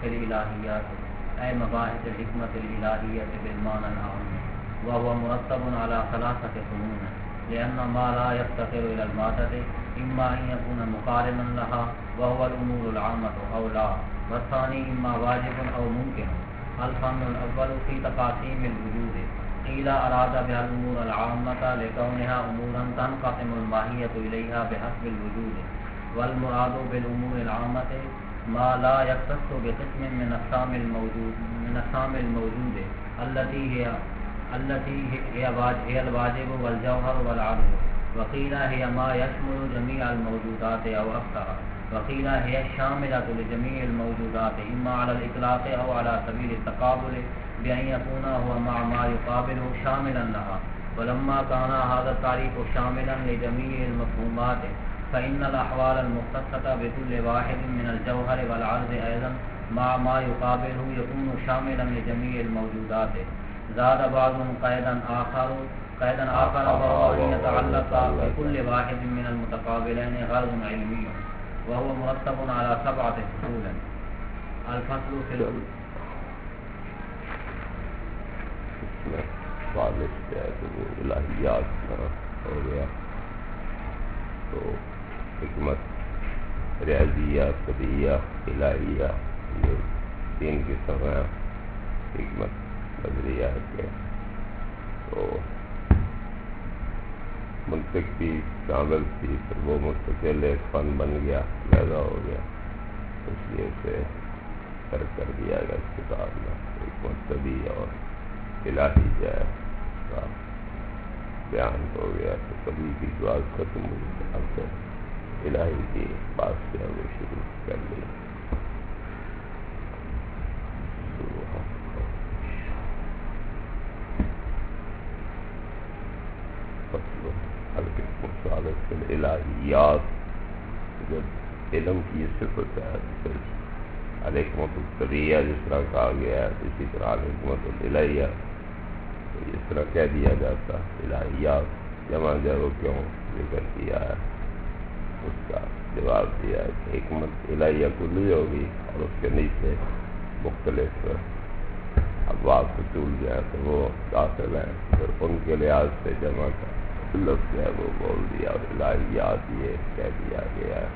في الإلهيات أي مباحث الحكمة الإلهية بالمعنى العام، وهو مرتب على ثلاثة فنون، لأن ما لا يفتقر إلى المادة إما أن يكون مقارنا لها وهو الأمور العامة أو لا، والثاني إما واجب أو ممكن. الفن الأول في تقاسيم الوجود، قيل أراد بها الأمور العامة لكونها أمورا تنقسم الماهية إليها بحسب الوجود، والمراد بالأمور العامة ما لا يختص بقسم من أقسام الموجود التي هي الواجب والجوهر والعرض، وقيل هي ما يشمل جميع الموجودات أو أكثر، وقيل هي الشاملة لجميع الموجودات إما على الإطلاق أو على سبيل التقابل بأن يكون هو مع ما يقابله شاملا لها. ولما كان هذا التعريف شاملا لجميع المفهومات فإن الأحوال المختصة بكل واحد من الجوهر والعرض أيضا مع ما يقابله يكون شاملا لجميع الموجودات. زاد بعضهم قيدا آخر وهو أن يتعلق بكل واحد من المتقابلين غرض علمي، وهو مرتب على 7 فصول. الفصل في الہیات ہو گیا، تو حکمت ریاضیہ، طبیعیہ، الہیہ، یہ 3 قسم ہیں حکمت نظریہ کے. تو منطق بھی شامل تھی، پھر وہ مستقل ایک فن بن گیا، پیدا ہو گیا، اس لیے اسے فرق کر دیا گیا اس کتاب میں. حکمت طبی اور الہی جو ہے کا بیان ہو گیا، تو طبی کی بات ختم ہوئی، اب سے الہی کی بات سے ہم نے شروع کر لی. الہیات جب علم کی یہ صفت ہے، پھر الحکمت الطبیعیہ جس طرح کہا گیا ہے، اسی طرح الحکمت الہیہ تو اس طرح کہہ دیا جاتا. الہیات جمع جب کیوں ذکر کیا ہے، اس کا جواب دیا ہے کہ حکمت الہیہ کلی ہوگی اور اس کے نیچے مختلف ابواب فصول جو ہیں تو وہ داخل ہیں، پھر ان کے لحاظ سے جمع کا لفظ ہے وہ بول دیا اور الہیات یہ کہہ دیا گیا ہے.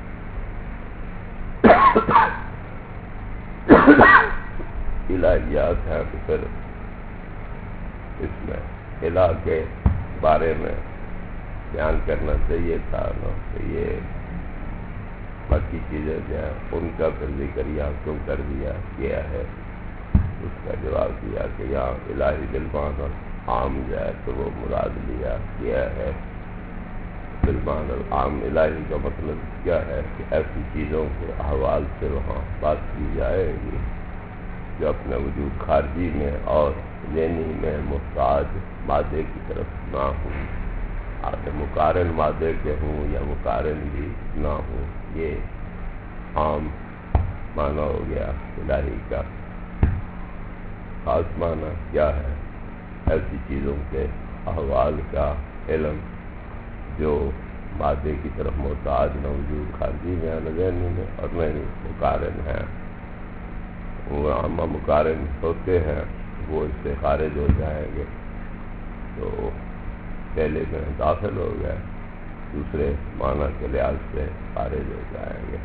الہیات ہیں تو پھر اس میں الہ کے بارے میں بیان کرنا چاہیے تھا نا، کہ یہ باقی چیزیں جو ہیں ان کا پھر ذکر یہاں کیوں کر دیا گیا ہے. اس کا جواب دیا کہ یہاں الہی بالمعنی عام جو ہے تو وہ مراد لیا گیا ہے. بالمعنی عام الہی کا مطلب کیا ہے کہ ایسی چیزوں کے احوال سے وہاں بات کی جائے گی جو اپنے وجود خارجی میں اور ذہنی میں محتاج مادے کی طرف نہ ہوں، آگے مقارن مادے کے ہوں یا مقارن بھی نہ ہوں. یہ عام معنی ہو گیا الہی کا. خاص معنی کیا ہے؟ ایسی چیزوں کے احوال کا علم جو مادے کی طرف محتاج نہ وجود خارجی میں نہ ذہنی میں اور نہ ہی مقارن ہیں. وہ عامہ مقارن ہوتے ہیں وہ اس سے خارج ہو جائیں گے، تو پہلے میں داخل ہو گئے، دوسرے معنی کے لحاظ سے خارج ہو جائیں گے.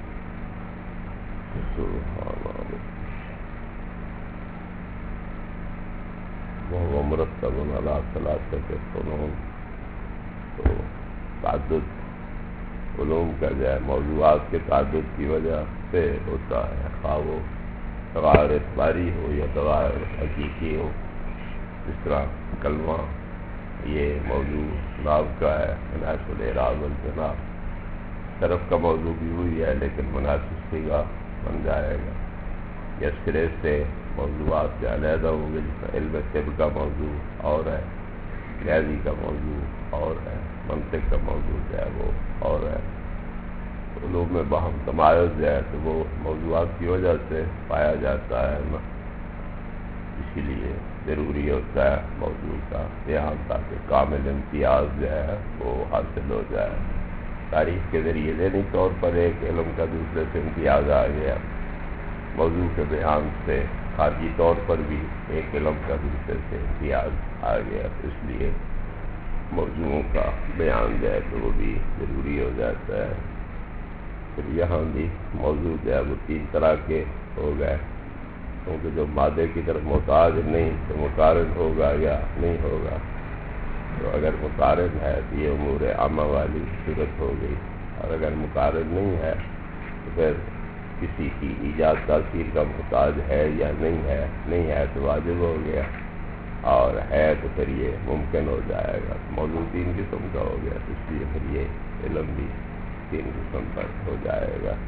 وہ مرتب علی 3 فنون، تو تعدد علوم کا جو ہے موضوعات کے تعدد کی وجہ سے ہوتا ہے، خواہ وہ تغیر اعتباری ہو یا تغیر حقیقی ہو. جس طرح کلمہ یہ موضوع ناو کا ہے، مناسب الاعراب والبناء، صرف کا موضوع بھی ہوئی ہے لیکن مناسب صیغہ بن جائے گا. یا سرے سے موضوعات سے علیحدہ ہوں گے، جس میں علم طب کا موضوع اور ہے، ریاضی کا موضوع اور ہے، منطق کا موضوع جو ہے وہ اور ہے. علوم میں باہم تمایز جو ہے تو وہ موضوعات کی وجہ سے پایا جاتا ہے نا، اسی لیے ضروری ہوتا ہے موضوع کا دھیان تاکہ کامل امتیاز جو ہے وہ حاصل ہو جائے. تعریف کے ذریعے ذہنی طور پر ایک علم کا دوسرے سے امتیاز آ گیا، موضوع کے بیان سے خارجی طور پر بھی ایک علم کا دوسرے سے امتیاز آ گیا، اس لیے موضوعوں کا بیان جو ہے تو وہ بھی ضروری ہو جاتا ہے۔ پھر یہاں بھی موضوع جو ہے وہ تین طرح کے ہو گئے، کیونکہ جو مادے کی طرف محتاج نہیں تو مقارن ہوگا یا نہیں ہوگا، تو اگر مقارن ہے تو یہ امور عامہ والی صورت ہو گئی، اور اگر مقارن نہیں ہے تو پھر کسی کی ایجاد تاثیر کا محتاج ہے یا نہیں ہے تو واجب ہو گیا، اور ہے تو پھر یہ ممکن ہو جائے گا۔ موضوع تین قسم کا ہو گیا، اس لیے پھر یہ علم بھی تین قسم پر ہو جائے گا۔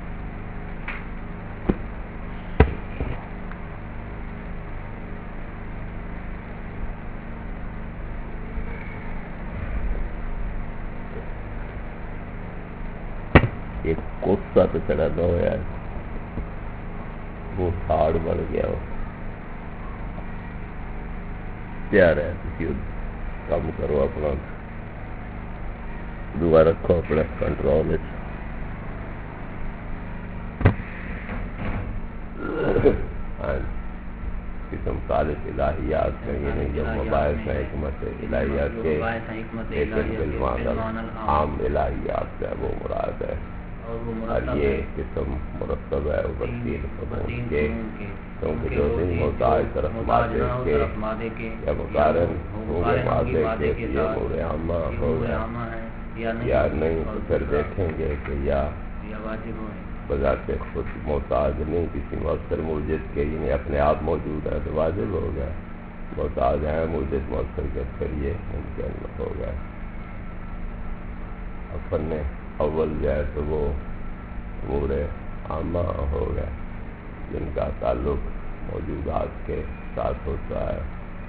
ایک کوسا تو چڑھا نہ ہو یار، وہ ساڑ بڑھ گیا ہو، پیار ہے کسی کام کرو اپنا، دعا رکھو اپنے کنٹرول۔ قسم خالص الہیات میں یہ نہیں جو مباحث ہیں حکمت الہیات کے، لیکن بالمعنی عام الہیات سے وہ مراد ہے، اور یہ قسم مرتب ہے اوپر تین قسم کے، کیونکہ جو نہیں ہوتا ہے طرف مادے کے یا مقارن ہوگے مادے کے، یہ امور عامہ ہوگا یا نہیں، تو پھر دیکھیں گے کہ یا بذات خود محتاج نہیں کسی مؤثر موجد کے، یعنی اپنے آپ موجود ہے تو واجب ہوگا، محتاج ہیں موجد مؤثر کے، پھر یہ ممکن ہوگا۔ فن اول جو ہے تو وہ امور عامہ ہوگا جن کا تعلق موجودات کے ساتھ ہوتا ہے۔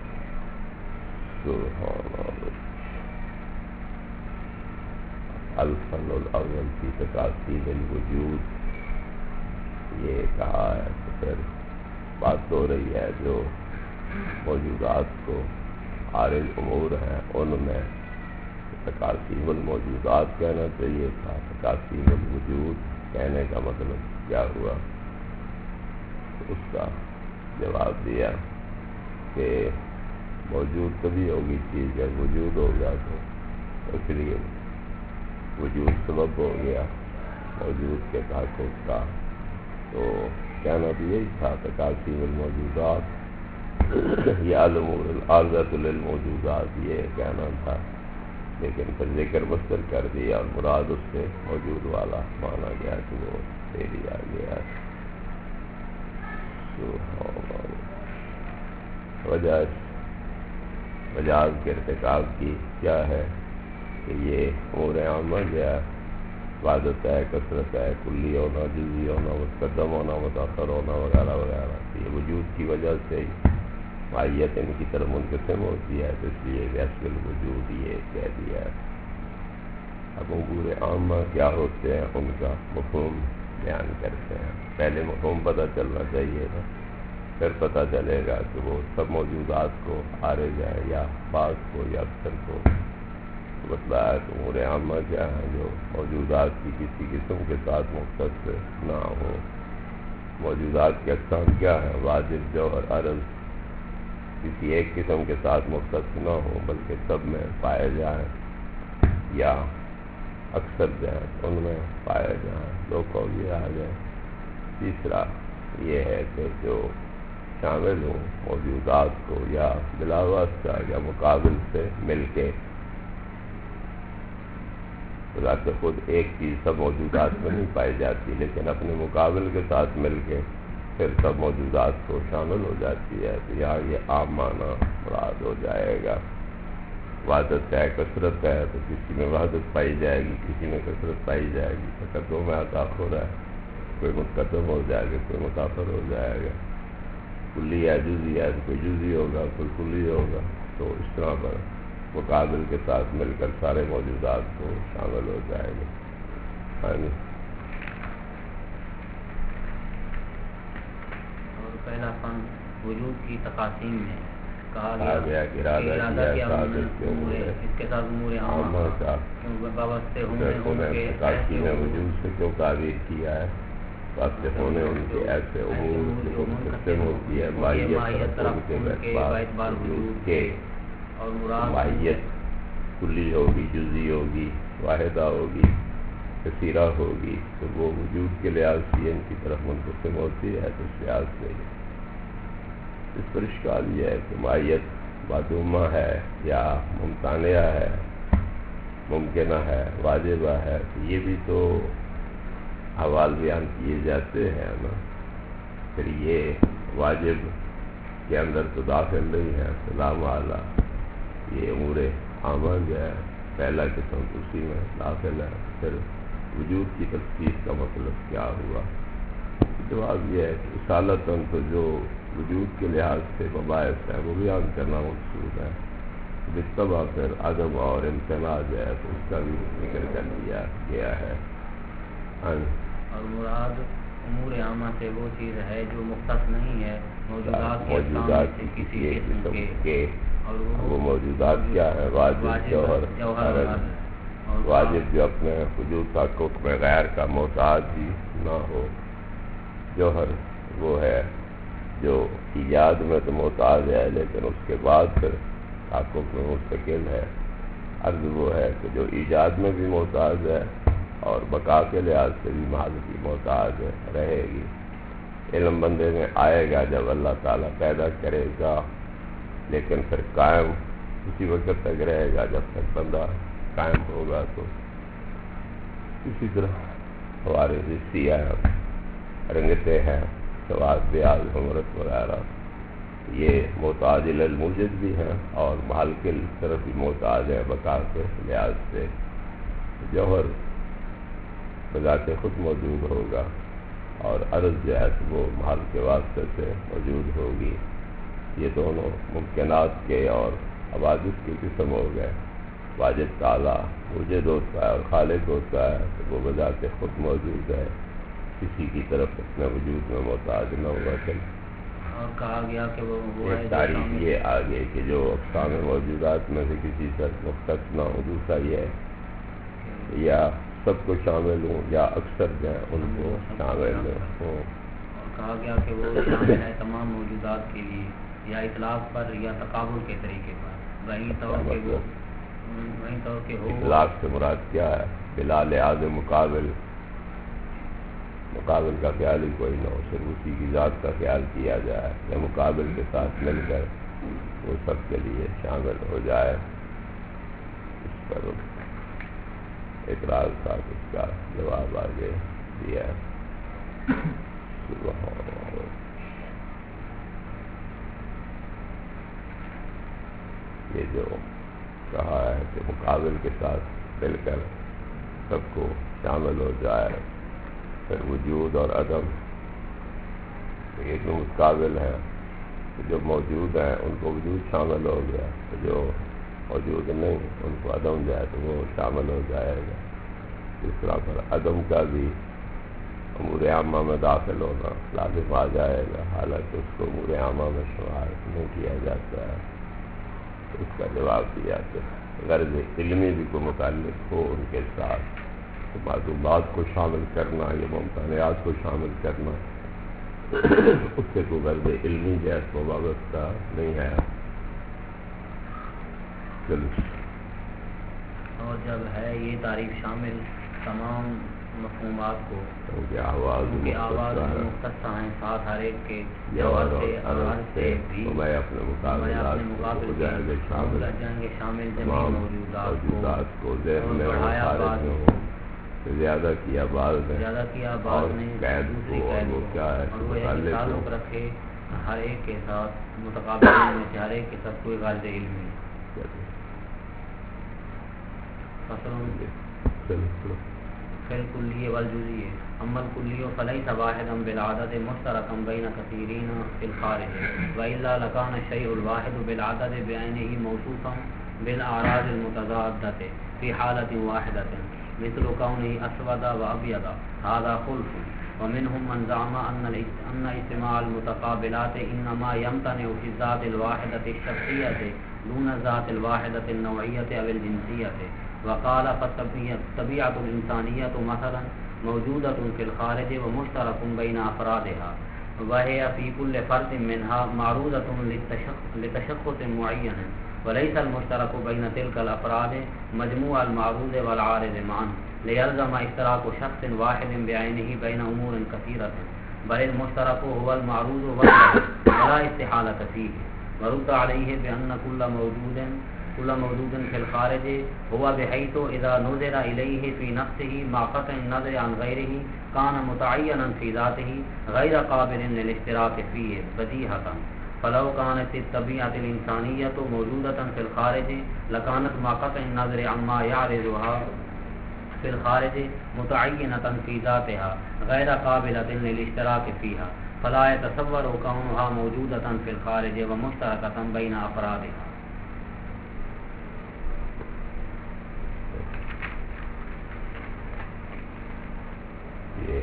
الفن الاول فی تقاسیم الوجود، یہ کہا ہے تو پھر بات ہو رہی ہے جو موجودات کو عارض امور ہیں ان میں تقاسیم الموجودات کہنا چاہیے تھا، تقاسیم الوجود کہنے کا مطلب کیا ہوا؟ تو اس کا جواب دیا کہ موجود تبھی ہوگی چیز جب وجود ہوگا، تو اس لیے وجود سبب ہو گیا موجود کے تحقق کا، تو کہنا بھی یہی تھا تقاسیم الموجودات یا الامور العارضۃ للموجودات، یہ کہنا تھا، لیکن پھر ذکر مستر کر دیا اور مراد اس سے موجود والا مانا گیا کہ وہ دے دیا گیا۔ وجہ کے ارتکاب کی کیا ہے کہ یہ امور عامہ گیا، وحدت ہے، کثرت ہے، کلی ہونا، جزئی ہونا، متقدم ہونا، متاخر ہونا وغیرہ وغیرہ، یہ وجود کی وجہ سے ماہیت ان کی طرف منقسم ہوتی ہے، تو اس لیے ویسے الوجود یہ کہہ دیا ہے۔ اب امور عامہ کیا ہوتے ہیں ان کا مفہوم بیان کرتے ہیں۔ پہلے مفہوم پتہ چلنا چاہیے نا، پھر پتہ چلے گا کہ وہ سب موجودات کو عارض ہے یا بعض کو یا اکثر کو۔ بتلایا کہ امور عامہ کیا ہیں جو موجودات کی کسی قسم کے ساتھ مختص نہ ہو۔ موجودات کے اقسام کیا ہیں؟ واجب، جوہر، عرض، کسی ایک قسم کے ساتھ مختص نہ ہو بلکہ سب میں پائے جائیں، یا اکثر جائیں ان میں پائے جائیں، دو قول یہ آ جائیں۔ تیسرا یہ ہے کہ جو شامل ہوں موجودات کو یا بلا واسطہ یا مقابل سے مل کے، ذات خود ایک چیز سب موجودات میں نہیں پائی جاتی، لیکن اپنے مقابل کے ساتھ مل کے پھر سب موجودات کو شامل ہو جاتی ہے، تو یہاں یہ عام معنی مراد ہو جائے گا۔ وحدت ہے، کثرت ہے، تو کسی میں وحدت پائی جائے گی، کسی میں کثرت پائی جائے گی، تقدم میں تاخر ہے، کوئی متقدم ہو جائے گا، کوئی متاخر ہو جائے گا۔ کلی ہے، جزئی ہے، تو کوئی جزئی ہوگا، کوئی کلی ہوگا، تو اس طرح پر مقابل کے ساتھ مل کر سارے موجودات کو شامل ہو جائے گا۔ اور پہلا فن وجود کی تقاسیم میں کہا گیا کہ ارادہ کیا اس کے ساتھ امور عامہ کا وابستہ ہونے کے تقاسیم وجود سے کیوں تعبیر کیا ہے؟ واقع ہونے ان کے ایسے امور جو منقسم ہوتی ہے ماہیت طرف کے اعتبار وجود کے، اور مراد ماہیت کلی ہوگی، جزئی ہوگی، واحدہ ہوگی، کثیرہ ہوگی، تو وہ وجود کے لحاظ سے ان کی طرف منقسم ہوتی ہے. تو اس لحاظ سے اس پر اشکال یہ ہے کہ ماہیت معدومہ ہے یا ممتنعہ ہے، ممکنہ ہے، واجبہ ہے، تو یہ بھی تو احوال بیان کیے جاتے ہیں نا. پھر یہ واجب کے اندر تو داخل نہیں ہے. سلام اعلیٰ یہ امور عامہ جو ہے پہلا قسم اسی میں داخل ہے. پھر وجود کی تفصیل کا مطلب کیا ہوا؟ جواب یہ ہے کہ اصالتاً تو جو وجود کے لحاظ سے مباحث ہے وہ بیان کرنا مقصود ہے. بالطبع پھر عدم اور امتناع جو ہے تو اس کا بھی ذکر کر دیا گیا ہے. اور مراد امور عامہ سے وہ چیز ہے جو مختص نہیں ہے موجودات سے کسی قسم کے، اور وہ موجودات کیا ہے؟ واجب، جوہر، واجب جو اپنے وجود تحقق میں غیر کا محتاج ہی نہ ہو. جوہر وہ ہے جو ایجاد میں تو محتاج ہے لیکن اس کے بعد پھر تحقق میں مستقل ہے. عرض وہ ہے کہ جو ایجاد میں بھی محتاج ہے اور بقا کے لحاظ سے بھی محض کی محتاج رہے گی. علم بندے میں آئے گا جب اللہ تعالیٰ پیدا کرے گا، لیکن پھر قائم اسی وقت تک رہے گا جب تک بندہ قائم ہوگا. تو اسی طرح ہمارے حصیہ رنگتے ہیں، سواد، بیاض، حمرت وغیرہ، یہ محتاج الموجد بھی ہیں اور محل کی طرف بھی محتاج ہے بقا کے لحاظ سے. جوہر بذات خود موجود ہوگا اور عرض جو ہے وہ محل کے واسطے سے موجود ہوگی. یہ دونوں ممکنات کے اور حوادث کے قسم ہو گئے. واجب تعالیٰ موجد ہوتا ہے اور خالق ہوتا ہے تو وہ بذات خود موجود ہے، کسی کی طرف اپنے وجود میں محتاج نہ ہوا. اور کہا گیا کہ وہ ایک تاریخ یہ آگے کہ جو اقسام موجودات میں سے کسی سے مختص نہ ہو. دوسرا یہ ہے یا سب کو شامل ہوں یا اکثر جو ہیں ان کو شامل ہوں. اور کہا گیا کہ وہ شامل ہے تمام موجودات کے لیے، یا اطلاق پر یا تقابل کے طریقے پر. وہیں طور کہ ہو اطلاق سے مراد کیا ہے؟ بلا لحاظ مقابل کا خیال ہی کوئی نہ ہو، صرف اسی کی ذات کا خیال کیا جائے یا مقابل کے ساتھ مل کر وہ سب کے لیے شامل ہو جائے. اس پر اعتراض تھا، اس کا جواب آگے دیا. یہ جو کہا ہے کہ مقابل کے ساتھ مل کر سب کو شامل ہو جائے، پھر وجود اور عدم یہ جو متقابل ہیں، جو موجود ہیں ان کو وجود شامل ہو گیا، جو موجود نہیں ان کو عدم جائے تو وہ شامل ہو جائے گا. اس طرح پر عدم کا بھی امور عامہ میں داخل ہونا لازم آ جائے گا، حالانکہ اس کو امور عامہ میں شمار نہیں کیا جاتا ہے. اس کا جواب دیا کہ غرض علمی بھی کو متعلق ہو ان کے ساتھ تو معلومات کو شامل کرنا یا ممتنعات کو شامل کرنا اس سے کوئی غرض علمی جہت کو وابستہ نہیں ہے. اور جب ہے یہ تعریف شامل تمام مفہومات کو، ان کی آواز مختص ہیں، ساتھ ہر ایک کے جوہر سے اور عرض سے بھی میں اپنے مقابل جائیں گے شامل تمام موجودات کو ذہن میں زیادہ کیا بعض نہیں دوسری قید وہ کیا ہے تعلق رکھے ہر ایک کے ساتھ متقابل میں سے ہر ایک کے ساتھ کوئی غرض علمی. فالکلی والجزئی اما الکلی فلیس واحدا بالعدد مشترکا بین کثیرین فی الخارج والا لکان الشیء الواحد بالعدد بعینه موصوفا بالاعراض المتضادة فی حالۃ واحدۃ مثل کونه اسود وابیض. هذا خلف. ومنهم من زعم ان اجتماع المتقابلات انما يمتنع في الذات الواحدة الشخصية دون الذات الواحدة النوعية او الجنسية. وقال فالطبيعة الإنسانية مثلا موجودة في الخارج ومشترك بين أفرادها، وهي في كل فرد منها معروضة لتشخص معين، وليس المشترك بين تلك الأفراد مجموع المعروض والعارض معا ليلزم اشتراك شخص واحد بعينه بين أمور كثيرة، بل المشترك هو المعروض وحده ولا استحالة فيه. ورد عليه بأن كل موجود في الخارج هو بحيث إذا نظر إليه في نفسه مع قطع النظر عن غيره كان متعينا في ذاته غير قابل للاشتراك فيه بديهة، فلو كانت الطبيعة الإنسانية موجودة في الخارج لكانت مع قطع النظر عما يعرضها في الخارج متعينة في ذاتها غير قابلة للاشتراك فيها، فلا يتصور كونها موجودة في الخارج ومشتركة بين أفرادها. یہ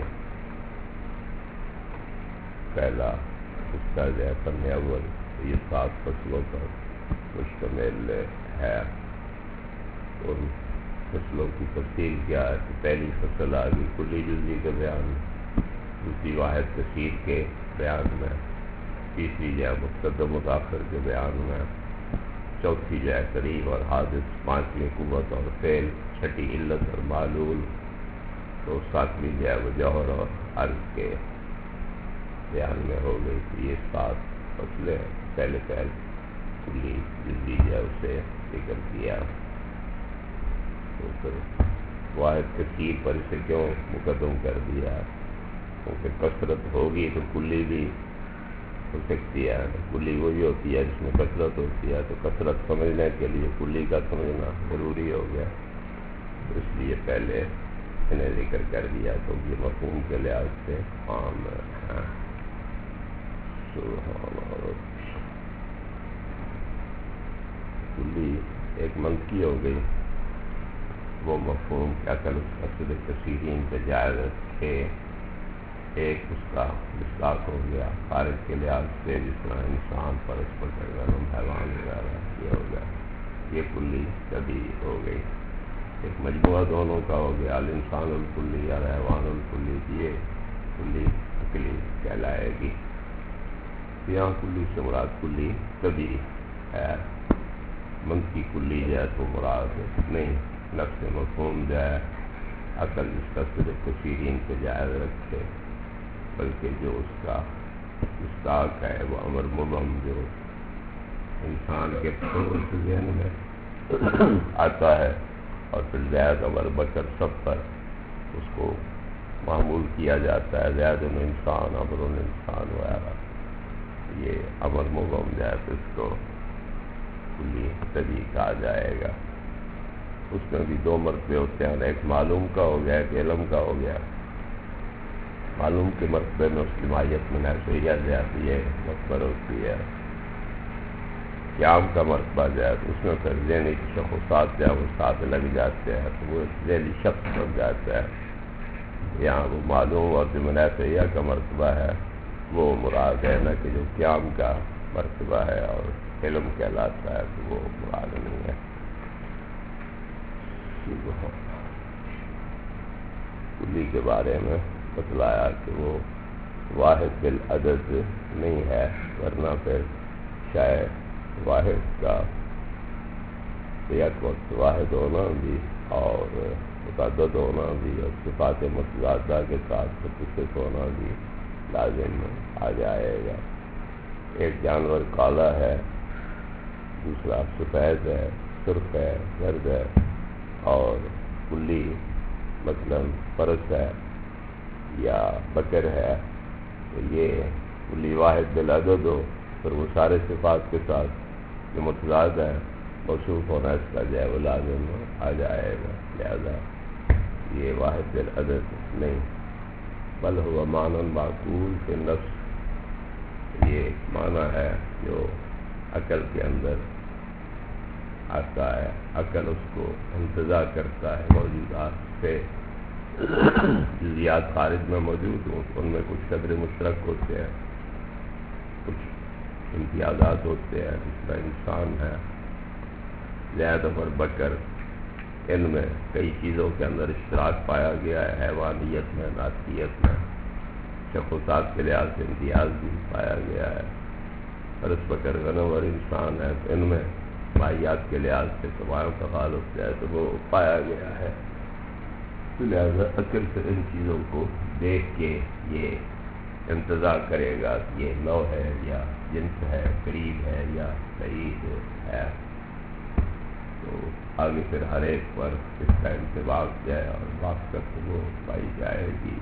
پہلا حصہ جو ہے فن اول یہ 7 فصلوں پر مشتمل ہے. ان فصلوں کی تفصیل کیا ہے کہ پہلی فصل آ گئی کلی جزوی کے بیان، دوسری واحد کثیر کے بیان میں، تیسری جو ہے مقتدم متاخر کے بیان میں، چوتھی جو ہے قریب اور حادث، پانچویں قوت اور فعل، چھٹی علت اور معلول، تو ساتویں جو ہے وہ جوہر اور عرض کے بیان میں ہو گئی. یہ 7 فصلیں پہلے کلی جزوی جو ہے اسے ذکر کیا. تو پھر واحد کثیر پر اسے کیوں مقدم کر دیا؟ کیونکہ کثرت ہوگی تو کلی بھی ہو سکتی ہے. کلی وہی ہوتی ہے جس میں کثرت ہوتی ہے، تو کثرت سمجھنے کے لیے کلی کا سمجھنا ضروری ہو گیا، تو اس لیے پہلے انہیں ذکر کر دیا تو یہ مفہوم کے لحاظ سے عام ہے. کلی ایک منطقی ہو گئی، وہ مفہوم کیا کل اصل کثیرین پہ جائز رکھے. ایک اس کا مصداق ہو گیا خارج کے لحاظ سے، جس طرح انسان فرض پکڑ گرم حیوان وغیرہ یہ ہو گیا، یہ کلی کبھی ہو گئی. ایک مجموعہ دونوں کا ہو گیا الانسان الکلی یا حیوان الکلی، یہ کلی عقلی کہلائے گی. یہاں کلی سے مراد کلی کبھی ہے، منطقی کلی جو ہے تو مراد نہیں. نفس مفہوم جو ہے عقل اس کا صرف کثیرین پہ جائز رکھے، بلکہ جو اس کا مصداق ہے وہ امر مبہم جو انسان کے ذہن میں آتا ہے، اور پھر زید امر بکر سب پر اس کو معمول کیا جاتا ہے، زید انسان امر انسان وغیرہ. یہ امر مبہم جو ہے تو اس کو کلی طبی کہا جائے گا. اس میں بھی 2 مرتبے ہوتے ہیں، ایک معلوم کا ہو گیا، ایک علم کا ہو گیا. معلوم کے مرتبے میں اس کی ماہیت میں نفسیہ جاتی ہے مقبر ہوتی ہے. قیام کا مرتبہ جو ہے اس میں پھر ذہنی تشخصات جو ہے وہ ساتھ لگ جاتے ہیں، تو وہ ذہنی شخص بن جاتا ہے. یہاں وہ معلوم اور جو منافعیہ کا مرتبہ ہے وہ مراد ہے نہ کہ جو قیام کا مرتبہ ہے اور علم کہلاتا ہے، تو وہ مراد نہیں ہے. کلی کے بارے میں بتلایا کہ وہ واحد بالعدد نہیں ہے، ورنہ پھر شاید واحد کا یک وقت واحد ہونا بھی اور متعدد ہونا بھی اور صفات متضادہ کے ساتھ متصف ہونا بھی لازم آ جائے گا. ایک جانور کالا ہے، دوسرا سفید ہے، سرخ ہے، زرد ہے، اور کلی مثلا فرس ہے یا بکر ہے، تو یہ کلی واحد بالعدد ہو، پھر وہ سارے صفات کے ساتھ جو متضاد ہے موصوف ہونا اس کا جو ہے وہ لازم آ جائے گا. لہذا یہ واحد بالعدد نہیں، بل ہوا معنی معقول کے نفس، یہ معنی ہے جو عقل کے اندر آتا ہے. عقل اس کو انتزاع کرتا ہے موجودات سے. جزیات خارج میں موجود ہوں ان میں کچھ قدر مشترک ہوتے ہیں، کچھ امتیازات ہوتے ہیں، جس طرح انسان ہے، زید اور بکر ان میں کئی چیزوں کے اندر اشتراک پایا گیا ہے، حیوانیت میں، ناتیت میں، شخصیات کے لحاظ سے امتیاز بھی پایا گیا ہے، فرض بکر غنم اور انسان ہے تو ان میں ماہیات کے لحاظ سے تمام تخالف جو ہے تو وہ پایا گیا ہے، تو لہٰذا عقل سے ان چیزوں کو دیکھ کے یہ انتظار کرے گا کہ یہ نوع ہے یا جنس ہے، قریب ہے یا بعید ہے، تو آگے پھر ہر ایک پر اس کا انتباق جائے اور واقعت وہ پائی جائے گی۔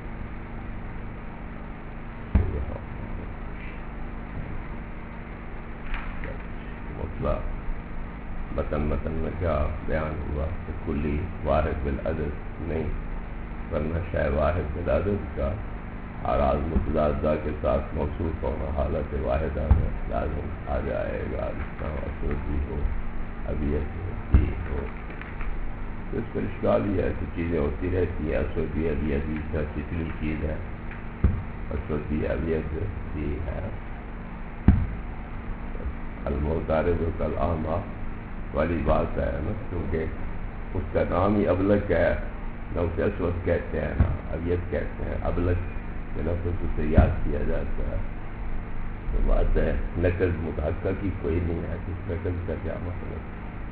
متن میں کیا بیان ہوا کہ کلی واحد بالعدد نہیں، ورنہ شے واحد بالعدد کا اعراض متضادہ کے ساتھ موصوف ہونا حالت واحدہ میں لازم آ جائے گا، جس کا مقصود بھی ہو، ابیت بھی ہو۔ تو اس پر اشکال یہ ہے کہ چیزیں ہوتی رہتی ہیں، اسودی ابیت بھی چتلی چیز ہے، اسودی ابیت بھی ہے، المعترض کالأعمى والی بات ہے نا، کیونکہ اس کا نام ہی ابلک ہے، نہ اسے اسود کہتے ہیں نہ ابیت کہتے ہیں، ابلک کے لفظ اسے یاد کیا جاتا ہے۔ تو بات ہے نقض متحقق کی کوئی نہیں ہے، اس نقض کا کیا مطلب؟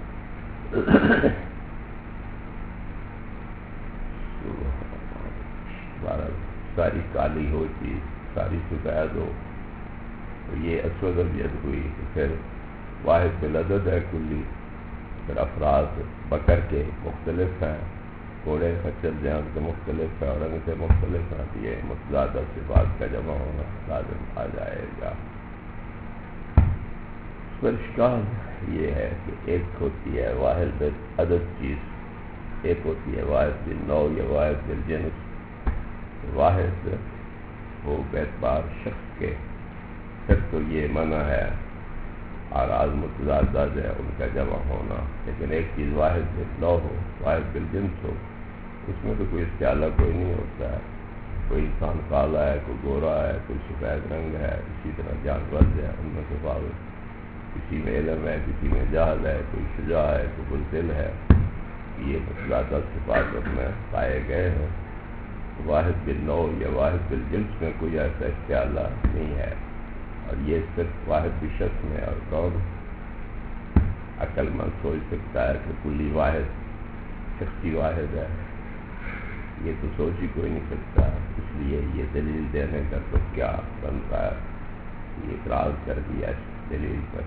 ساری کالی ہو چیز، ساری سفید ہو، تو یہ اسود ابیض ہوئی، تو پھر واحد بالعدد ہے کلی، پھر افراد بکر کے مختلف ہیں، گھوڑے خچر جان سے مختلف ہے اور رنگ سے مختلف ہیں، تو یہ متضادہ صفات کا جمع ہونا لازم آ جائے گا۔ اس پر اشکال یہ ہے کہ ایک ہوتی ہے واحد بالعدد چیز، ایک ہوتی ہے واحد بالنوع یا واحد بالجنس۔ واحد وہ بیعتبار شخص کے، پھر تو یہ منع ہے اعراض متضادہ جو ہے ان کا جمع ہونا، لیکن ایک چیز واحد بالنوع ہو، واحد بالجنس ہو، اس میں تو کوئی اس کے اعلیٰ کوئی نہیں ہوتا ہے، کوئی انسان کالا ہے، کوئی گورا ہے، کوئی سفید رنگ ہے، اسی طرح جانور جو ہے ان میں تفاوت، کسی میں علم ہے، کسی میں جہل ہے، کوئی شجاع ہے، کوئی بزدل ہے، یہ متضادہ صفات ان میں پائے گئے ہیں۔ واحد بالنوع یا واحد بالجنس میں کوئی ایسا اختیار نہیں ہے، اور یہ صرف واحد بھی شخص میں، اور کون عقل مند سوچ سکتا ہے کہ کلی واحد شخصی واحد ہے؟ یہ تو سوچ ہی کوئی نہیں سکتا، اس لیے یہ دلیل دینے کا تو کیا بنتا ہے، یہ اعتراض کر دیا اس دلیل پر۔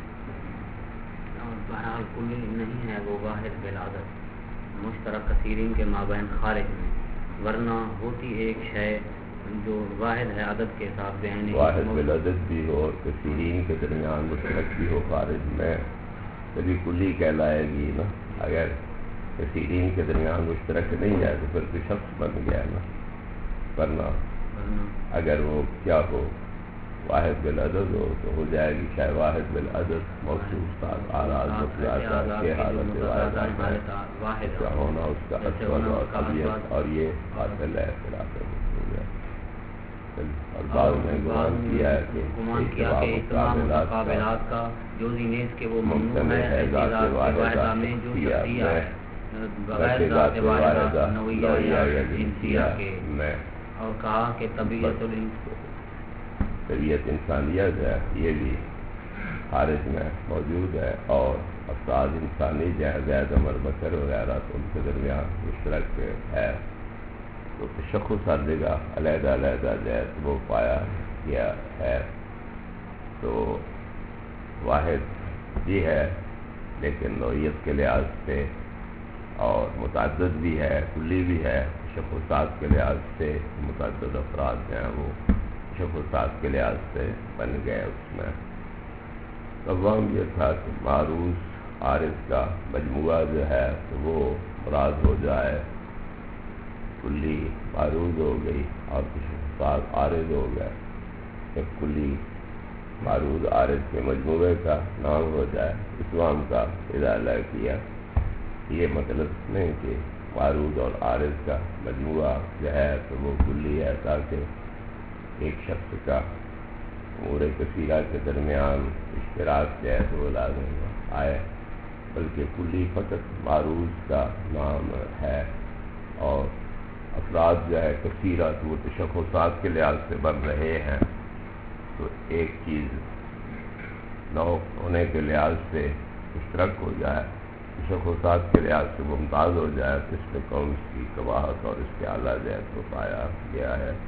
بہرحال کلی نہیں ہے وہ واحد بالعدد، مشترک کثیرین کے مابین خارج میں، ورنہ ہوتی ایک شے جو واحد ہے عدد کے ساتھ بہن، واحد بالعدد بھی ہو اور کثیرین کے درمیان مشترک بھی ہو خارج میں، تبھی کلی کہلائے گی نا۔ اگر کثیرین کے درمیان مشترک نہیں ہے تو پھر تو شخص بن گیا نا، ورنہ اگر وہ کیا ہو واحد بالعدد ہو تو ہو جائے گی شاید واحد بالعدد موصوف ساتھ اعراض متضادہ کے حالت واحد کا ہونا، اس کا اسود اور ابیض، اور یہ باطل ہے، خلاف ہے۔ اور بعض نے گمان کیا ہے کہ تمام مقابلات کا جوزی نیز کے وہ ممنوع ہے واحدہ میں جو شخصیہ ہے بغیر ذات واحدہ نوعیہ یا جنسیہ کے، اور کہا کہ طبیعت انسانیت ہے یہ بھی خارج میں موجود ہے، اور افراد انسانی جہاں زید عمر بکر وغیرہ تو ان کے درمیان مشترک ہے، تو تشخص ہر جگہ علیحدہ علیحدہ جہت وہ پایا گیا ہے، تو واحد بھی ہے لیکن نوعیت کے لحاظ سے، اور متعدد بھی ہے، کلی بھی ہے، تشخصات کے لحاظ سے متعدد افراد ہیں وہ تشخصات کے لحاظ سے بن گئے اس میں۔ قوام یہ تھا کہ معروض عارض کا مجموعہ جو ہے تو وہ مراد ہو جائے، کلی معروض ہو گئی اور تشخصات عارض ہو گئے، ایک کلی معروض عارض کے مجموعے کا نام ہو جائے، اسلام کا ادارہ کیا۔ یہ مطلب نہیں کہ معروض اور عارض کا مجموعہ جو ہے تو وہ کلی ہے، تاکہ ایک شخص کا امور کثیرہ کے درمیان اشتراک جو ہے تو وہ لازم آئے، بلکہ کلی فقط معروض کا نام ہے، اور افراد جو ہے کثیرہ تو وہ تشخصات کے لحاظ سے بن رہے ہیں، تو ایک چیز نوع ہونے کے لحاظ سے مشترک ہو جائے، تشخصات کے لحاظ سے ممتاز ہو جائے، تو اس میں کون سی قباحت اور اس کے اعلیٰ جہت کو پایا گیا ہے۔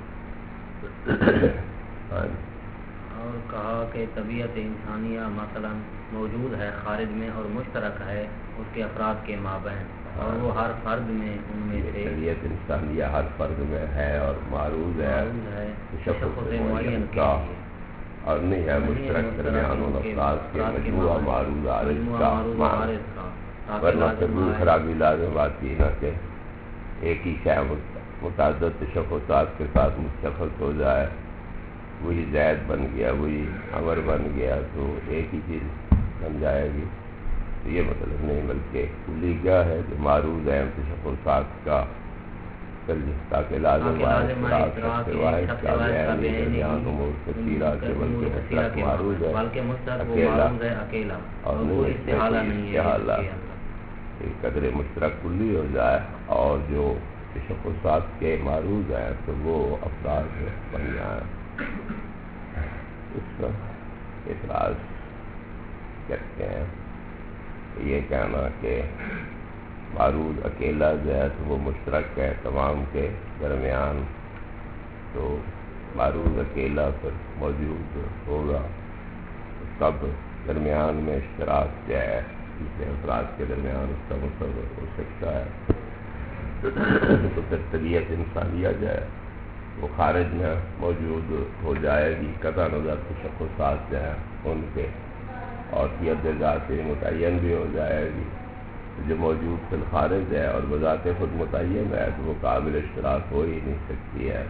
اور کہا کہ طبیعت انسانیہ مثلا موجود ہے خارج میں اور مشترک ہے اس کے افراد کے مابین، اور وہ ہر فرد میں ان میں سے طبیعت انسانیہ ہر فرد میں ہے اور معروض ہے تشخص معین کا، اور نہیں ہے مشترک درمیان ان افراد کے مجموعہ معروض عارض کا، ورنہ تبدیل خرابی لازم آتی ہے کہ ایک ہی شے متعدد تشخصات کے ساتھ مستخلص ہو جائے، وہی زید بن گیا، وہی عمر بن گیا، تو ایک ہی چیز بن جائے گی، تو یہ مطلب نہیں، بلکہ کلی کیا ہے جو معروض ہے تشخصات کا، تاکہ لازم واحد کا بیان امور کثیرہ کے بلکہ مشترک معروض ہے اکیلا، اور نہیں استحالہ نہیں ہے، ایک قدر مشترک کلی ہو جائے، اور جو تشخصات کے معروض ہیں تو وہ افراد بن جائیں۔ اس کا اعتراض کرتے ہیں، یہ کہنا کہ معروض اکیلا جو ہے تو وہ مشترک ہے تمام کے درمیان، تو معروض اکیلا پھر موجود ہوگا، سب درمیان میں اشتراک جو ہے دوسرے افراد کے درمیان اس کا متصور ہو سکتا ہے، تو پھر طبیعت انسانیہ جو ہے وہ خارج میں موجود ہو جائے گی، قطع نظر تشخصات جو ہیں ان کے، اور یہ ذات متعین بھی ہو جائے گی، جو موجود فی الخارج ہے اور بذات خود متعین ہے تو وہ قابل اشتراک ہو ہی نہیں سکتی ہے،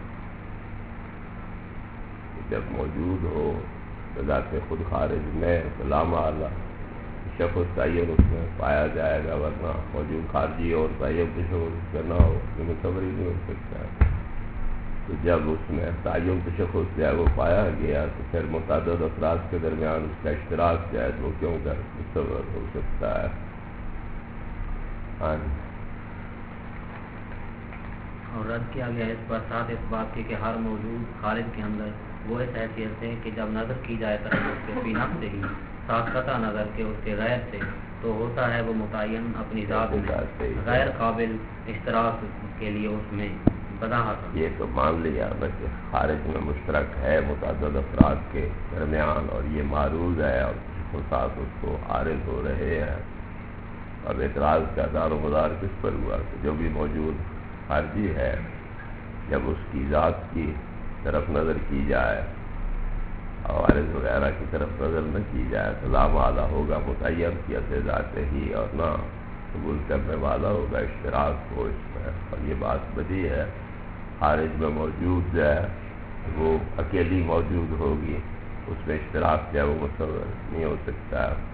جب موجود ہو بذات خود خارج میں تو لا محالہ شخص تعین اس میں پایا جائے گا، ورنہ موجود خارجی اور تعین تشخص کا نہ ہو یہ متصور ہی نہیں ہو سکتا ہے، تو جب اس میں تعین تشخص جو ہے وہ پایا گیا تو پھر متعدد افراد کے درمیان اس کا اشتراک جو ہے وہ کیوں کر متصور ہو سکتا ہے۔ اور رد کیا گیا اس پر ساتھ اس بات کی کہ ہر موجود خارج کے اندر وہ اس حیثیت سے کہ جب نظر کی جائے طرف اس کے فی نفس سے ہی ساتھ قطع نظر کے اس کے غیر سے، تو ہوتا ہے وہ متعین اپنی ذات میں غیر قابل اشتراک کے لیے اس میں بداحت۔ یہ تو مان لیا کہ خارج میں مشترک ہے متعدد افراد کے درمیان، اور یہ معروض ہے اور خصوصات اس کو عارض ہو رہے ہیں، اب اعتراض کا دار و مدار کس پر ہوا کہ جو بھی موجود خارجی ہے جب اس کی ذات کی طرف نظر کی جائے اور عارض وغیرہ کی طرف نظر نہ کی جائے تو لا محالہ ہوگا متعین کی ذات ہی، اور نہ قبول کرنے والا ہوگا اشتراک ہو اس میں، اور یہ بات بدی ہے، خارج میں موجود جو ہے وہ اکیلی موجود ہوگی، اس میں اشتراک جو ہے وہ متصور نہیں ہو سکتا ہے۔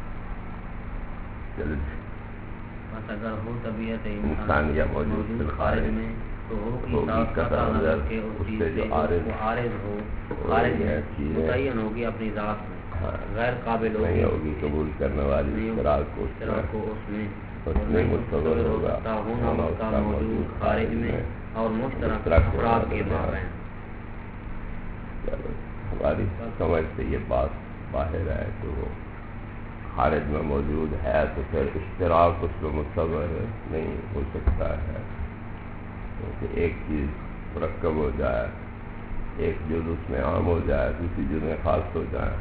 بس اگر ہو طبیعت انسانیہ موجود خارج میں تو ہوگی قطع نظر کے اس چیز سے جو عارض ہو، خارج میں متعین ہوگی اپنی ذات میں، غیر قابل نہیں ہوگی قبول کرنے والی اشتراک کو اس میں متصور ہوگا ہونا اس کا موجود خارج میں اور مشترک افراد کے مابین۔ ہماری سمجھ سے یہ بات باہر ہے کہ وہ خارج میں موجود ہے تو پھر اشتراک اس میں متصور نہیں ہو سکتا ہے، کیونکہ ایک چیز مرکب ہو جائے، ایک جز اس میں عام ہو جائے، دوسری جز میں خاص ہو جائے،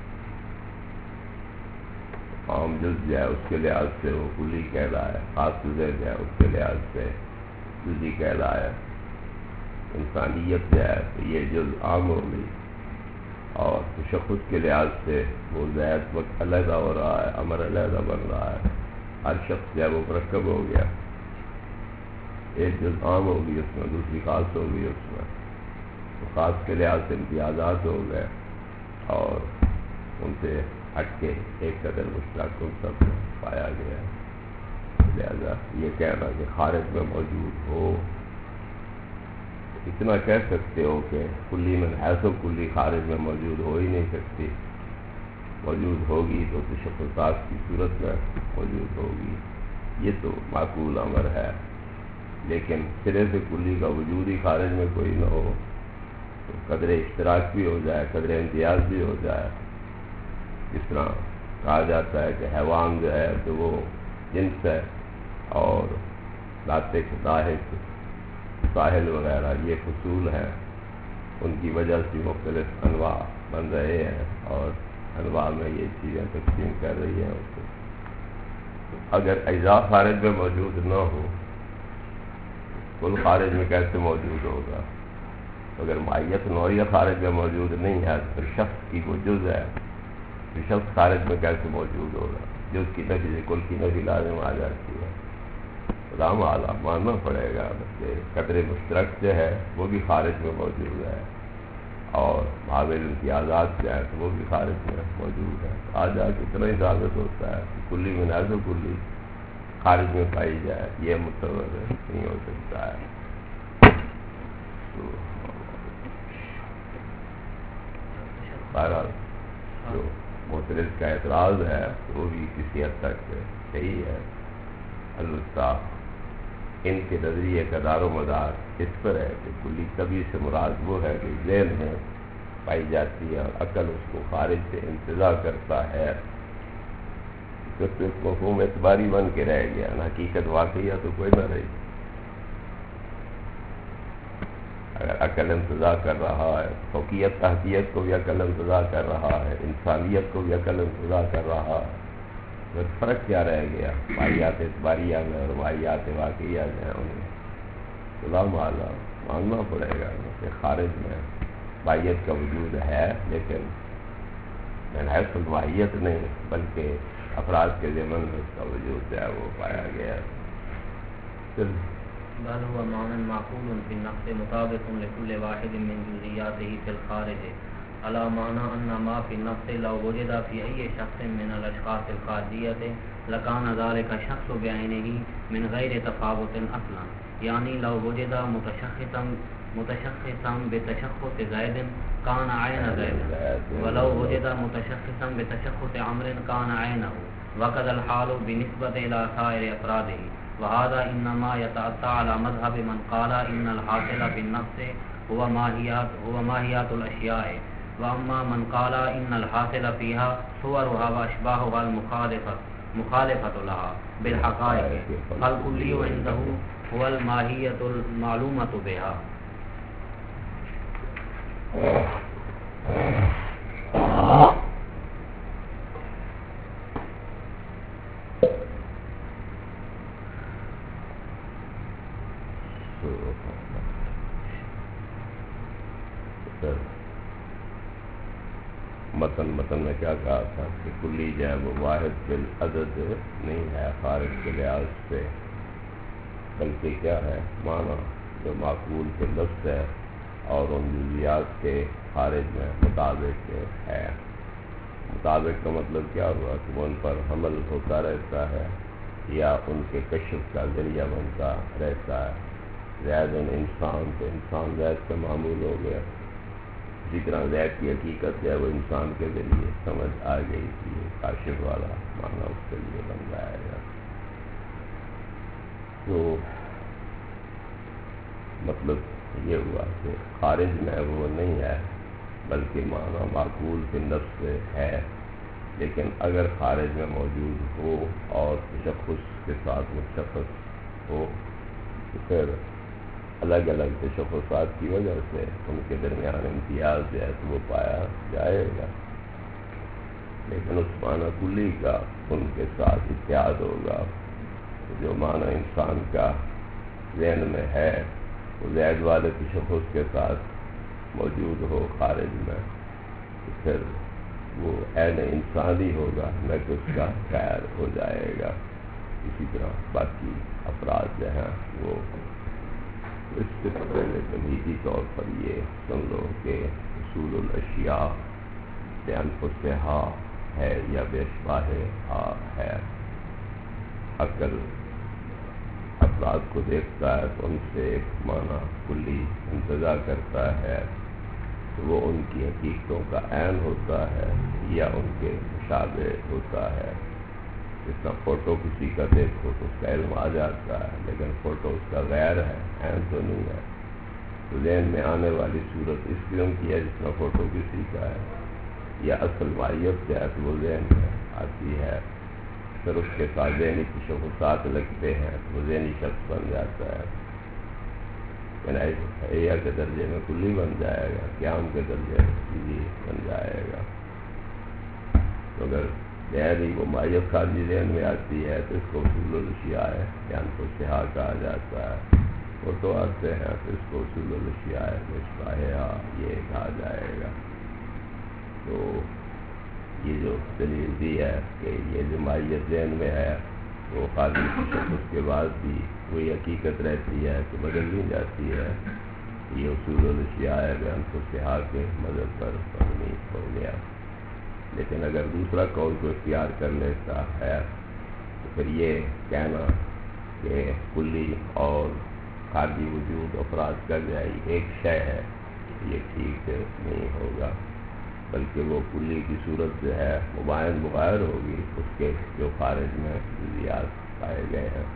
عام جز جو ہے اس کے لحاظ سے وہ کلی کہلائے، خاص جز جو ہے اس کے لحاظ سے جزی کہلائے، انسانیت جو ہے تو یہ جز عام ہو گئی، اور تشخص کے لحاظ سے وہ زید وقت علیحدہ ہو رہا ہے، امر علیحدہ بن رہا ہے، ہر شخص جو ہے وہ مرکب ہو گیا، ایک جز عام ہوگی اس میں، دوسری خاص ہوگی اس میں، تو خاص کے لحاظ سے امتیازات ہو گئے اور ان سے ہٹ کے ایک قدر مشترک کو سب پایا گیا، لہذا یہ کہنا کہ خارج میں موجود ہو، اتنا کہہ سکتے ہو کہ کلی من حیث کلی خارج میں موجود ہو ہی نہیں سکتی، موجود ہوگی تو تشخصات کی صورت میں موجود ہوگی، یہ تو معقول امر ہے۔ لیکن سرے سے کلی کا وجود ہی خارج میں کوئی نہ ہو تو قدر اشتراک بھی ہو جائے، قدر امتیاز بھی ہو جائے۔ اس طرح کہا جاتا ہے کہ حیوان جو ہے تو وہ جنس ہے، اور ناطق، ضاحک، ساحل وغیرہ یہ فصول ہیں، ان کی وجہ سے مختلف انواع بن رہے ہیں، اور انواع میں یہ چیزیں تقسیم کر رہی ہیں اس کو۔ اگر اجزاء خارج میں موجود نہ ہو، کل خارج میں کیسے موجود ہوگا؟ اگر ماہیت نوعیہ خارج میں موجود نہیں ہے تو شخص کی وہ جز ہے، تو شخص خارج میں کیسے موجود ہوگا؟ جز کی نفی سے کل کی نفی لازم آ جاتی ہے، لام اعلیٰ ماننا پڑے گا کہ قدر مشترک جو ہے وہ بھی خارج میں موجود ہے، اور معاول امتیازات جو ہے تو وہ بھی خارج میں موجود ہے۔ آ جا کے اتنا ہی ثابت ہوتا ہے کہ کلی میں نازل کلی خارج میں پائی جائے، یہ متصور نہیں ہو سکتا ہے۔ تو بہرحال جو معترض کا اعتراض ہے وہ بھی کسی حد تک صحیح ہے، البتہ ان کے نظریے کا دار و مدار اس پر ہے کہ کلی کبھی سے مراد وہ ہے کہ ذہن میں پائی جاتی ہے، اور عقل اس کو خارج سے انتزاع کرتا ہے، تو مفہوم اعتباری بن کے رہ گیا، حقیقت واقعیہ تو کوئی نہ رہی۔ اگر عقل انتزاع کر رہا ہے، فوقیت تحقیت کو بھی عقل انتزاع کر رہا ہے، انسانیت کو بھی عقل انتزاع کر رہا ہے، پھر فرق کیا رہ گیا ماہیات اعتباریہ میں اور ماہیات واقعیہ جو ہیں ان میں؟ غلام اعلیٰ ماننا پڑے گا کہ خارج میں ماہیت کا وجود ہے، لیکن من حیث الماہیت نہیں، بلکہ افراد کے ضمن میں اس کا وجود جو ہے وہ پایا گیا۔ بل هو معنى معقول في النفس مطابق لكل واحد من جزئياته في الخارج، على معنى أن ما في النفس لو وجد في أي شخص من الأشخاص الخارجية لكان ذلك الشخص بعينه من غير تفاوت أصلا، يعني لو وجد متشخصا بتشخص زيد كان عين زيد، ولو وجد متشخصا بتشخص عمرو كان عينه، وكذا الحال بالنسبة إلى سائر أفراده، وهذا إنما يتأتى على مذهب من قال إن الحاصل في النفس هو ماهيات الأشياء، وأما من قال إن الحاصل فيها صورها وأشباهها المخالفة لها بالحقائق، فالكلي عنده هو الماهية المعلومة بها۔ متن میں کیا کہا تھا کہ کلی جو ہے وہ واحد بالعدد نہیں ہے خارج کے لحاظ سے، بلکہ کیا ہے معنی جو معقول کے لفظ ہے اور ان جزیات کے خارج میں مطابق ہے۔ مطابق کا مطلب کیا ہوا کہ وہ ان پر حمل ہوتا رہتا ہے یا ان کے کشف کا ذریعہ بنتا رہتا ہے۔ زید انسان تو انسان زید کا معمول ہو گیا، اسی طرح زید کی حقیقت جو ہے وہ انسان کے ذریعے سمجھ آ گئی تھی، کاشف والا معنی اس کے لیے بن جائے گا۔ تو مطلب یہ ہوا کہ خارج میں وہ نہیں ہے، بلکہ معنی معقول کے نفس سے ہے، لیکن اگر خارج میں موجود ہو اور تشخص کے ساتھ مشخص ہو تو پھر الگ الگ تشخصات کی وجہ سے ان کے درمیان امتیاز جو ہے تو وہ پایا جائے گا، لیکن اس معنی کلی کا ان کے ساتھ اتحاد ہوگا۔ جو معنی انسان کا ذہن میں ہے وہ زید والے تشخص کے ساتھ موجود ہو خارج میں، تو پھر وہ عین انسانی ہوگا، نہ کہ اس کا غیر ہو جائے گا۔ اسی طرح باقی افراد جو ہیں وہ اس سے پہلے تمہیدی طور پر یہ سن لو کہ اصول الاشیاء بانفسہا ہے یا باشباہہا ہے۔ عقل افراد کو دیکھتا ہے تو ان سے ایک معنی کلی انتزاع کرتا ہے، وہ ان کی حقیقتوں کا عین ہوتا ہے یا ان کے مشابہ ہوتا ہے. جس کا فوٹو کسی کا دیکھو تو اس کا علم آ جاتا ہے، لیکن فوٹو اس کا غیر ہے، عین تو نہیں ہے. تو ذہن میں آنے والی صورت اس قسم کی ہے جس کا فوٹو کسی کا ہے، یا اصل مائیت جو ہے تو وہ ذہن میں آتی ہے، پھر اس کے ساتھ ذہنی تشخصات لگتے ہیں تو وہ ذہنی شخص بن جاتا ہے. حیا کے درجے میں کلی بن جائے گا، قیام کے درجے میں کلی بن جائے گا. تو اگر ذہنی وہ مائیت خارجی ذہن میں آتی ہے تو اس کو اصول الاشیاء ہے، یعنی کو شہا کہا جاتا ہے. فوٹو آتے ہیں تو اس کو اصول الاشیاء ہے، یہ کہا جائے گا. تو یہ جو دلیل دی ہے کہ یہ جو مائیت ذہن میں ہے وہ خارجی تشخص کے بعد بھی وہی حقیقت رہتی ہے کہ بدل نہیں جاتی ہے، یہ اصول الاشیاء ہے بیان کو صحا کے مدد پر مبنی ہو گیا. لیکن اگر دوسرا قول کو اختیار کر لیتا ہے تو پھر یہ کہنا کہ کلی اور خارجی وجود افراد کا جائے ایک شے ہے، یہ ٹھیک نہیں ہوگا، بلکہ وہ کلی کی صورت جو ہے مباین مغیر ہوگی اس کے جو خارج میں جزیات پائے گئے ہیں.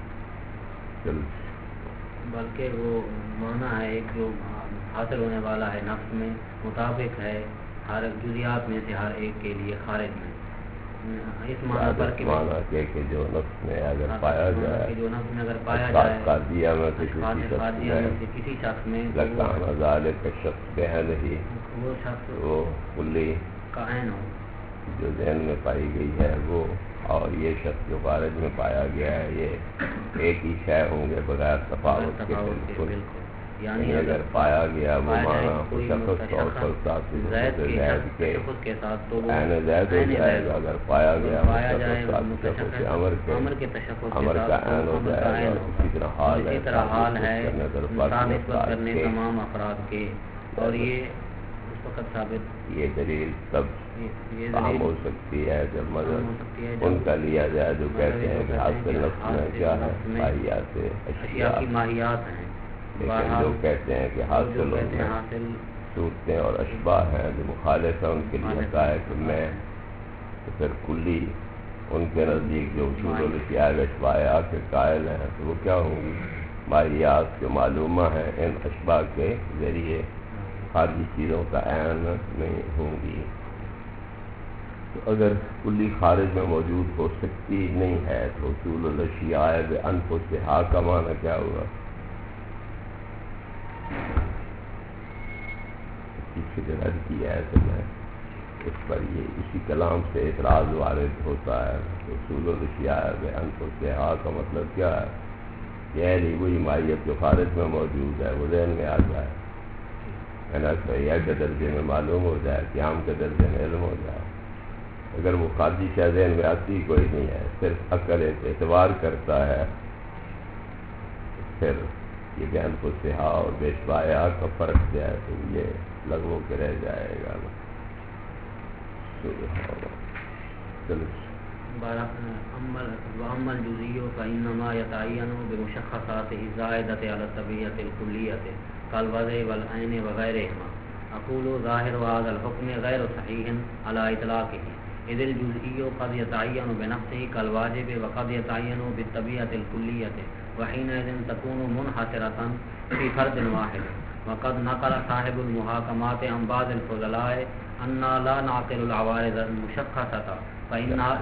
بلکہ وہ معنی ہے ایک جو حاصل ہونے والا ہے نفس میں مطابق ہے ہر جزیات میں سے ہر ایک کے لیے خارج میں. اس معنی پر کہ جو نفس میں اگر پایا جائے، جو نفس میں اگر پایا جائے قاضیہ میں کسی شخص میں لگانا ذالک شخص بہن ہی وہ شخص وہ کلی کا عین ہو جو ذہن میں پائی گئی ہے وہ، اور یہ شخص جو خارج میں پایا گیا ہے یہ ایک ہی شے ہوں گے بغیر تفاوت کے. بالکل یعنی اگر پایا گیا وہ معنی شخص اور زید کے عین زید ہو جائے گا. اگر پایا گیا امر کا عین ہو جائے گا. اسی طرح حال ہے نسبت کرنے تمام افراد کے. اور یہ اس وقت ثابت یہ دلیل تب کام ہو سکتی ہے جب مدد ان کا لیا جائے جو کہتے ہیں کہ حاصل نفس میں کیا ہے ماہیات اشیاء کی ماہیات ہیں، لیکن جو کہتے ہیں کہ حاصل صورتیں اور اشباہ ہیں جو مخالف ہیں ان کے لیے حقائق میں، تو پھر کلی ان کے نزدیک جو اصول الاشیاء اشباہ کے قائل ہیں تو وہ کیا ہوں گی؟ ماہیات جو معلومہ ہیں ان اشباہ کے ذریعے خارجی چیزوں کا عین نہیں ہوں گی. تو اگر کلی خارج میں موجود ہو سکتی نہیں ہے تو اصول الاشیاء بانفسہا کا معنی کیا ہوگا؟ فکر رد کیا ہے تو میں اس پر یہ اسی کلام سے اعتراض وارد ہوتا ہے. اصول الاشیاء بانفسہا کا مطلب کیا ہے؟ یہ وہی ماہیت جو خارج میں موجود ہے وہ ذہن میں آ جائے، حیا کے درجے میں معلوم ہو جائے، قیام کے درجے میں علم ہو جائے. اگر وہ خارجی شے ذہن میں آتی کوئی نہیں ہے، صرف عقل اعتبار کرتا ہے، پھر یہ بیان کو صحا اور بیشبایا کا فرق جائے تو یہ لغو کے رہ جائے گا. وأما الجزئي فإنما يتعين بمشخصاته الزائدة على الطبيعة الكلية كالوضع والعين وغيرهما. أقول ظاهر هذا الحكم غير صحيح على إطلاقه، إذ الجزئي قد يتعين بنفسه كالواجب وقد يتعين بالطبيعة الكلية، وحينئذ تكون منحصرة في فرد واحد. وقد نقل صاحب المحاكمات عن بعض الفضلاء أن لا نعقل العوارض المشخصة فإنها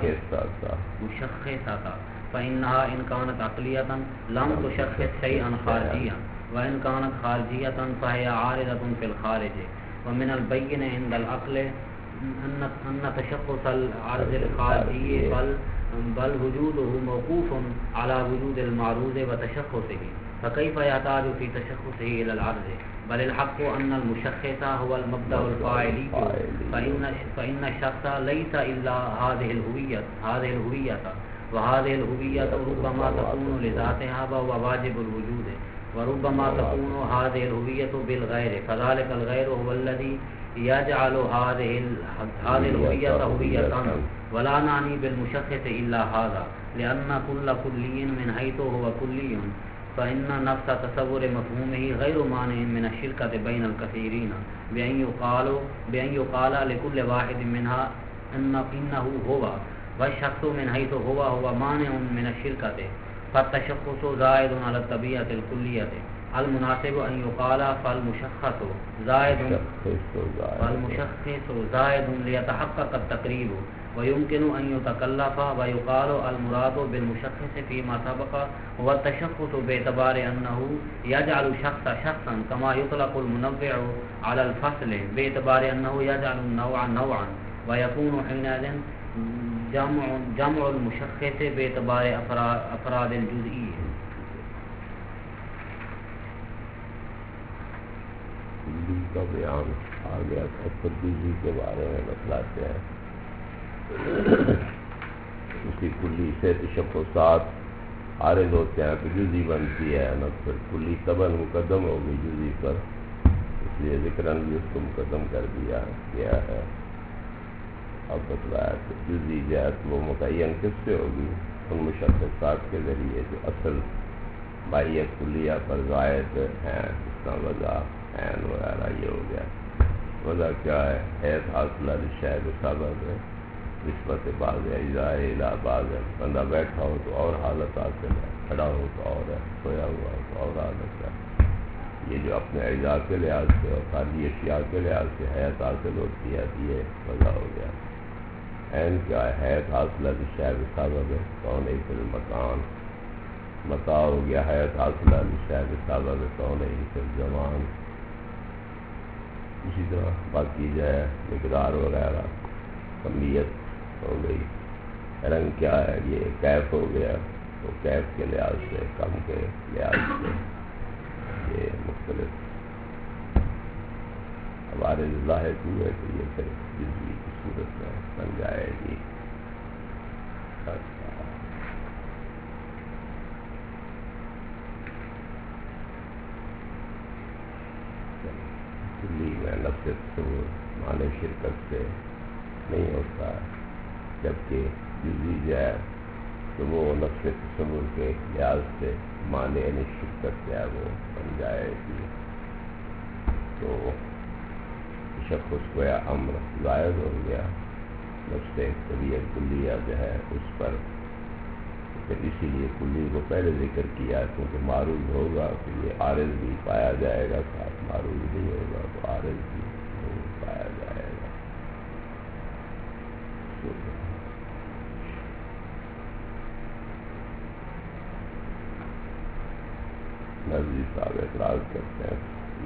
إن كانت عقلية لم تشخص شيئا خارجيا، وإن كانت خارجية فهي عارضة في الخارج. ومن البين عند العقل أن تشخص العرض الخارجي بل وجوده موقوف على وجود المعروض وتشخصه، فكيف يحتاج في تشخصه إلى العرض؟ بل الحق أن المشخص هو المبدأ الفاعلي، فإن الشخص ليس إلا هذه الهوية، وهذه الهوية ربما تكون لذاتها وهو واجب الوجود، وربما تكون هذه الهوية بالغير، فذلك الغير هو الذي يجعل هذه الهوية هوية. ولا نعني بالمشخص إلا هذا، لأن كل كلي من حيث هو كلي فإن نفس تصور مفهومه غير مانع من الشركة بين الكثيرين بأن يقال لكل واحد منها إنه هو، والشخص من حيث هو مانع من الشركة، فالتشخص زائد على الطبيعة الكلية. المناسب أن يقال فالمشخص زائد ليتحقق التقريب، ويمكن أن يتكلف ويقال المراد بالمشخص فيما سبق هو التشخص باعتبار أنه يجعل شخصا كما يطلق المنوع على الفصل باعتبار أنه يجعل النوع نوعا، ويكون حينئذ جمع المشخص باعتبار أفراد الجزئية. کلی کا بیان آ گیا تھا، تبدیلی کے بارے میں بتلاتے ہیں. اسی کلی سے تشخصات عارض ہوتے ہیں، پھر جزی بنتی ہے نا، پھر کلی طبعاً مقدم ہو گئی جزی پر، اس لیے ذکراً بھی اس کو مقدم کر دیا گیا ہے. اب بتلایا کہ جزی جہت وہ متعین کس سے ہوگی؟ ان مشخصات کے ذریعے جو اصل ماہیت کلیہ پر زائد ہیں، اس کا وضع عین وغیرہ یہ ہو گیا. وضع کیا ہے؟ حیث حاصلہ للشیء بسبب نسبت بعض اجزاء الی بعض. بندہ بیٹھا ہو تو اور حالت حاصل ہے، کھڑا ہو تو اور ہے، سویا ہوا ہو تو اور حالت ہے. یہ جو اپنے اجزاء کے لحاظ سے اور خارجی اشیاء کے لحاظ سے حیث حاصل ہوتی ہے، یہ وضع ہو گیا. عین کیا ہے؟ حیث حاصلہ للشیء بسبب کون فی المکان. متا ہو گیا حیث حاصلہ للشیء بسبب کون فی الزمان. اسی طرح باقی جو ہے مقدار وغیرہ کمیت ہو گئی. رنگ کیا ہے؟ یہ کیف ہو گیا، تو کیف کے لحاظ سے، کم کے لحاظ سے یہ مختلف ہمارے ظاہر ہوئے تو یہ پھر جزوی کی صورت میں بن جائے گی. کلی میں نفس تصور معنی شرکت سے نہیں ہوتا ہے، جبکہ جزوی جو ہے تو وہ نفس تصور کے لحاظ سے معنی شرکت جو ہے وہ بن جائے گی. تو تشخص کو یا امر زائد ہو گیا نفس طبیعت کلیہ جو ہے اس پر. پھر اسی لیے کلی کو پہلے ذکر کیا کیونکہ معروض ہوگا تو یہ عارض بھی پایا جائے گا، ساتھ معروض نہیں ہوگا تو عارض بھی نہیں پایا جائے گا. نظری صاحب اعتراض کرتے ہیں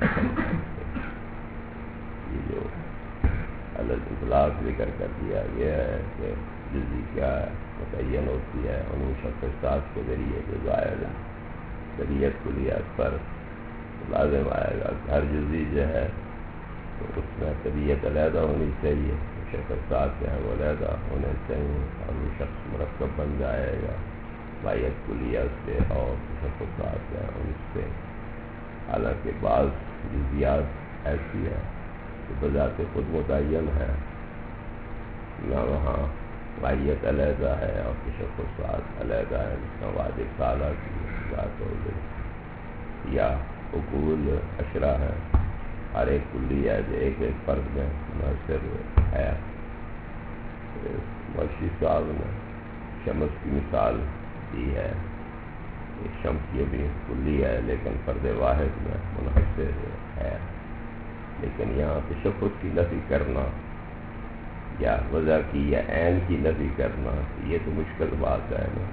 یہ جو اطلاق ذکر کر دیا گیا ہے کہ جزی کیا ہے متعین ہوتی ہے ان مشخصات کے ذریعے جو زائد ہے طبیعت کلیات پر لازم آئے گا کہ ہر جزی جو ہے تو اس میں طبیعت علیحدہ ہونی چاہیے، مشخصات جو ہیں وہ علیحدہ ہونے چاہیے، اور وہ شخص مرکب بن جائے گا ماہیت کلیات سے اور مشخصات ہیں ان سے. حالانکہ بعض جزیات ایسی ہیں کہ بذات خود متعین ہے، نہ وہاں ماہیت علیحدہ ہے اور تشخصات علیحدہ ہے، جس کا واجب تعالیٰ کی ذات ہو گئی. یا حقول اشرا ہے، ہر ایک کلی ہے جو ایک ایک فرد میں منحصر ہے. مرشی صاحب نے شمس کی مثال دی ہے، شمس یہ بھی کلی ہے لیکن فرد واحد میں منحصر ہے. لیکن یہاں تشخص کی نفی کرنا یا وضع کی یا عین کی نفی کرنا یہ تو مشکل بات ہے نا.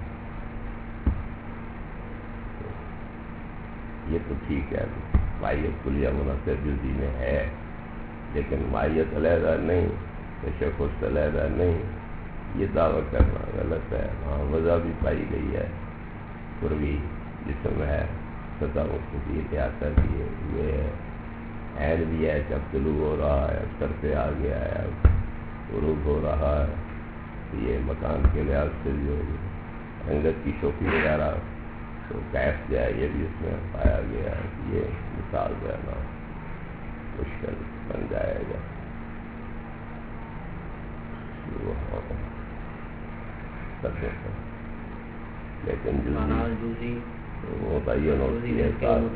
یہ تو ٹھیک ہے ماہیت کلیہ منحصر جزی میں ہے، لیکن ماہیت علیحدہ نہیں، تشخص علیحدہ نہیں، یہ دعویٰ کرنا غلط ہے. وہاں وضع بھی پائی گئی ہے، قربی جسم ہے، سطح مستطیل احاطہ کیے ہوئے ہے، عین بھی ہے کہ اب طلوع ہو رہا ہے، اب سر پہ آ گیا ہے، اب غروب ہو رہا ہے. یہ مکان کے لحاظ سے جو رنگت کی شوخی وغیرہ تو کیف جو ہے یہ بھی اس میں پایا گیا ہے. یہ مثال جو ہے نا مشکل بن جائے گا. لیکن جزی متعین ہوتی ہے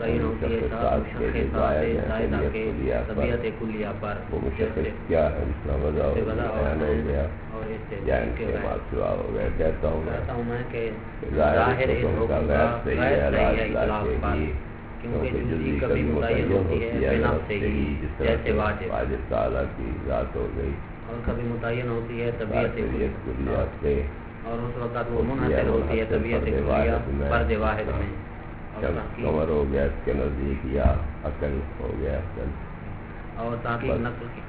طبیعت کلیہ پر، وہ مشخص کیا ہے، اس کا وضع بیان ہو گیا یا ان کے سوا ہو گیا. کہتا ہوں میں کہ ظاہر حکم کا غیر صحیح ہے اطلاق پر، کیونکہ جزوی کبھی متعین ہوتی ہے بنفس سے ہی، جیسے واجب تعالیٰ کی ذات ہو گئی، اور کبھی متعین ہوتی ہے طبیعت کلیہ سے، اور اس وقت وہ منحصر ہوتی ہے طبیعت کلیہ فرد واحد میں. کمر ہو گیا اس کے نزدیک، یا عقل ہو گیا عقل. اور تحقیق نقل کی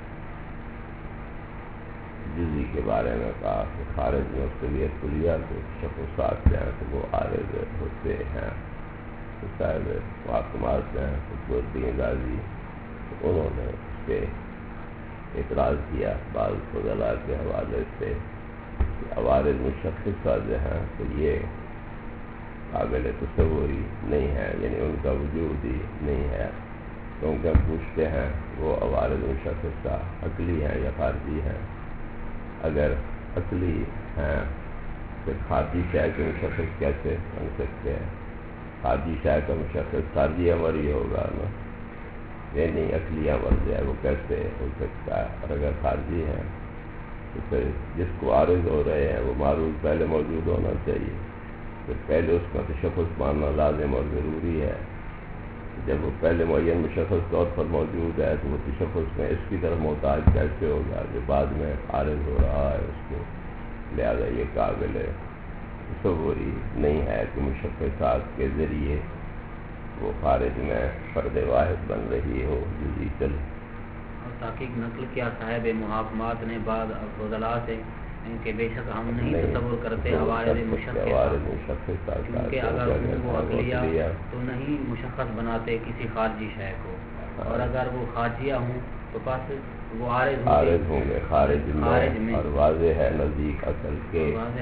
جزی کے بارے میں کہا کہ خارج میں طبیعت کلیہ سے شخصات ہیں تو وہ عارض ہوتے ہیں. صاحب محکمات ہیں الدین غازی، انہوں نے اس پہ اعتراض کیا بعض فضلاء کے حوالے سے کہ عوارض مشخصہ جو ہیں تو یہ قابل تصوری نہیں ہے، یعنی ان کا وجود ہی نہیں ہے. کیونکہ ہم پوچھتے ہیں وہ عوارض مشخصہ عقلی ہیں یا خارجی ہیں. اگر عقلی ہیں تو خارجی شے کے مشخص کیسے بن سکتے ہیں؟ خارجی شے کا مشخص خارجی امر ہی ہوگا نا، یعنی عقلی امر جو ہے وہ کیسے ہو سکتا ہے؟ اور اگر خارجی ہیں تو پھر جس کو عارض ہو رہے ہیں وہ معروض پہلے موجود ہونا چاہیے، پھر پہلے اس کا تشخص ماننا لازم اور ضروری ہے. جب وہ پہلے معین مشخص طور پر موجود ہے تو وہ تشخص میں اس کی طرف محتاج کیسے ہوگا جو بعد میں عارض ہو رہا ہے اس کو؟ لہذا یہ قابل تصوری نہیں ہے کہ مشخصات کے ذریعے وہ خارج میں فرد واحد بن رہی ہو جزئی چل. اور تحقیق نقل کیا صاحب محاکمات نے بعض فضلاء سے کہ بے شک ہم نہیں تصور کرتے عوارض مشخصہ، کیونکہ اگر وہ عقلیہ تو نہیں مشخص بناتے کسی خارجی شے کو، اور اگر وہ خارجیہ ہوں تو پس وہ عارض ہوں گے خارج میں. اور واضح ہے نزدیک عقل کے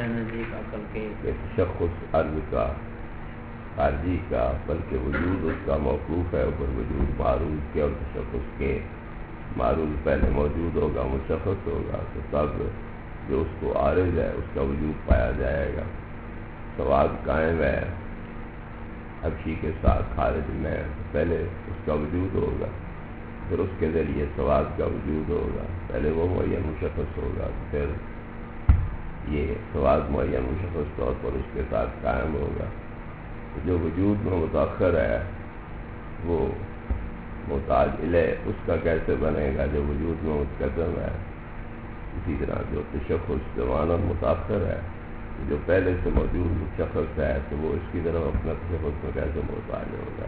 تشخص عرض کا خارجی کا، بلکہ وجود اس کا موقوف ہے اوپر وجود معروض کے، اور تشخص کے معروض پہلے موجود ہوگا مشخص ہوگا تو تب جو اس کو عارض ہے اس کا وجود پایا جائے گا. سواد قائم ہے حبشی کے ساتھ خارج میں، پہلے اس کا وجود ہوگا، پھر اس کے ذریعے سواد کا وجود ہوگا. پہلے وہ معین مشخص ہوگا، پھر یہ سواد معین مشخص طور پر اس کے ساتھ قائم ہوگا. جو وجود میں متاخر ہے وہ محتاج الیہ اس کا کیسے بنے گا جو وجود میں متقدم ہے؟ اسی طرح جو تشخص زمانہ متاخر ہے، جو پہلے سے موجود شخص ہے تو وہ اس کی طرف اپنا تشخص میں کیسے محتاج ہوگا؟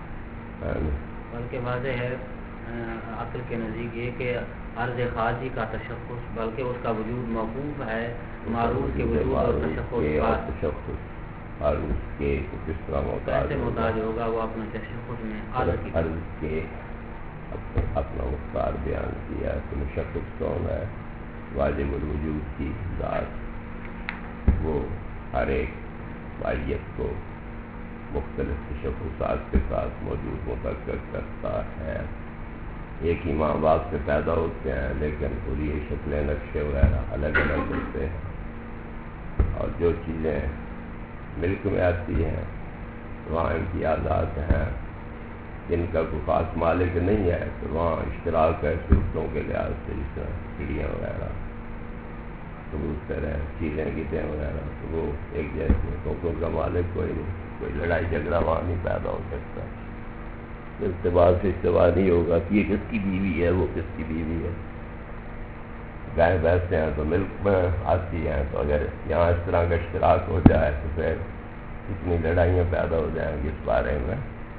بلکہ واضح ہے عقل کے نزدیک یہ کہ عرض خارجی کا تشخص بلکہ اس کا وجود موقوف ہے معروض کے وجود اور تشخص معروض کے کس طرح محتاج ہوگا؟ وہ اپنا تشخص میں عرض کے اپنا مختار بیان کیا کہ مشخص کون ہے؟ واجب الوجود کی ذات، وہ ہر ایک ماہیت کو مختلف تشخصات کے ساتھ موجود متعلق کرتا ہے. ایک ہی ماں باپ سے پیدا ہوتے ہیں لیکن پوری شکلیں نقشے وغیرہ الگ الگ ہوتے ہیں، اور جو چیزیں ملک میں آتی ہیں وہاں امتیازات ہیں جن کا کوئی خاص مالک نہیں ہے، تو وہاں اشتراک ہے صورتوں کے لحاظ سے، جس طرح چڑیاں وغیرہ کبوتر ہیں چیلیں گیدیں وغیرہ، تو وہ ایک جیسے کیونکہ ان کا مالک کوئی نہیں، کوئی لڑائی جھگڑا وہاں نہیں پیدا ہو سکتا. اعتبار سے اشتباہ نہیں ہوگا کہ یہ کس کی بیوی ہے وہ کس کی بیوی ہے. گائے بھینسیں ہیں تو ملک میں آتی ہیں، تو اگر یہاں اس طرح کا اشتراک ہو جائے تو پھر اتنی لڑائیاں پیدا ہو جائیں گی اس بارے میں.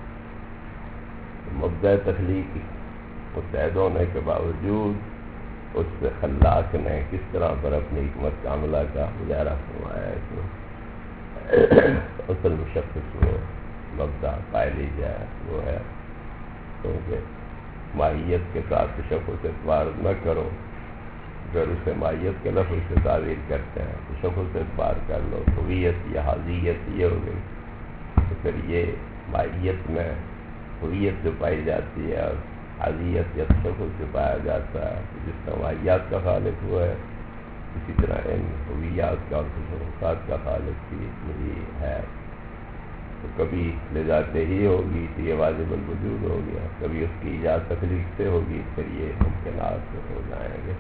مبدأ تخلیق متحد ہونے کے باوجود اس سے خلاق نے کس طرح پر اپنی حکمت کاملہ کا مظاہرہ فرمایا ہے تو اصل مشخص وہ مبدأ قائل جائے وہ ہے. کیونکہ ماہیت کے ساتھ تشخص اعتبار نہ کرو، اگر اسے ماہیت کے لفظ سے تعبیر کرتے ہیں تشخص اعتبار کر لو، ہویت یا حاضیت یہ ہو گئی، تو پھر یہ ماہیت میں ہویت جو پائی جاتی ہے اور حاضیت یا تشخص جو پایا جاتا ہے، جس طرح ماہیات کا خالق ہوا ہے اسی طرح ان ہویات کا اور تشخصات کا خالق بھی وہی ہے. تو کبھی لے جاتے ہی ہوگی تو یہ واجب الوجود ہو گیا، کبھی اس کی ایجاد تخلیق سے ہوگی پھر یہ ممکنات ہو جائیں گے۔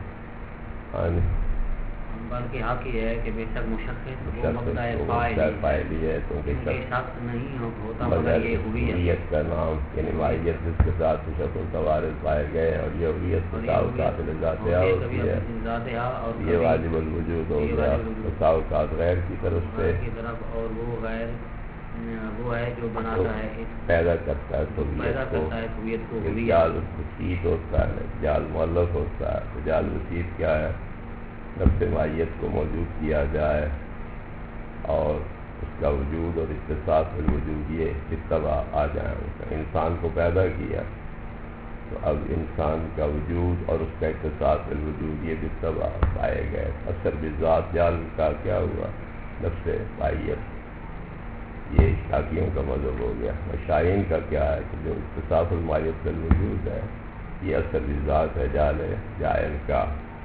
بلکہ حق یہ ہے کہ بے شک مشخص وہ مبدأ فاعل ہی ہے، کیونکہ شخص نہیں ہوتا مگر یہ ہویت کا نام یعنی ماہیت جس کے ساتھ تشکل توارث پائے گئے اور یہ ہویت تساوقات ذاتیہ ہوتی ہے، یہ واجب الوجود ہو گیا تساوقات غیر کی طرف سے، اور وہ غیر وہ ہے جو بناتا ہے پیدا کرتا ہے ہویت کو، جال وسیط ہوتا ہے، جال مؤلف ہوتا ہے، تو جال وسیط کیا ہے؟ نفس ماہیت کو موجود کیا جائے اور اس کا وجود اور اتصاف الوجود یہ اتباع آ جائیں۔ انسان کو پیدا کیا تو اب انسان کا وجود اور اس کا اتصاف الوجود یہ اتباع پائے گئے۔ اثر بذات جال کا کیا ہوا؟ نفس ماہیت، یہ شاکیوں کا مذہب ہو گیا۔ مشائین کا کیا ہے کہ جو اتصاف الماہیت کا الوجود ہے یہ اثر بذات ہے، جال ہے جائل کا۔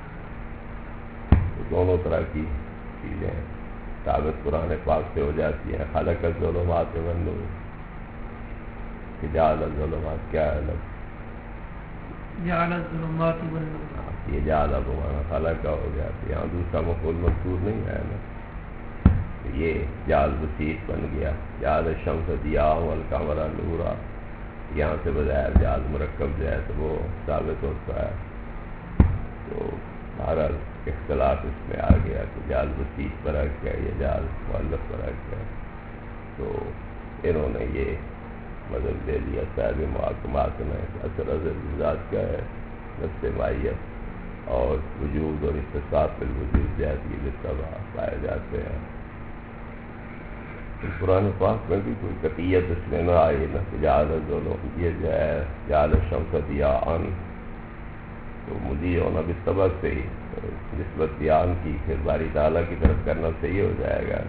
دونوں طرح کی چیزیں ثابت قرآن پاک سے ہو جاتی ہیں۔ خلق الظلمات والنور، کہ جعل الظلمات کیا ہے لفظ؟ جعل الظلمات والنور، یہ جعل بمانا خلق کا ہو گیا، یہاں دوسرا مفعول منصوب نہیں ہے نا، یہ جعل وسیط بن گیا۔ جعل الشمس ضیاء والقمر نورا، یہاں سے بظاہر جعل مرکب جو ہے تو وہ ثابت ہوتا ہے۔ تو بہرحال اختلاف اس میں آ گیا کہ جعل وسیط فرق ہے، یہ جعل مؤلف فرق ہے، تو انہوں نے یہ مذہب دے دیا صاحب محاکمات میں۔ اثر ذات کیا ہے؟ نفس ماہیت اور وجود اور اتصاف الوجود جیسی اتباع پائے جاتے ہیں۔ قرآن پاک میں بھی کوئی قطعیت اس میں نہ آئی نہ کہ جعل الظلم، یہ جو ہے جعل الشمس ضیاء، تو مضی ہونا بالطبع سے ہی نسبت بیان کی پھر باری تعالیٰ کی طرف کرنا صحیح ہو جائے گا۔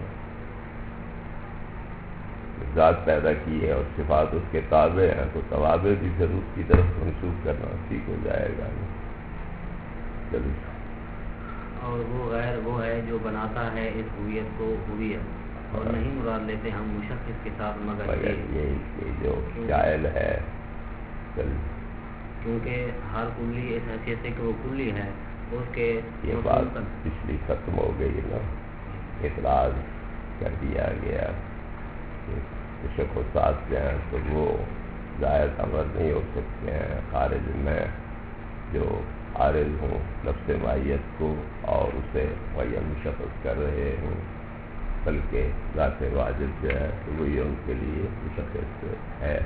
ذات پیدا کی ہے اور صفات اس کے تابع ہیں تو توابع بھی پھر اس کی طرف منسوخ کرنا ٹھیک ہو جائے گا۔ چلو، اور وہ غیر وہ ہے جو بناتا ہے اس ہویت کو ہویت، اور نہیں مراد لیتے ہم مشخص کے ساتھ مگر یہ جو جائل ہے، کیونکہ ہر کلی اس حیثیت سے کہ وہ کلی ہے اس کے یہ بات پچھلی ختم ہو گئی نا، اعتراض کر دیا گیا کہ شخصات جو ہیں تو وہ زائد امر نہیں ہو سکتے ہیں خارج میں جو عارض ہوں نفس ماہیت کو اور اسے معین مشخص کر رہے ہوں، بلکہ ذات واجب جو ہے وہی ان کے لیے مشخص ہے۔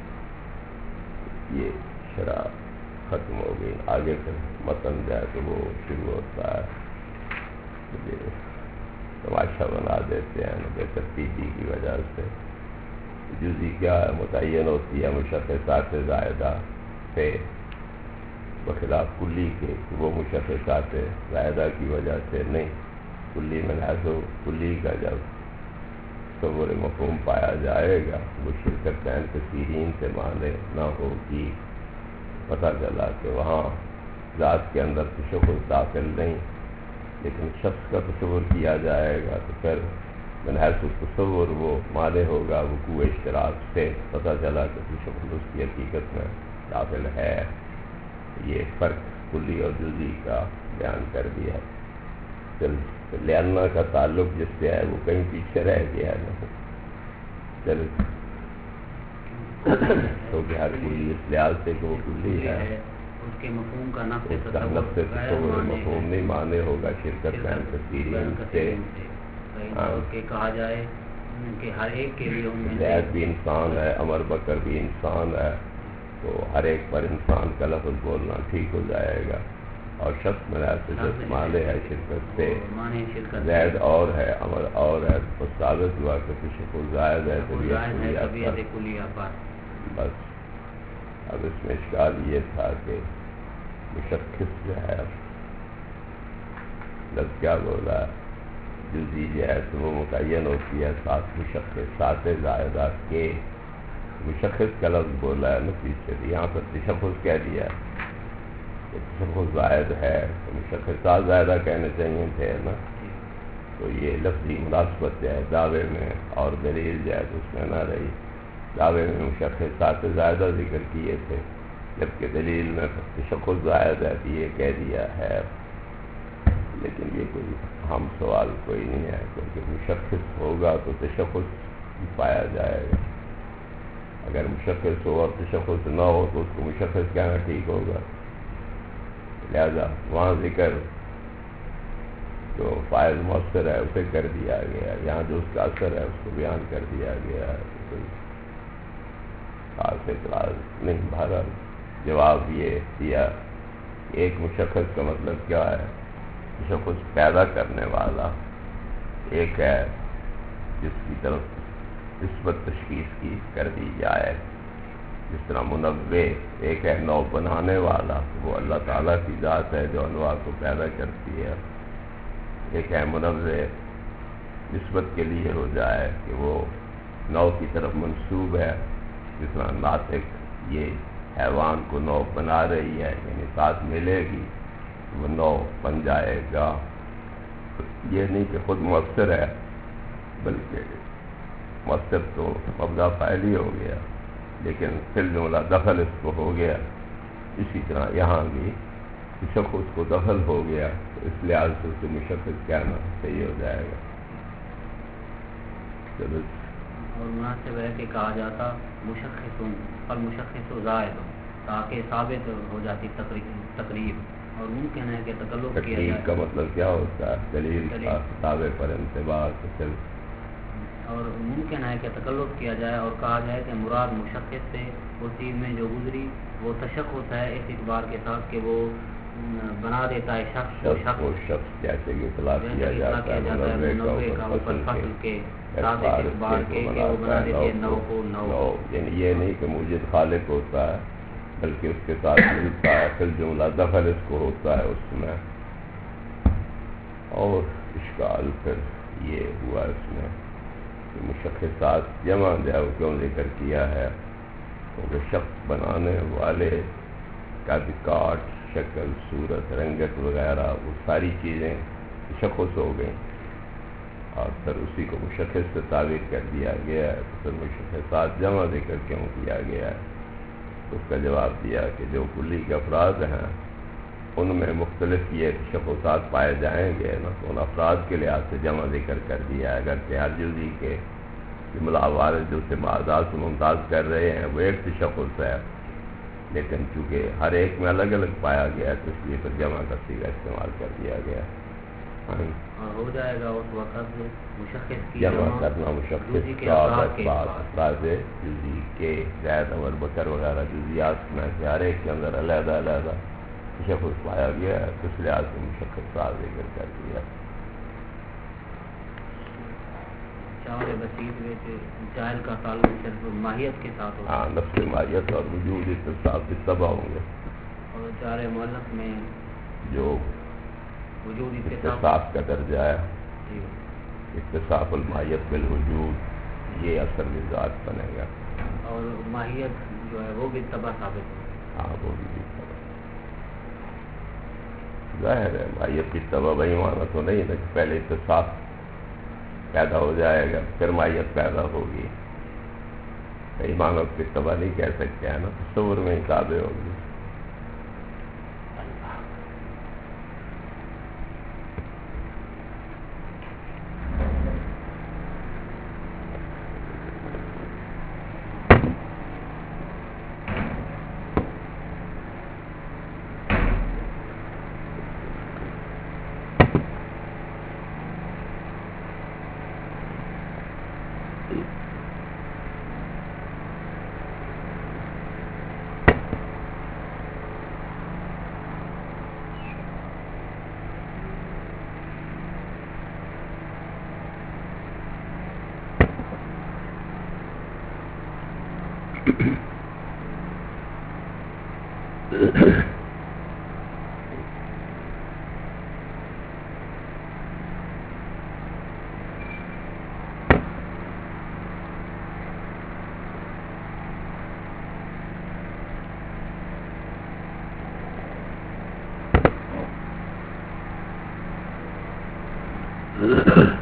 یہ شرح ختم ہو گئی، آگے پھر متن جائے تو وہ شروع ہوتا ہے، تماشا بنا دیتے ہیں بے ترتیبی کی وجہ سے۔ جزئی کیا ہے؟ متعین ہوتی ہے مشخصات زائدہ سے بخلاف کلی کے، وہ مشخصات زائدہ کی وجہ سے نہیں۔ کلی میں لحظو کلی کا جب تصور مفہوم پایا جائے گا وہ شرکتین کثیرین سے مانے نہ ہوگی۔ پتہ چلا کہ وہاں ذات کے اندر تشخص داخل نہیں، لیکن شخص کا تصور کیا جائے گا تو پھر من حیث تصور وہ مانے ہوگا وقوع اشتراک سے، پتہ چلا کہ تشخص اس کی حقیقت میں داخل ہے۔ یہ فرق کلی اور جزئی کا بیان کر دیا۔ لیانا کا تعلق جس سے ہے وہ کہیں پیچھے رہ گیا ہے، چلو کیونکہ ہر کلی اس لحاظ سے کہ وہ کلی ہے اس کے مفہوم کا نفس تصور مفہوم نہیں مانے ہوگا شرکت بین کثیرین سے، کہ کہا جائے کہ ہر ایک کے لیے زید بھی انسان ہے، عمر بکر بھی انسان ہے، تو ہر ایک پر انسان کا لفظ بولنا ٹھیک ہو جائے گا، اور شخص میں ایسے جو مانے ہے شرکت سے، زید اور ہے عمر اور ہے، تو ثابت ہوا کہ تشخص زائد ہے طبیعت کلیہ پر۔ بس اب اس میں اشکال یہ تھا کہ مشخص جو ہے لفظ کیا بولا، جزئی جو ہے تو وہ متعین ہوتی ہے ساتھ مشخص ساتھ زائدہ کے، مشخص کا لفظ بولا ہے نا پیچھے، یہاں پر تشخص کہہ دیا کہ تشخص زائد ہے تو مشخصات زائدہ کہنے چاہیے تھے نا، تو یہ لفظی مناسبت جو ہے دعوے میں اور دلیل جو ہے تو اس میں نہ رہی. دعوے میں مشخصات زیادہ ذکر کیے تھے، جبکہ دلیل میں تشخص زائد ہے کہ یہ کہہ دیا ہے. لیکن یہ کوئی اہم سوال کوئی نہیں ہے، کیونکہ مشخص ہوگا تو تشخص پایا جائے گا. اگر مشخص ہو اور تشخص نہ ہو تو اس کو مشخص کہنا ٹھیک ہوگا. لہذا وہاں ذکر جو فائل مؤثر ہے اسے کر دیا گیا، یہاں جو اس کا اثر ہے اس کو بیان کر دیا گیا ہے. کوئی خاص اعتراض نہیں. بہرحال جواب یہ دیا کہ ایک مشخص کا مطلب کیا ہے؟ تشخص پیدا کرنے والا ایک ہے جس کی طرف نسبت تشخیص کی کر دی جائے، جس طرح منوع ایک ہے نو بنانے والا، وہ اللہ تعالیٰ کی ذات ہے جو انواع کو پیدا کرتی ہے. ایک ہے منوع نسبت کے لیے ہو جائے کہ وہ نو کی طرف منسوب ہے، جس طرح ناطق یہ حیوان کو نو بنا رہی ہے، یعنی ساتھ ملے گی وہ نو بن جائے گا. یہ نہیں کہ خود مؤثر ہے، بلکہ مؤثر تو مبدا فاعل ہی ہو گیا، لیکن فی الجملہ دخل اس کو ہو گیا. اسی طرح یہاں بھی تشخص کو دخل ہو گیا، تو اس لحاظ سے اسے مشخص کہنا صحیح ہو جائے گا. اور مناسب ہے کہ کہا جاتا مشخص فالمشخص زائد، تاکہ ثابت ہو جاتی تقریب. اور ممکن ہے کہ تکلف کیا جائے. تقریب کا مطلب کیا ہوتا ہے؟ دلیل کا دعوے پر انتباہ. اور ممکن ہے کہ تکلف کیا جائے اور کہا جائے کہ مراد مشخص سے اس چیز میں جو گزری وہ تشخص ہے، اس اعتبار کے ساتھ کہ وہ بنا دیتا ہے شخص جیسے کہ اطلاق کیا جاتا ہے منوع کا اوپر فصل کے ساتھ اس اعتبار کے کہ وہ بنا دیتی ہے نو کو نو. یعنی یہ نہیں کہ موجود خالق ہوتا ہے، بلکہ اس کے ساتھ ملتا ہے. پھر جملہ دخل اس کو ہوتا ہے اس میں. اور اشکال پھر یہ ہوا اس میں کہ مشخصات جمع جو ہے وہ کیوں ذکر کیا ہے؟ کیونکہ شخص بنانے والے کا کاٹ، شکل، صورت، رنگت وغیرہ وہ ساری چیزیں تشخص ہو گئیں، اور پھر اسی کو مشخص سے تعبیر کر دیا گیا ہے. تو پھر مشخصات جمع ذکر کیوں کیا گیا ہے؟ اس کا جواب دیا کہ جو کلی کے افراد ہیں ان میں مختلف یہ تشخصات پائے جائیں گے نا، ان افراد کے لحاظ سے جمع ذکر کر دیا ہے. اگرچہ ہر جزئی کے جملہ وارث جو سے معاذات سے ممتاز کر رہے ہیں وہ ایک تشخص ہے، لیکن چونکہ ہر ایک میں الگ الگ پایا گیا ہے تو اس لیے پھر جمع کا صیغہ استعمال کر دیا گیا. اور ہو جائے گا اس وقت مشخص کی جمع کرنا مشخص کا افراد جزئی کے زید اور بکر وغیرہ جزیات میں سے ہر ایک کے اندر علیحدہ علیحدہ تشخص پایا گیا ہے، تو اس لحاظ سے مشخص کا ذکر کر دیا. چار بسیط میں جاہل کا تعلق صرف ماہیت کے ساتھ ہوتا ہے. ہاں، نفس ماہیت اور وجود اتصاف تبع ہوں گے. اور چار مؤلف میں جو وجود اتصاف کا درجہ ہے، اتصاف الماہیت بالوجود، یہ اثر ذات بنے گا. اور ماہیت جو ہے وہ بھی تبع ثابت ہے. ہاں، وہ بھی تبع ظاہر ہے. ماہیت کی تبع وہی معنی تو نہیں ہے کہ پہلے اتصاف پیدا ہو جائے گا پھر ماہیت پیدا ہوگی. کئی معنی کی تبع نہیں کہہ سکتے ہیں نا، تصور میں ہی تابع ہوگی. ہے.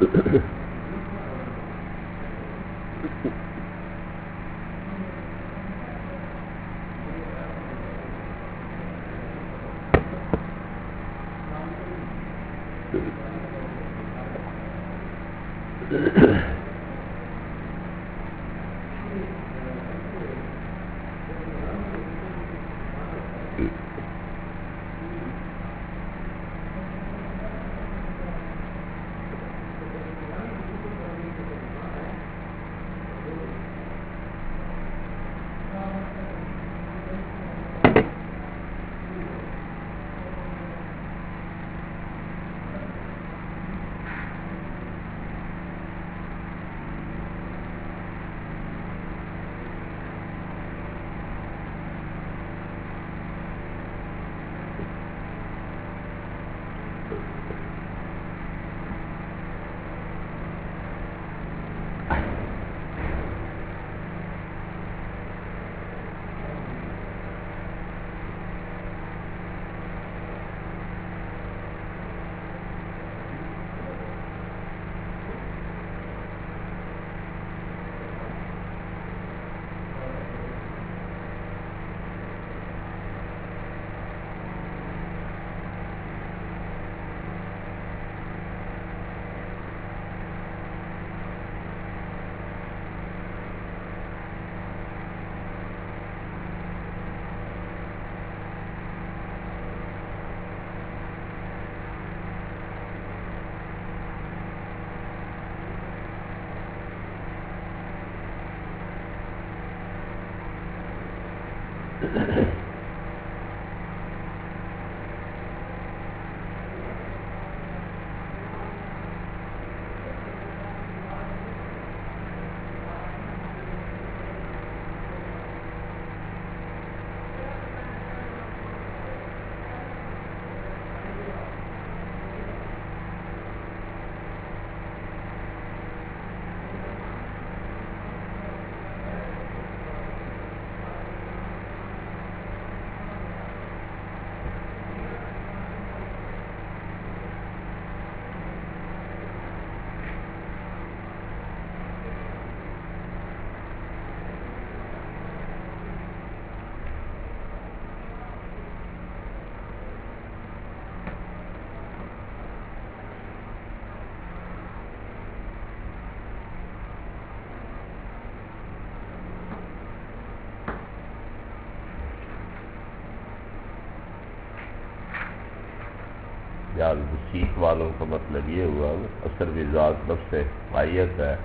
یاد سیکھ والوں کا مطلب یہ ہوا اثر بھی ذات نفس سے ماہیت ہے،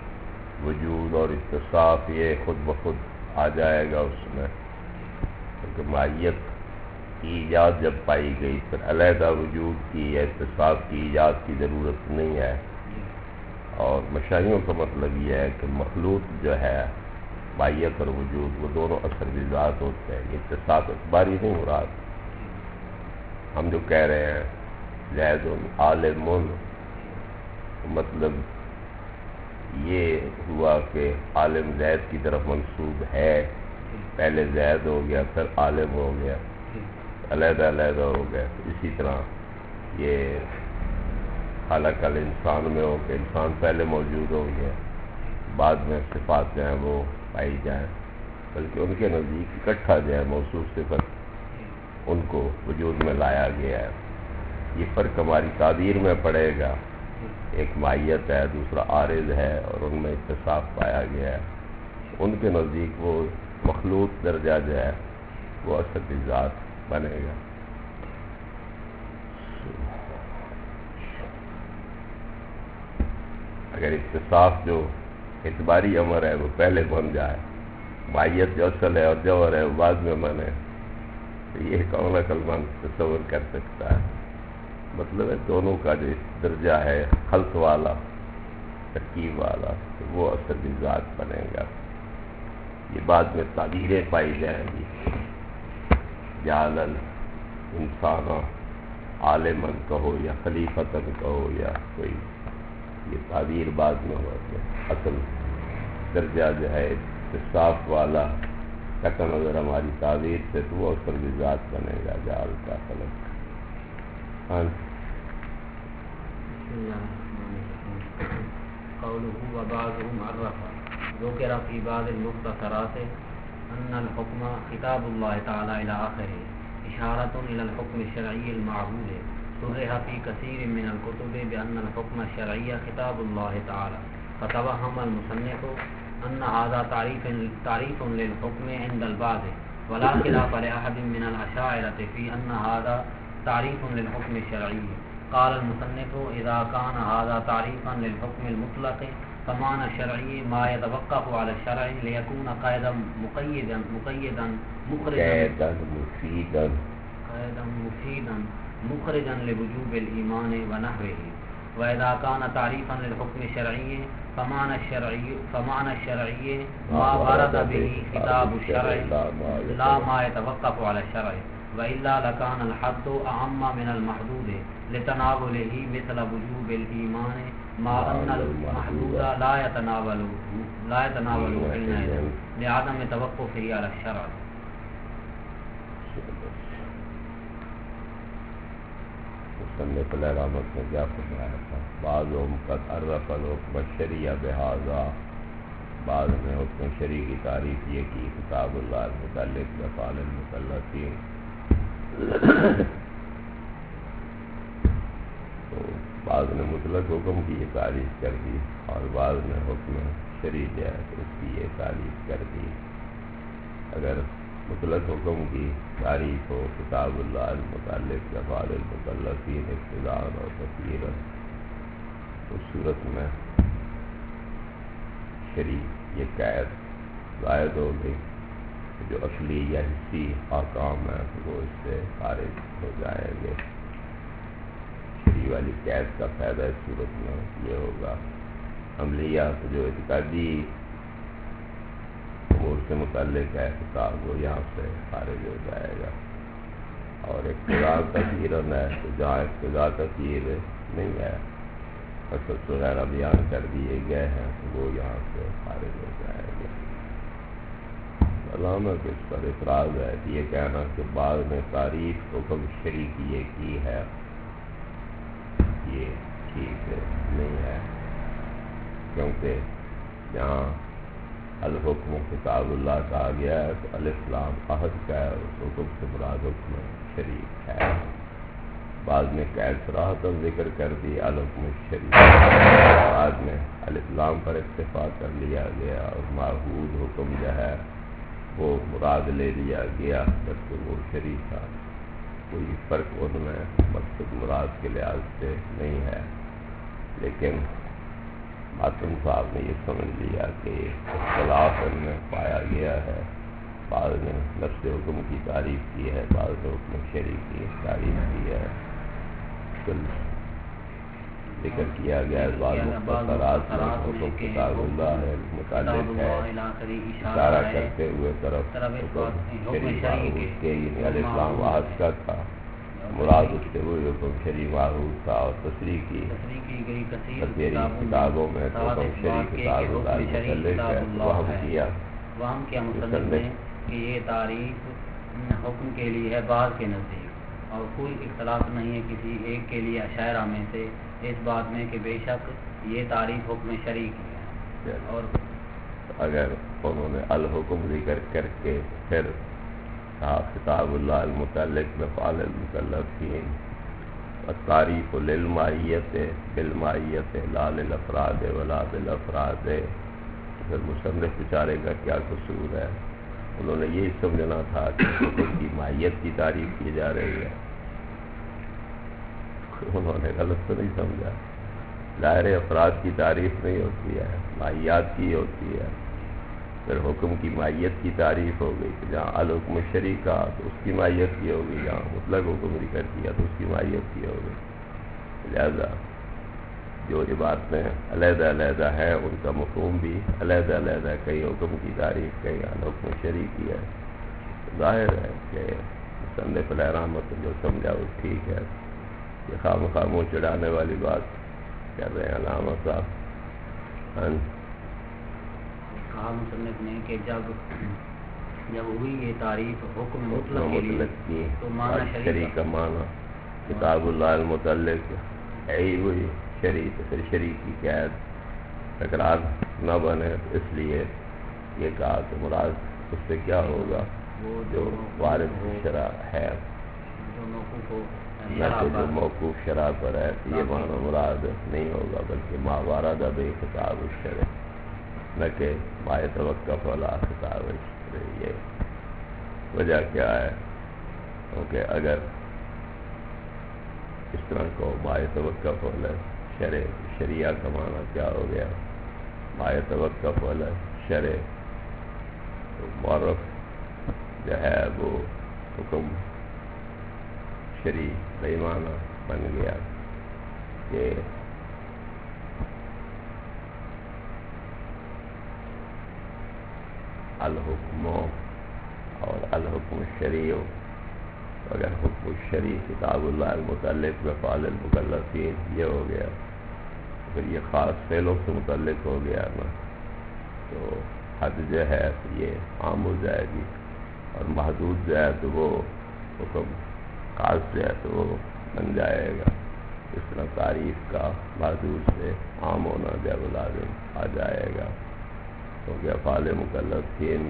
وجود اور اتصاف یہ خود بخود آ جائے گا اس میں، کیونکہ ماہیت کی ایجاد جب پائی گئی پھر علیحدہ وجود کی یا اتصاف کی ایجاد کی ضرورت نہیں ہے۔ اور مشاہیوں کا مطلب یہ ہے کہ مخلوق جو ہے ماہیت اور وجود وہ دونوں اثر بھی ذات ہوتے ہیں، یہ اتصاف اخباری نہیں ہو رہا۔ ہم جو کہہ رہے ہیں زید عالم، مطلب یہ ہوا کہ عالم زید کی طرف منسوب ہے، پہلے زید ہو گیا پھر عالم ہو گیا، علیحدہ علیحدہ ہو گیا۔ اسی طرح یہ خلق الانسان میں ہو کہ انسان پہلے موجود ہو گیا، بعد میں صفات جو ہیں وہ پائی جائیں، بلکہ ان کے نزدیک اکٹھا جو ہے موصوف صفت ان کو وجود میں لایا گیا ہے۔ یہ فرق ہماری تعبیر میں پڑے گا، ایک ماہیت ہے دوسرا عارض ہے، اور ان میں اتصاف پایا گیا ہے۔ ان کے نزدیک وہ مخلوق درجہ جو ہے وہ اصل ذات بنے گا۔ اگر اتصاف جو اعتباری امر ہے وہ پہلے بن جائے، ماہیت جو اصل ہے اور جوہر ہے وہ بعد میں بنے، تو یہ کون عقل مند تصور کر سکتا ہے؟ مطلب ہے دونوں کا جو درجہ ہے خلط والا ترکیب والا تو وہ اصل ذات بنے گا۔ یہ بعد میں تعبیریں پائی جائیں گی، جعل الانسان عالما کہو یا خلیفتن کہو یا کوئی، یہ تعبیر بعد میں ہوتی ہے۔ اصل درجہ جو ہے اتصاف والا قطع نظر ہماری تعبیر سے تو وہ اصل ذات بنے گا، جعل کا خلق۔ ہاں قوله وبعضهم عرف ذكر في بعض المختصرات أن الحكم خطاب الله تعالى إلى آخره إشارة إلى الحكم الشرعي المعهود صرح في كثير من الكتب بأن الحكم الشرعي خطاب الله تعالى فتوهم المصنف أن هذا تعريف للحكم عند البعض ولا خلاف لأحد من الأشاعرة في أن هذا تعريف للحكم الشرعي. قال المصنف إذا كان هذا تعريفا للحكم المطلق فمعنى الشرعي ما يتوقف على الشرع ليكون قيدا مقيدا مخرجا لوجوب الإيمان ونحوه. وإذا كان تعريفا للحكم الشرعي فمعنى الشرعي ما ورد به خطاب الشرع لا ما يتوقف على الشرع وإلا لكان الحد أعم من المحدود لتناوله مثل وجوب الإيمان ما أن المحدود لا يتناول حينئذ لعدم توقفه على الشرع. مصنف علیہ رحمت نے کیا فرمایا تھا؟ بعضهم قد عرف الحکم الشرعی بہذا، بعض نے حکم شرعی کی تعریف یہ کی کتاب اللہ المتعلق بافعال المکلفین، تو بعض نے مطلق حکم کی یہ تعریف کر دی اور بعض نے حکم شرعی جو ہے اس کی یہ تعریف کر دی. اگر مطلق حکم کی تعریف ہو کتاب اللہ المتعلق بافعال المکلفین ابتداء اور تفسیرا، اس صورت میں شرعی یہ قید زائد ہو گئی، جو اصلی یا حصی احکام ہیں وہ اس سے خارج ہو جائیں گے. شرعی والی قید کا فائدہ اس صورت میں یہ ہوگا عملیات جو اعتقادی امور سے متعلق ہے خطاب وہ یہاں سے خارج ہو جائے گا. اور اقتضاء تطہیر ہے تو جہاں اقتضاء تطہیر نہیں ہے قصص وغیرہ بیان کر دیے گئے ہیں تو وہ یہاں سے خارج ہو جائے گا. علامت اس پر اعتراض ہے کہ یہ کہنا کہ بعض نے تعریف حکم شرعی کی یہ کی ہے یہ ٹھیک نہیں ہے، کیونکہ جہاں الحکم کتاب اللہ کہا گیا ہے تو الف لام عہد کا ہے، اس حکم سے مراد حکم شرعی ہے. بعض نے قید صراحتاً ذکر کر دی الحکم شرعی، بعض میں الف لام پر اکتفا کر لیا گیا اور معہود حکم جو ہے وہ مراد لے لیا گیا جبکہ وہ شرعی تھا. کوئی فرق ان میں مقصد مراد کے لحاظ سے نہیں ہے، لیکن حاتم صاحب نے یہ سمجھ لیا کہ اختلاف ان میں پایا گیا ہے. بعض نے نفس حکم کی تعریف کی ہے، بعض نے حکم شرعی کی تعریف کی ہے. ذکر کیا گیا ہے بعض مختصرات میں حکم کتاب اللہ ہے متعلق ہے اشارہ کرتے ہوئے طرف حکم شرعی معہود کے یعنی الف لام واحد کا تھا، مراد اس سے وہی حکم شرعی معہود تھا. اور تصریح کی تفسیری کتابوں میں حکم شرعی کتاب اللہ متعلق ہے وہم کیا مصنف نے کہ یہ تعریف حکم کے لیے ہے بعض کے نزدیک، اور کوئی اختلاف نہیں ہے کسی ایک کے لیے اشاعرہ میں سے اس بات میں کہ بے شک یہ تعریف حکم شرعی کی ہے. اور اگر انہوں نے الحکم ذکر کر کے پھر کتاب اللہ المتعلق بافعال المکلفین التعریف للماہیت بالماہیت لا للافراد ولا بالافراد، پھر مصنف بیچارے کا کیا قصور ہے؟ انہوں نے یہی سمجھنا تھا کہ حکم کی ماہیت کی تعریف کی جا رہی ہے. انہوں نے غلط تو نہیں سمجھا. ظاہر افراد کی تعریف نہیں ہوتی ہے، ماہیات کی ہوتی ہے. پھر حکم کی ماہیت کی تعریف ہو گئی کہ جہاں الحکم شرعی کا تو اس کی ماہیت کی ہوگی، جہاں مطلق حکم ذکر کیا تو اس کی ماہیت کی ہوگی. لہذا جو عبارتیں علیحدہ علیحدہ ہیں ان کا مفہوم بھی علیحدہ علیحدہ ہے. کئی حکم کی تعریف کئی الحکم شرعی کی ہے. ظاہر ہے کہ مصنف علیہ رحمت جو سمجھا وہ ٹھیک ہے. یہ خواہ منہ چڑھانے والی بات کر رہے ہیں علامہ صاحب. کہا مصنف نے کہ جب ہوئی یہ تعریف حکم مطلق کے لیے تو معنی شرعی کا معنی کتاب اللہ المتعلق ہے ہی وہی شرعی، تو پھر شرعی کی قید تکرار نہ بنے، تو اس لیے یہ کہا کہ مراد اس سے کیا ہوگا جو وارد شرع ہے، نہ کہ جو موقوف شرع پر ہے، یہ معنی مراد نہیں ہوگا، بلکہ ما ورد بہ خطاب الشرع، نہ کہ ما یتوقف علی خطاب الشرع۔ یہ وجہ کیا ہے؟ کیونکہ اگر اس طرح کو ما یتوقف علی شرع، شریعہ کا معنی کیا ہو گیا؟ ما یتوقف علی شرع، معرف جو ہے وہ حکم شرعی بےمعنی بن گیا کہ الحکم اور الحکم الشرعی، اگر حکم الشرعی کتاب اللہ المتعلق بفعل المکلفین یہ ہو گیا، پھر یہ خاص فعلوں سے متعلق ہو گیا نا، تو حد جو ہے یہ عام ہو جائے گی، اور محدود جو ہے تو وہ حکم خاص جو ہے تو وہ بن جائے گا۔ اس طرح تعریف کا محدود سے عام ہونا جب لازم آ جائے گا، کیونکہ افعال مکلفین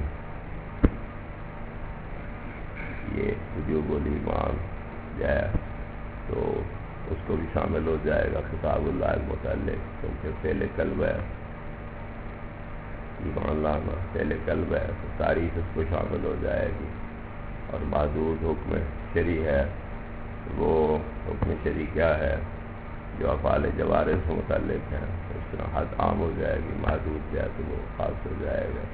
یہ وجوب الایمان جو ہے تو اس کو بھی شامل ہو جائے گا کتاب اللہ المتعلق، کیونکہ فعل قلب ہے، ایمان لانا فعل قلب ہے، تو تعریف اس کو شامل ہو جائے گی۔ اور محدود حکم شرعی ہے، وہ حکم شرعی کیا ہے؟ جو افعال جوارح سے متعلق ہیں، اس طرح حد عام ہو جائے گی، محدود جو ہے تو وہ خاص ہو جائے گا۔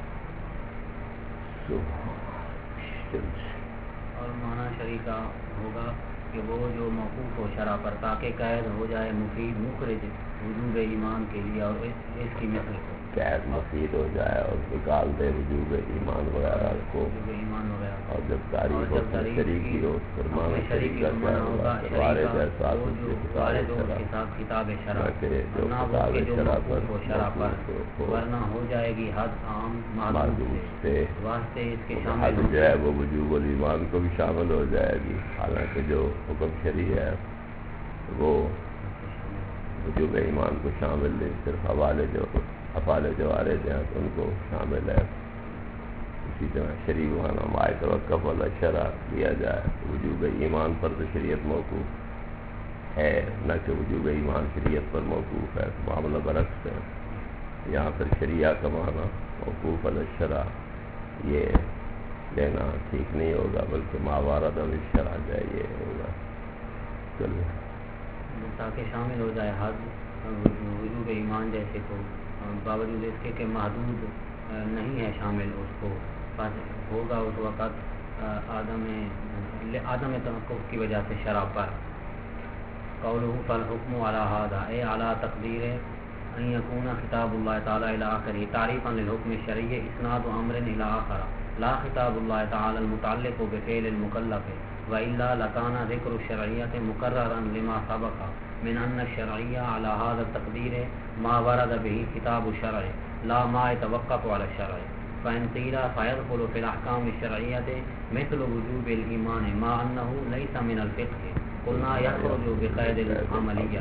اور معنی شرعی کا ہوگا کہ وہ جو موقوف ہو شرع پر، تاکہ قید ہو جائے مفید مخرج وجوب ایمان کے لیے، اور اس کی مثل کو قید مفید ہو جائے اور نکال دے وجوب ایمان وغیرہ کو، اور جب تعریف ہو شریک کی ہو فرمانا شریک کا کیا ہوگا؟ وارد احساس کتاب شرع، جو کتاب شرع پر ورنہ ہو جائے گی حد عام محدود سے، واسطے اس کے حد شامل جو ہے وہ وجوب الایمان کو بھی شامل ہو جائے گی، حالانکہ جو حکم شرعی ہے وہ وجوب ایمان کو شامل نہیں، صرف افعال جوارح جو ہیں ان کو شامل ہے۔ اسی طرح شرعی معنی ما یتوقف علی شرع لیا جائے، وجوب ایمان پر تو شریعت موقوف ہے، نہ کہ وجوب ایمان شریعت پر موقوف ہے، معاملہ برعکس ہے۔ یہاں پر شریعہ کا معنی موقوف علی شرع یہ لینا ٹھیک نہیں ہوگا، بلکہ ما ورد بہ شرع جو ہے یہ ہوگا۔ چلیے، تاکہ شامل ہو جائے حد وجوب ایمان جیسے کو، باوجود اس کے کہ محدود نہیں ہے شامل، اس کو ہوگا اس وقت عدم توقف کی وجہ سے شرع پر۔ قولہ فالحکم علی ھذا اے علی تقدیر ان یکون خطاب اللہ تعالی الی آخرہ تعریفا للحکم الشرعی اسناد امر الی آخر لا خطاب اللہ تعالی المتعلق بفعل المکلف والا لکان ذکر الشرعیۃ مکررا لما سبق من ان الشرعیہ علی ھذا التقدیر ما ورد به خطاب الشرع لا ما يتوقف على الشرع فإن قيل فيدخل في الأحكام الشرعية مثل وجوب الإيمان ما أنه ليس من الفقه قلنا يخرج بقيد العملية۔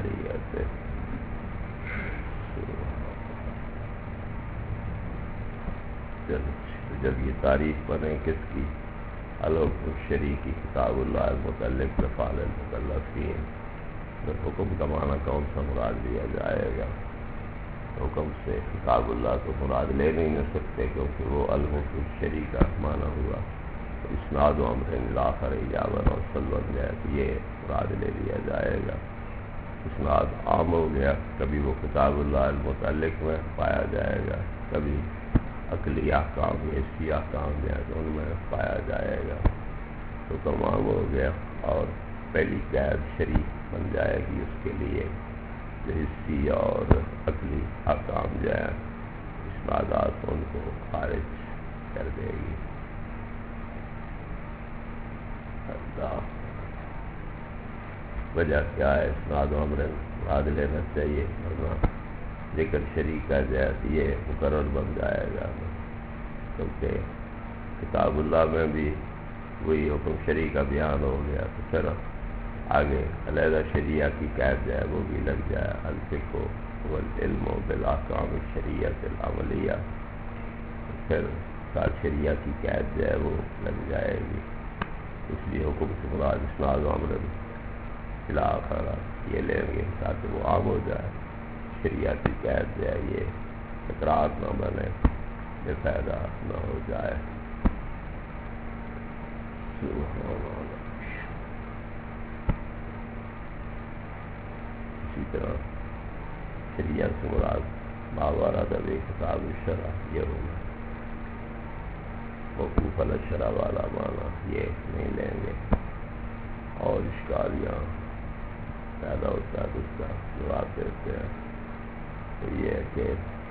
جب یہ تعریف بنے کس کی؟ الحکم الشرعی کی، کتاب اللہ المتعلق بافعال المکلفین، پھر حکم کا معنی کون سا مراد لیا جائے گا؟ حکم سے کتاب اللہ کو مراد لے نہیں سکتے، کیونکہ وہ الحکم الشرعی کا معنی ہوا۔ اسناد و امر الی آخر ایجابا اور سلم جو ہے تو یہ مراد لے لیا جائے گا۔ اسناد عام ہو گیا، کبھی وہ کتاب اللہ المتعلق میں پایا جائے گا، کبھی عقلی احکام یا حسی احکام جو ہے تو ان میں پایا جائے گا۔ تو تمام ہو گیا، اور پہلی قید شرعی بن جائے گی اس کے لیے، جو حسی اور عقلی احکام جو ہے اسنادات ان کو خارج کر دے گی۔ وجہ کیا ہے؟ اسناد و امر مراد لینا چاہیے، ورنہ ذکر شرعی کا جو ہے یہ مقرر بن جائے گا، کیونکہ کتاب اللہ میں بھی وہی حکم شرعی کا بیان ہو گیا، تو پھر آگے علیحدہ شریعہ کی قید جو ہے وہ بھی لگ جائے، الفقہ والعلم بالاحکام الشریعۃ العملیہ، پھر ساتھ شریعہ کی قید جو ہے وہ لگ جائے گی. اس لیے حکم سے مراد اسناد و امر الی آخر یہ لیں گے تاکہ وہ عام ہو جائے. شریعہ کی قید جو ہے یہ تکرار نہ بنے، بے فائدہ نہ ہو جائے. اسی طرح شریعت سے مراد ماورا دب کتاب الشرع یہ ہوگا. موقوف علی الشرع والا معنی یہ نہیں لیں گے. اور اشکالیاں پیدا ہوتا ہے اس کا جواب دیتے ہیں. تو یہ ہے کہ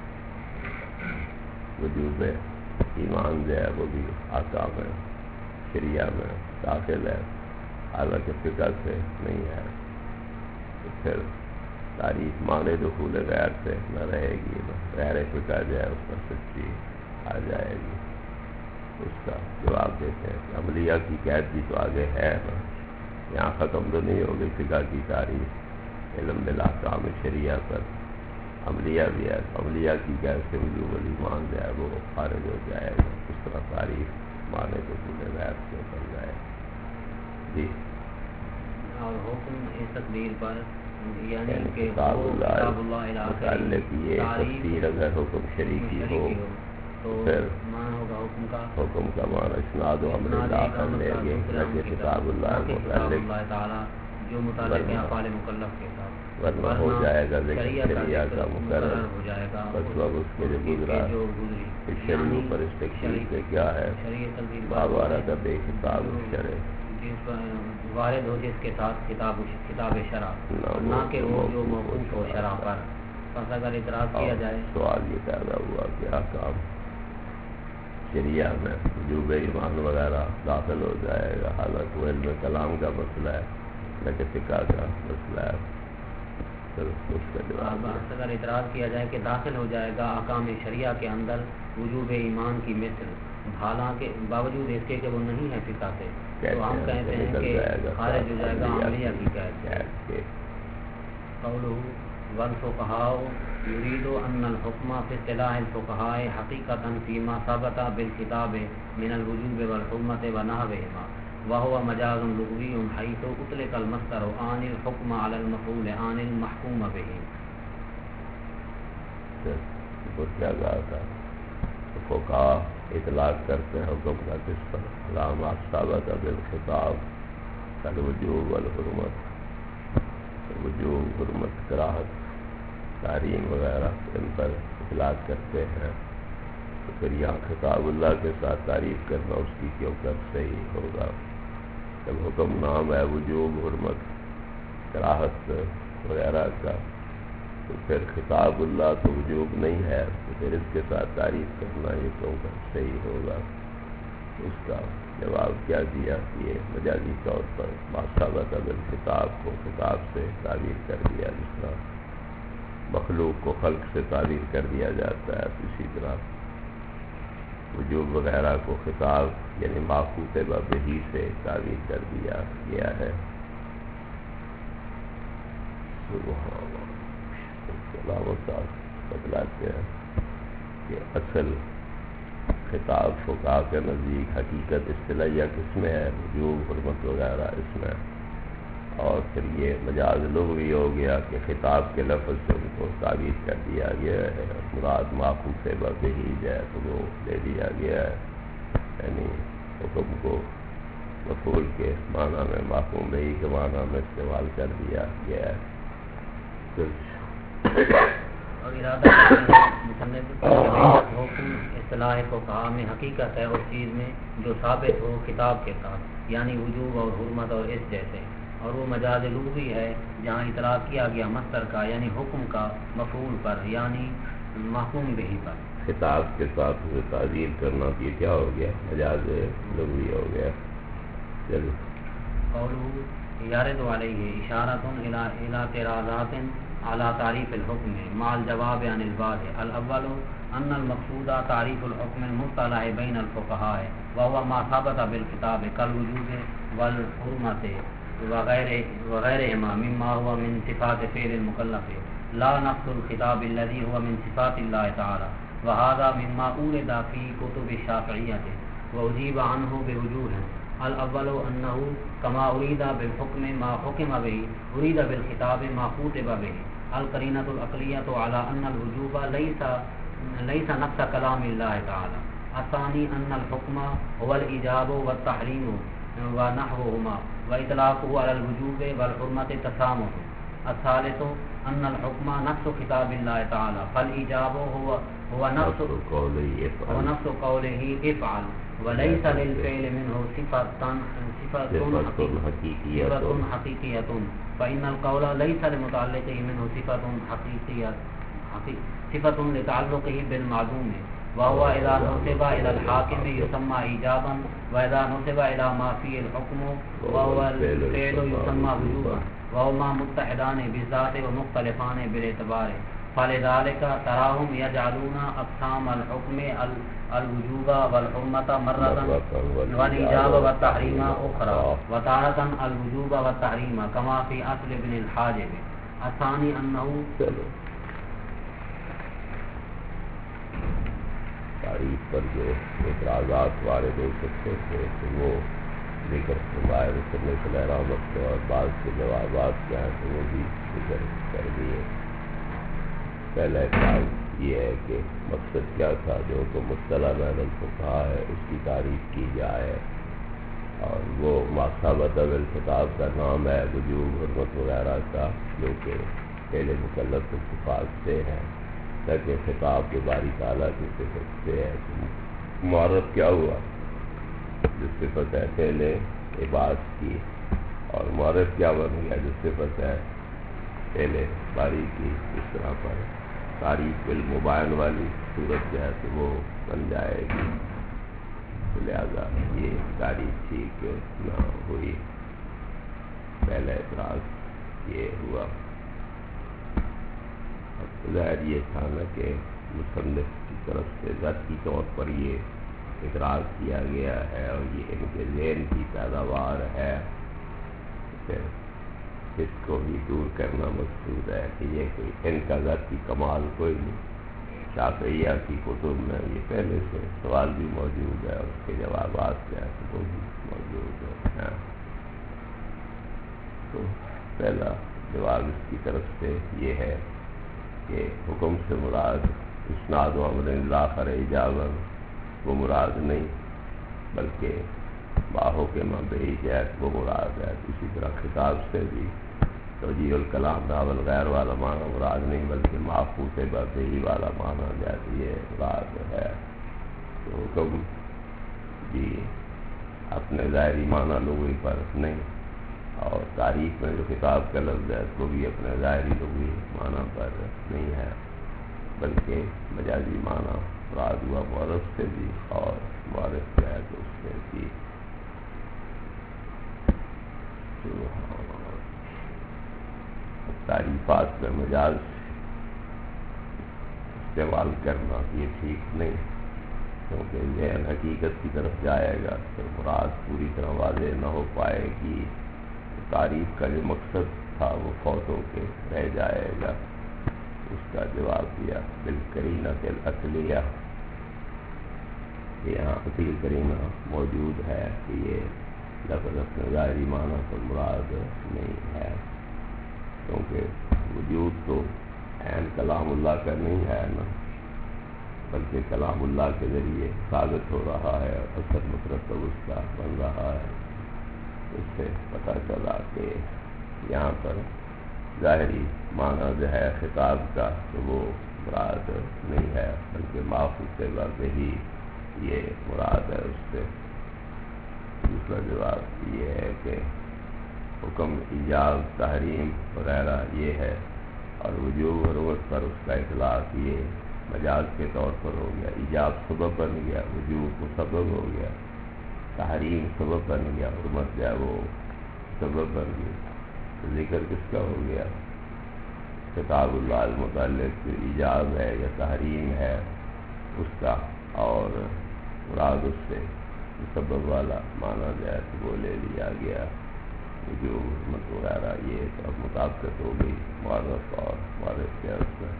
وجوب ایمان جو ہے وہ بھی احکام شریعہ میں داخل ہے، حالانکہ فقہ سے نہیں ہے. تو پھر تعریف معنی دخول غیر سے نہ رہے گی، غیر فقہ جو ہے اس پر سچی آ جائے گی. اس کا جواب دیتے ہیں کہ عملیہ کی قید بھی تو آگے ہے نا، یہاں ختم تو نہیں ہوگی فقہ کی تعریف. علم بالاحکام شریعہ پر عملیہ بھی ہے، عملیہ کی قید سے وجوب الایمان جو ہے وہ خارج ہو جائے گا. اس طرح تعریف معنی دخول غیر سے بن جائے. جی اور حکم اس تقدیر پر یعنی کہ کتاب اللہ متعلق یہ تفسیر اگر حکم شریعی ہو تو پھر حکم کا معنی اسناد و امر داخل لے گے، نہ کہ کتاب اللہ متعلق، جو متعلق ہے افعال مکلف کے ساتھ، ورنہ ہو جائے گا ذکر شریعہ کا مقرر ہو جائے گا. بس وقت اس کے جو گزرا اس شریعوں پر اس تکلیف سے کیا ہے بابارہ کا بے کتاب الشرع جس پر وارد ہو جس کے ساتھ کتاب شرع، نہ کہ وہ جو موقوف ہو شرع پر. بس اگر اعتراض کیا جائے سوال یہ پیدا ہوا کہ احکام شریعہ میں وجوب ایمان وغیرہ داخل ہو جائے گا، حالانکہ وہ علم کلام کا مسئلہ ہے نہ کہ فقہ کا مسئلہ ہے. پھر اس کا جواب اگر اعتراض کیا جائے کہ داخل ہو جائے گا احکام شریعہ کے اندر وجوب ایمان کی مثل، حالانکہ باوجود اس کے کہ وہ نہیں ہے فقہ سے، تو ہم کہتے ہیں کہ خارج ہو جائے گا عملیہ کی قید. قوله والفقهاء يريد أن الحكم في اصطلاح الفقهاء حقيقة فيما ثبت بالكتاب من الوجوب والحرمة ونحوهما، وهو مجاز لغوي حيث أطلق المصدر عن الحكم على المفعول عن المحكوم به. کیا کہا تھا؟ فقہاء اطلاق کرتے ہیں حکم کا کس پر؟ علامہ ثابت بالخطاب الوجوب والحرمت، وجوب، حرمت، کراہت، تحریم وغیرہ ان پر اطلاق کرتے ہیں. تو پھر یہاں خطاب اللہ کے ساتھ تعریف کرنا اس کی کیوں کر صحیح ہوگا؟ جب حکم نام ہے وجوب، حرمت، کراہت وغیرہ کا، تو پھر خطاب اللہ تو وجوب نہیں ہے، تو پھر اس کے ساتھ تعریف کرنا یہ کیوں کر صحیح ہوگا؟ اس کا جواب کیا دیا کہ یہ مجازی طور پر باثابت اگر خطاب کو خطاب سے تعبیر کر دیا، جس طرح مخلوق کو خلق سے تعبیر کر دیا جاتا ہے، اسی طرح وجوب وغیرہ کو خطاب یعنی معقوف بہی سے تعبیر کر دیا گیا ہے. بتلاتے ہیں کہ اصل خطاب فقہاء کے نزدیک حقیقت اصطلاحیہ کس میں ہے؟ وجوب، حرمت وغیرہ اس میں. اور پھر یہ مجاز لغوی ہو گیا کہ خطاب کے لفظ سے ان کو تعبیر کر دیا گیا ہے، مراد معقوف بہی ہے تو وہ لے لیا گیا ہے، یعنی حکم کو مفعول کے معنی میں معقوف بہی کے معنی میں استعمال کر دیا گیا ہے. اور ارادہ حکم اصطلاح فقہاء میں حقیقت ہے اس چیز میں جو ثابت ہو خطاب کے ساتھ، یعنی وجوب اور حرمت اور اس جیسے. اور وہ مجاز لغوی ہے جہاں اطلاق کیا گیا مصدر کا یعنی حکم کا مفعول پر یعنی محکوم بہی پر. خطاب کے ساتھ اسے تعبیر کرنا یہ کیا ہو گیا؟ مجاز لغوی ہو گیا. چلو قوله یارد علیہ اشارۃ الی اعتراضات على تعریف الحکم مع الجواب عن البعض. الاول ان المقصود تعریف الحکم المصطلح بین الفقهاء وهو ما ثبت بالکتاب كالوجوب والحرمة وغیرهما مما هو من صفات فعل المکلف لا نقص الخطاب الذي هو من صفات الله تعالى وهذا مما أورد في كتب الشافعية وأجيب عنه بوجوه. الأول أنه كما أريد بالحكم ما حكم به أريد بالخطاب ما خطب به. القرينة العقلية على أن الوجوب ليس نفس كلام الله تعالى. الثاني أن الحكم هو الإيجاب والتحريم ونحوهما وإطلاقه على الوجوب والحرمة تسامح. الثالث أن الحكم نفس خطاب الله تعالى فالإيجاب هو نفس قوله افعل وليس للفعل منه صفة حقيقية فإن القول ليس لمتعلقه منه صفة حقيقية صفة لتعلقه بالمعدوم وهو إذا نسب إلى الحاكم يسمى إيجابا وإذا نسب إلى ما فيه الحكم وهو الفعل يسمى وجوبا وهما متحدان بالذات ومختلفان بالاعتبار. فلذلك تراهم يجعلون أقسام الحكم الوجوب والحرمة مرة والإيجاب والتحريم أخرى وتارة الوجوب والتحريم كما في أصل ابن الحاجب. الثاني أنه تعریف پر جو اعتراضات وارد ہو سکتے تھے تو وہ ذکر فرمائے رسول اللہ صلی اللہ علیہ وسلم اور بعض کے جوابات کیا ہیں تو وہ بھی ذکر کر دیے. پہلا اعتراض یہ ہے کہ مقصد کیا تھا جو تو مصطلح بین الفقہاء ہے اس کی تعریف کی جائے اور وہ ماثابت الخطاب کا نام ہے وجوب حرمت وغیرہ کا جو کہ پہلے مکلف کے صفات سے ہیں تاکہ خطاب کے باری تعالیٰ کی صفت سے ہے. معرف کیا ہوا جس صفت ہے پہلے عباد کی اور معرف کیا بن گیا جس صفت ہے پہلے باری کی. اس طرح پر تعریف بالمبین والی صورت جو ہے تو وہ بن جائے گی لہذا یہ تعریف ٹھیک نہ ہوئی. پہلا اعتراض یہ ہوا. ظاہر یہ تھا نا کہ مصنف کی طرف سے ذاتی طور پر یہ اعتراض کیا گیا ہے اور یہ ان کے ذہن کی پیداوار ہے پھر اس کو بھی دور کرنا مقصود ہے کہ یہ کوئی ان کا ذاتی کمال کوئی نہیں. شافعیہ کی کتب میں یہ پہلے سے سوال بھی موجود ہے اور اس کے جوابات جو ہے وہ بھی موجود ہے. تو پہلا جواب اس کی طرف سے یہ ہے کہ حکم سے مراد اسناد و امر لا خر ایجابا وہ مراد نہیں بلکہ باہو کے مبعی جہت وہ مراد ہے. اسی طرح خطاب سے بھی توجیہ الکلام ناول غیر والا معنی مراد نہیں بلکہ معفوظ بہی والا معنی جیسے یہ مراد ہے. تو حکم بھی اپنے ظاہری معنی لغوی پر نہیں اور تاریخ میں جو خطاب کا لفظ ہے وہ بھی اپنے ظاہری لغوی معنی پر نہیں ہے بلکہ مجازی معنی مراد ہوا معرف سے بھی اور معرف جو ہے تو اس سے بھی. تعریفات میں مجاز استعمال کرنا یہ ٹھیک نہیں کیونکہ ذہن حقیقت کی طرف جائے گا تو مراد پوری طرح واضح نہ ہو پائے گی. تعریف کا جو مقصد تھا وہ فوت ہو کے رہ جائے گا. اس کا جواب دیا بالقرینۃ العقلیہ. یہاں اصل کرینہ موجود ہے کہ یہ لفظ اپنے ظاہری معنی پر مراد نہیں ہے کیونکہ وجود تو عین کلام اللہ کا نہیں ہے نا بلکہ کلام اللہ کے ذریعے ثابت ہو رہا ہے اور اثر مترتب اس کا بن رہا ہے. اس سے پتہ چلا کہ یہاں پر ظاہری معنی جو ہے خطاب کا تو وہ مراد نہیں ہے بلکہ معفوظ سے ہی یہ مراد ہے اس سے. دوسرا جواب یہ ہے کہ حکم ایجاب تحریم وغیرہ یہ ہے اور وجوب حرمت پر اس کا اطلاق یہ مجاز کے طور پر ہو گیا. ایجاب سبب بن گیا وجوب مسبب ہو گیا تحریم سبب بن گیا حرمت جو ہے وہ سبب بن گئی. ذکر کس کا ہو گیا خطاب اللہ المتعلق ایجاب ہے یا تحریم ہے اس کا اور مراد اس سے سبب والا معنی جو ہے تو وہ لے لیا گیا. جو حکمت وغیرہ یہ سب مطابقت ہو گئی معرف اور معرف کے عرض میں.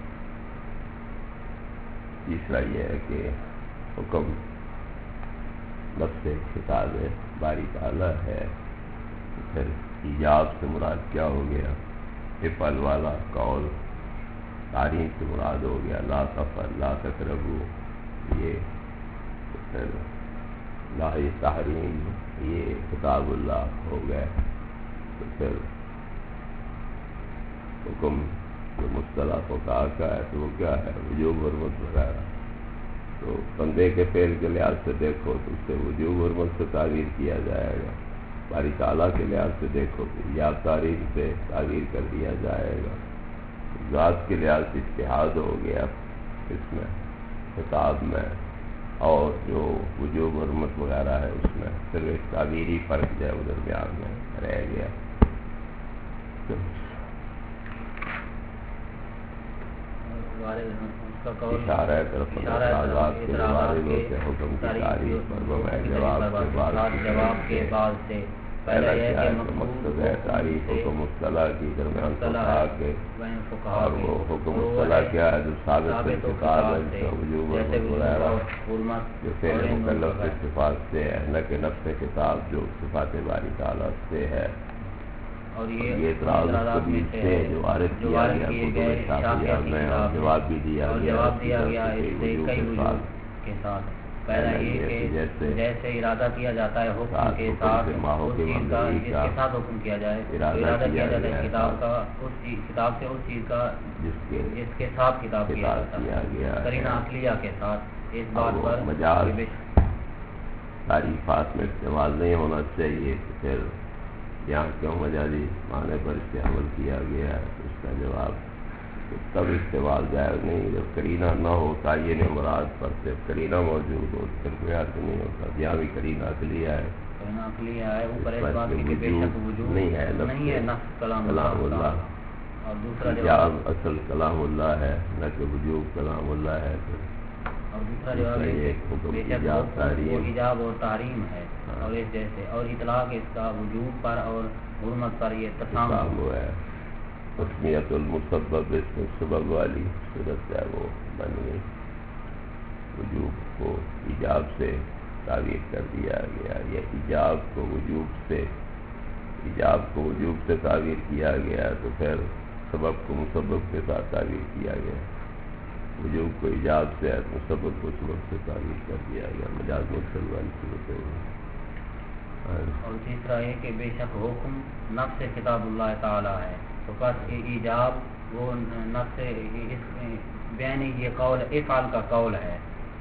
تیسرا یہ ہے کہ حکم لفظ خطاب باری تعالیٰ ہے. پھر ایجاب سے مراد کیا ہو گیا؟ افعل والا قول. تعریم سے مراد ہو گیا لا تفعل لا تقربوا. یہ پھر لا تحریم یہ کتاب اللہ ہو گئے. تو پھر حکم جو مصطلح فقہا کا ہے تو وہ کیا ہے؟ وجوب حرمت وغیرہ. تو بندے کے فعل کے لحاظ سے دیکھو تو اس سے وجوب حرمت سے تعبیر کیا جائے گا. باری تعالیٰ کے لحاظ سے دیکھو تو یا تعریف سے تعبیر کر دیا جائے گا. ذات کے لحاظ سے اجتہاد ہو گیا اس میں خطاب میں، اور جو وجوب حرمت وغیرہ ہے اس میں صرف ایک تعبیری فرق جو ہے وہ درمیان میں رہ گیا. اشارہ طرف اعتراضات کے مواردوں سے حکم کی تعریف پر جواب کے بعد سے پہلا کیا ہے کہ مقصد ہے تعریف حکم مصطلح کی درمیان فقہا کے، اور وہ حکم مصطلح کیا ہے جو ثابت سے خطاب ہے جس کا وجوب وغیرہ جو فعل مکلف کے صفات سے ہے نہ کہ نفس خطاب جو صفات باری تعالیٰ سے ہے. اور یہ اعتراض قبیل سے جو عارض کیا گیا کتب شافعیہ میں، اور جواب بھی دیا گیا اس سے کئی وجوہ کے ساتھ. پہلا یہ کہ جیسے ارادہ کیا جاتا ہے حکم کے ساتھ اس چیز کا جس کے ساتھ حکم کیا جائے، ارادہ کیا جاتا ہے کتاب کا اس کتاب سے اس چیز کا جس کے ساتھ کتاب کیا جاتا ہے. قرینہ عقلیہ کے ساتھ اس بات پر مجاز تعریفات میں استعمال نہیں ہونا چاہیے. پھر یہاں کیوں مجازی معنی پر اس سے عمل کیا گیا ہے؟ اس کا جواب تب استعمال جائز نہیں جب قرینہ نہ ہو. تعین مراد پر صرف قرینہ موجود ہو پھر کوئی حرف نہیں ہوتا. یہاں بھی قرینہ عقلیہ ہے، نہیں ہے نفس کلام اللہ، اور دوسرا ایجاب اصل کلام اللہ ہے نہ کہ وجوب کلام اللہ ہے. اور دوسرا جواب وہ ایجاب اور تحریم ہے اور اس جیسے، اور اطلاق اس کا وجوب پر اور حرمت پر یہ تسام ہے. تسمیت المسبب اس میں سبب والی صورت ہے وہ بن گئی. وجوب کو ایجاب سے تعبیر کر دیا گیا یا ایجاب کو وجوب سے تعبیر کیا گیا تو پھر سبب کو مسبب کے ساتھ تعبیر کیا گیا. وجوب کو ایجاب سے مسبب کو سبب سے تعبیر کر دیا گیا. مجاز مقصد والی صورت ہے. اور تیسرا ہے کہ بے شک حکم نفس کتاب اللہ تعالی ہے تو بس ایجاب وہ نفس بین یہ قول افعال کا قول ہے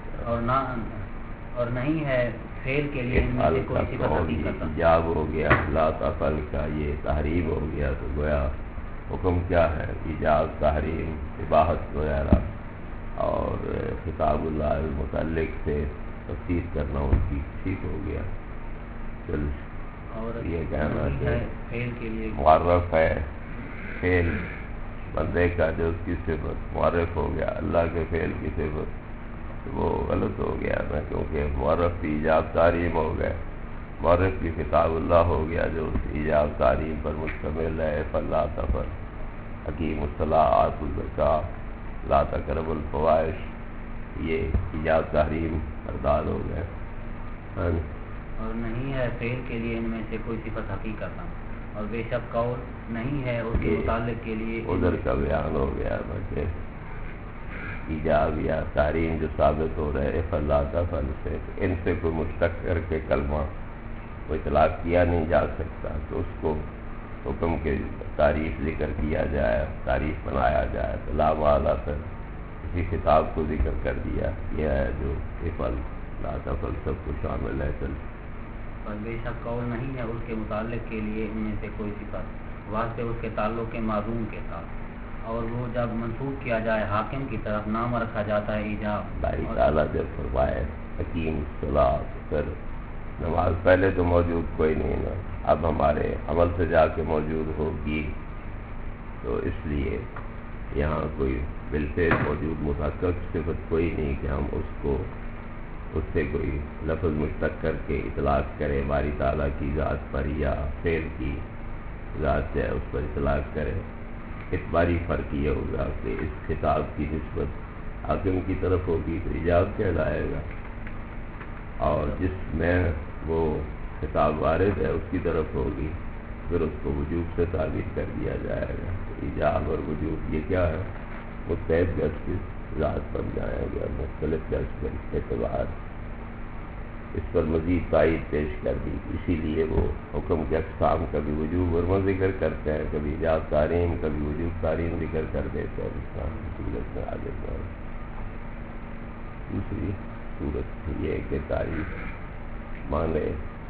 اور نہیں ہے فعل کے لیے ان میں سے کوئی صفت حقیقت. ایجاب ہو گیا لا تفعل کا یہ تحریم ہو گیا تو گویا حکم کیا ہے؟ ایجاب تحریم اباحت وغیرہ اور خطاب اللہ المتعلق سے تفسیر کرنا ان کی ٹھیک ہو گیا. چل اور یہ کہنا کہ فعل کے لیے معرف ہے فعل بندے کا جو اس کی صفت معرف ہو گیا اللہ کے فعل کی صفت وہ غلط ہو گیا نا، کیونکہ معرف کی ایجاب تعریم ہو گئے. معرف کی خطاب اللہ ہو گیا جو اس ایجاب تعریم پر مشتمل ہے. فلا تفعل حکیم الصلاۃ آتوا الزکاۃ لا تقربوا الفواحش یہ ایجاب تحریم بردار ہو گئے. اور نہیں ہے فعل کے لیے ان میں سے کوئی صفت حقیقت اور بے شک قول نہیں ہے اس کے متعلق کے لیے ادھر کا بیان ہو گیا. بچے ایجاب یا تحریم جو ثابت ہو رہے فلا تفعل سے ان سے کوئی مشتق کر کے کلمہ کوئی اطلاق کیا نہیں جا سکتا تو اس کو حکم کے تعریف ذکر کیا جائے، تعریف بنایا جائے تو لا معاذ پھر اسی خطاب کو ذکر کر دیا. یہ ہے جو افعل لا تفعل سب کو شامل ہے. چل اور بے شک قول نہیں ہے اس کے متعلق کے لیے ان میں سے کوئی صفت واسطے اس کے تعلق کے معظوم کے ساتھ، اور وہ جب منسوخ کیا جائے حاکم کی طرف نام رکھا جاتا ہے ایجاب. باری تعالیٰ جب فرمائے حکیم صلاۃ پھر نماز پہلے تو موجود کوئی نہیں نا، اب ہمارے عمل سے جا کے موجود ہوگی تو اس لیے یہاں کوئی بالفعل موجود محقق صفت کوئی نہیں کہ ہم اس سے کوئی لفظ مشتق کر کے اطلاق کرے باری تعالیٰ کی ذات پر یا فعل کی ذات ہے اس پر اطلاق کرے. اعتباری فرق یہ ہوگا کہ اس خطاب کی نسبت حاکم کی طرف ہوگی تو ایجاب کہلائے گا، اور جس میں وہ خطاب وارد ہے اس کی طرف ہوگی پھر اس کو وجوب سے تعبیر کر دیا جائے گا. ایجاب اور وجوب یہ کیا ہے؟ متحد گز کی ذات پر جائیں گے، مختلف گز کے اعتبار. اس پر مزید تائید پیش کر دی. اسی لیے وہ حکم کے اقسام کبھی وجوب ورما ذکر کرتے ہیں، کبھی ایجاب تاریم، کبھی وجوب تاریم ذکر کر دیتے ہیں. اسلام کی صورت میں آگے بڑھ. دوسری صورت یہ کہ تعریف مانے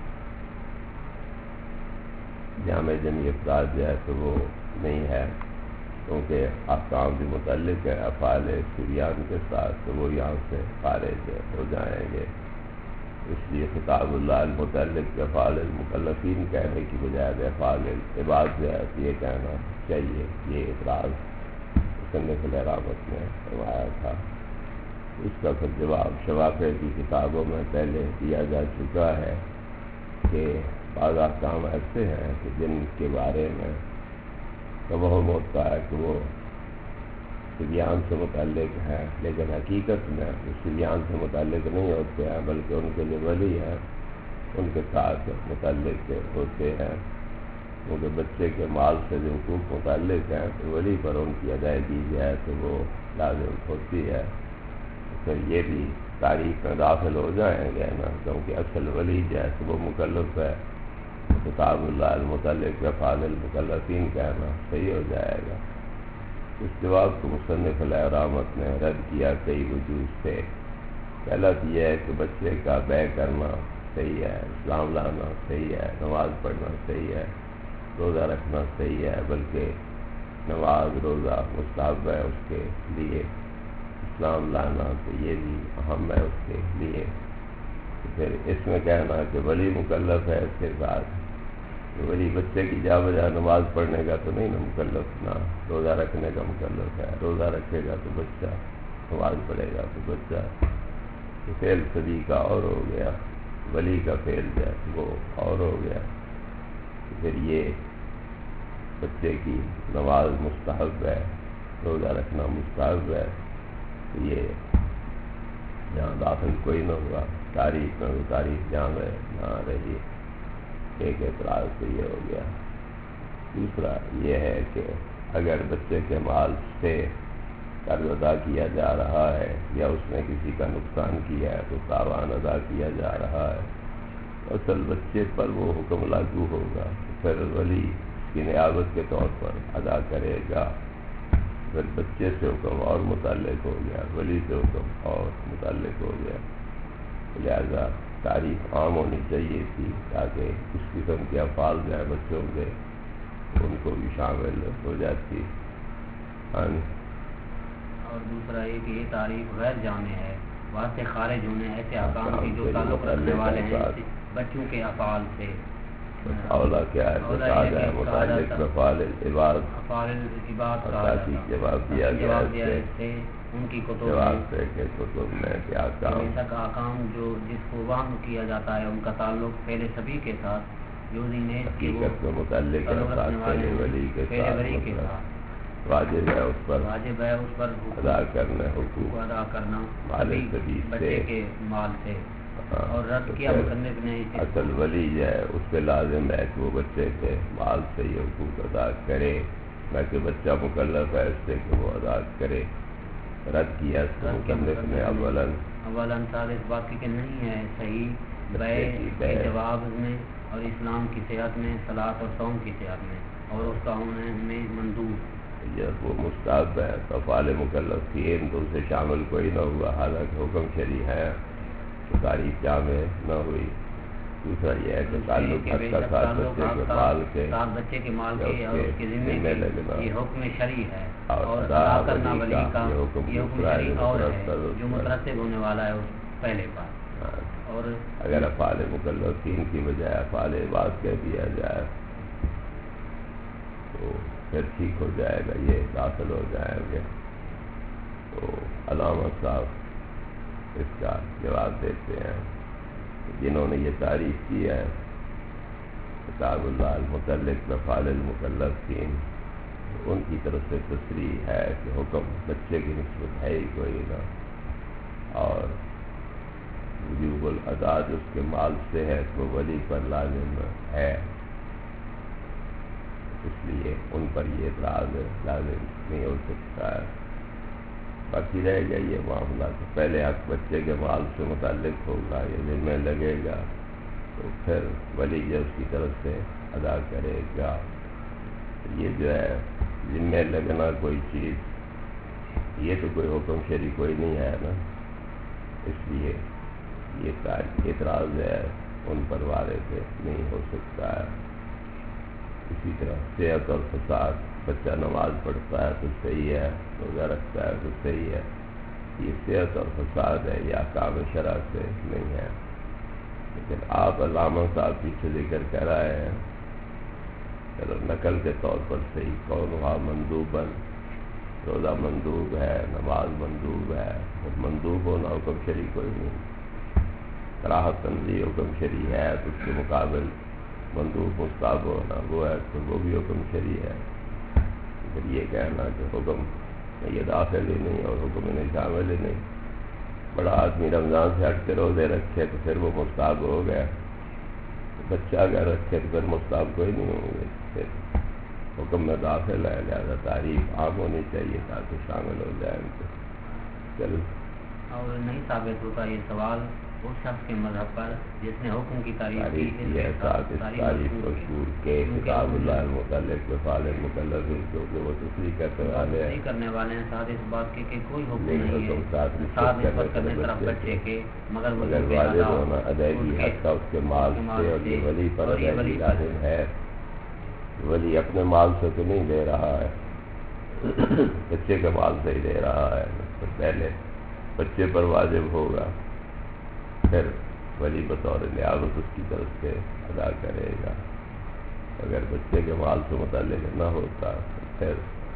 جامع جمعی افراد جو ہے تو وہ نہیں ہے، کیونکہ احکام جو متعلق ہے افعال سریان کے ساتھ تو وہ یہاں سے خارج ہو جائیں گے. اس لیے خطاب اللہ المتعلق افعال المکلفین کہنے کی بجائے افعال عباد جو ہے یہ کہنا چاہیے. یہ اعتراض مصنف الرحمت نے فرمایا تھا. اس کا پھر جواب شوافع کی کتابوں میں پہلے دیا جا چکا ہے کہ بعض احکام ایسے ہیں کہ جن کے بارے میں توہم ہوتا ہے کہ وہ سریان سے متعلق ہیں، لیکن حقیقت میں وہ سریان سے متعلق نہیں ہوتے ہیں، بلکہ ان کے جو ولی ہیں ان کے ساتھ متعلق ہوتے ہیں. کیونکہ بچے کے مال سے جو حقوق متعلق ہیں تو ولی پر ان کی ادائیگی جو ہے تو وہ لازم ہوتی ہے. پھر یہ بھی تاریخ میں داخل ہو جائیں گے نا، کیونکہ اصل ولی جو ہے تو وہ مکلف ہے. خطاب اللہ المتعلق افعال المکلفین کہنا صحیح ہو جائے گا. اس جواب کو مصنف الرحمت نے رد کیا کئی وجوہ سے. پہلا تو یہ ہے کہ بچے کا بیع کرنا صحیح ہے، اسلام لانا صحیح ہے، نماز پڑھنا صحیح ہے، روزہ رکھنا صحیح ہے، بلکہ نماز روزہ مستحب ہے اس کے لیے. اسلام لانا تو یہ بھی اہم ہے اس کے لیے. پھر اس میں کہنا کہ ولی مکلف ہے اس کے ساتھ، ولی بچے کی جا بجا نماز پڑھنے کا تو نہیں نا مکلف، نہ روزہ رکھنے کا مکلف ہے. روزہ رکھے گا تو بچہ، نماز پڑھے گا تو بچہ. فعل سبھی کا اور ہو گیا، ولی کا فعل جو ہے وہ اور ہو گیا. پھر یہ بچے کی نماز مستحب ہے، روزہ رکھنا مستحب ہے، تو یہ یہاں داخل کوئی نہ ہوا. تاریخ میں وہ تاریخ جامع نہ رہی. ایک اعتراض تو یہ ہو گیا. دوسرا یہ ہے کہ اگر بچے کے مال سے قرض ادا کیا جا رہا ہے یا اس نے کسی کا نقصان کیا ہے تو تاوان ادا کیا جا رہا ہے، اصل بچے پر وہ حکم لاگو ہوگا. پھر ولی اس کی نیابت کے طور پر ادا کرے گا. پھر بچے سے حکم اور متعلق ہو گیا، ولی سے حکم اور متعلق ہو گیا. لہذا تعریف عام ہونی چاہیے تھی تاکہ اس قسم کے افعال جو ہے بچوں کے ان کو بھی شامل ہو جاتی. اور دوسرا یہ کہ یہ تعریف غیر جامع ہے، وہاں سے خارج ہونے ایسے احکام کی جو تعلق رکھنے والے ہیں بچوں کے افعال سے. اولا کیا ہے متعلق افعال العباد، افعال العباد کا جواب دیا گیا اس سے ان کی جواب سے کہ کتب میں کیا احکام جو جس کو وہم کیا جاتا ہے ان کا تعلق پہلے سبھی کے ساتھ جو حقیقت کے متعلق ولی کے ساتھ واجب ہے اس پر ادا کرنا، حقوق ادا کرنا سبھی بچے کے مال سے. اور رد کیا مصنف نے اصل ولی جو ہے اس پہ لازم ہے کہ وہ بچے کے مال سے یہ حقوق ادا کرے، نہ کہ بچہ مکلف ہے اس سے کہ وہ ادا کرے. رد کیا مصنف نے اولاً ثابت باقی کہ نہیں ہے صحیح بیع کے جواب میں اور اسلام کی صحت میں، صلاۃ اور صوم کی صحت میں، اور اس کا ہونے میں مندوب. جب وہ مستحب ہے تو افعال مکلفین تو اسے شامل کوئی نہ ہوا، حالانکہ حکم شرعی ہے تو تعریف جامع نہ ہوئی. دوسرا یہ ہے کہ تعلق حق کا ساتھ بچے کے مال کے اور اس کے ذمہ یہ حکم شرعی ہے، اور ادا کرنا ولی کا یہ حکم شرعی اور ہے جو مترتب ہونے والا ہے اس پہلے پر. اور اگر افعال مکلفین کی بجائے افعال عباد کہہ دیا جائے تو پھر ٹھیک ہو جائے گا، یہ داخل ہو جائیں گے. تو علامہ صاحب اس کا جواب دیتے ہیں جنہوں نے یہ تعریف کی ہے کتاب اللہ المتعلق بافعال المکلفین، ان کی طرف سے تصریح ہے کہ حکم بچے کی نسبت ہے ہی کوئی نہ، اور وجوب الادا جو اس کے مال سے ہے تو ولی پر لازم ہے، اس لیے ان پر یہ اعتراض لازم نہیں ہو سکتا ہے۔ باقی رہ گیا یہ معاملہ کہ پہلے حق بچے کے مال سے متعلق ہوگا یا ذمہ لگے گا، تو پھر ولی جو اس کی طرف سے ادا کرے گا۔ یہ جو ہے ذمہ لگنا کوئی چیز، یہ تو کوئی حکم شرعی کوئی نہیں ہے نا، اس لیے یہ اعتراض ہے ان پر وارد نہیں ہو سکتا ہے۔ اسی طرح صحت اور فساد، بچہ نماز پڑھتا ہے تو صحیح ہے، روزہ رکھتا ہے تو صحیح ہے، یہ صحت اور فساد ہے، یہ احکام شرع سے نہیں ہے۔ لیکن آپ علامہ صاحب پیچھے ذکر کر رہے ہیں چلو نقل کے طور پر صحیح، کونھا مندوباً، روزہ مندوب ہے، نماز مندوب ہے، اور مندوب ہونا حکم شرعی کوئی نہیں، کراہت تنزیہ حکم شرعی ہے تو اس کے مقابل مندوب مستحب ہونا وہ ہے تو وہ بھی حکم شرعی ہے۔ پھر یہ کہنا کہ حکم میں یہ داخل ہی نہیں اور حکم میں شامل ہی نہیں، بڑا آدمی رمضان سے ہٹ کے روزے رکھے تو پھر وہ مستحب ہو گیا، بچہ اگر رکھے تو پھر مستحب کوئی نہیں ہوں گے، پھر حکم میں داخل ہے، لہذا تعریف عام ہونی چاہیے تاکہ شامل ہو جائے ان کو۔ چل اور نہیں ثابت ہوتا یہ سوال اس شخص کے مذہب پر جس نے حکم کی تعریف کی ہے، تعریف مشہور کے کتاب اللہ المتعلق بافعال المکلفین، کیونکہ وہ تصریح کرتے والے ہیں، کرنے والے ہیں، ساتھ اس بات کے کہ کوئی حکم نہیں نہیں ہے ساتھ نسبت کرنے طرف بچے کے، مگر والد ہونا ادائیگی حق کا اس کے مال سے، اور یہ ولی پر ادائیگی لازم ہے۔ ولی اپنے مال سے تو نہیں دے رہا ہے، بچے کے مال سے ہی دے رہا ہے، تو پہلے بچے پر واجب ہوگا، پھر ولی بطور نیابت اس کی طرف سے ادا کرے گا۔ اگر بچے کے مال سے متعلق نہ ہوتا تو پھر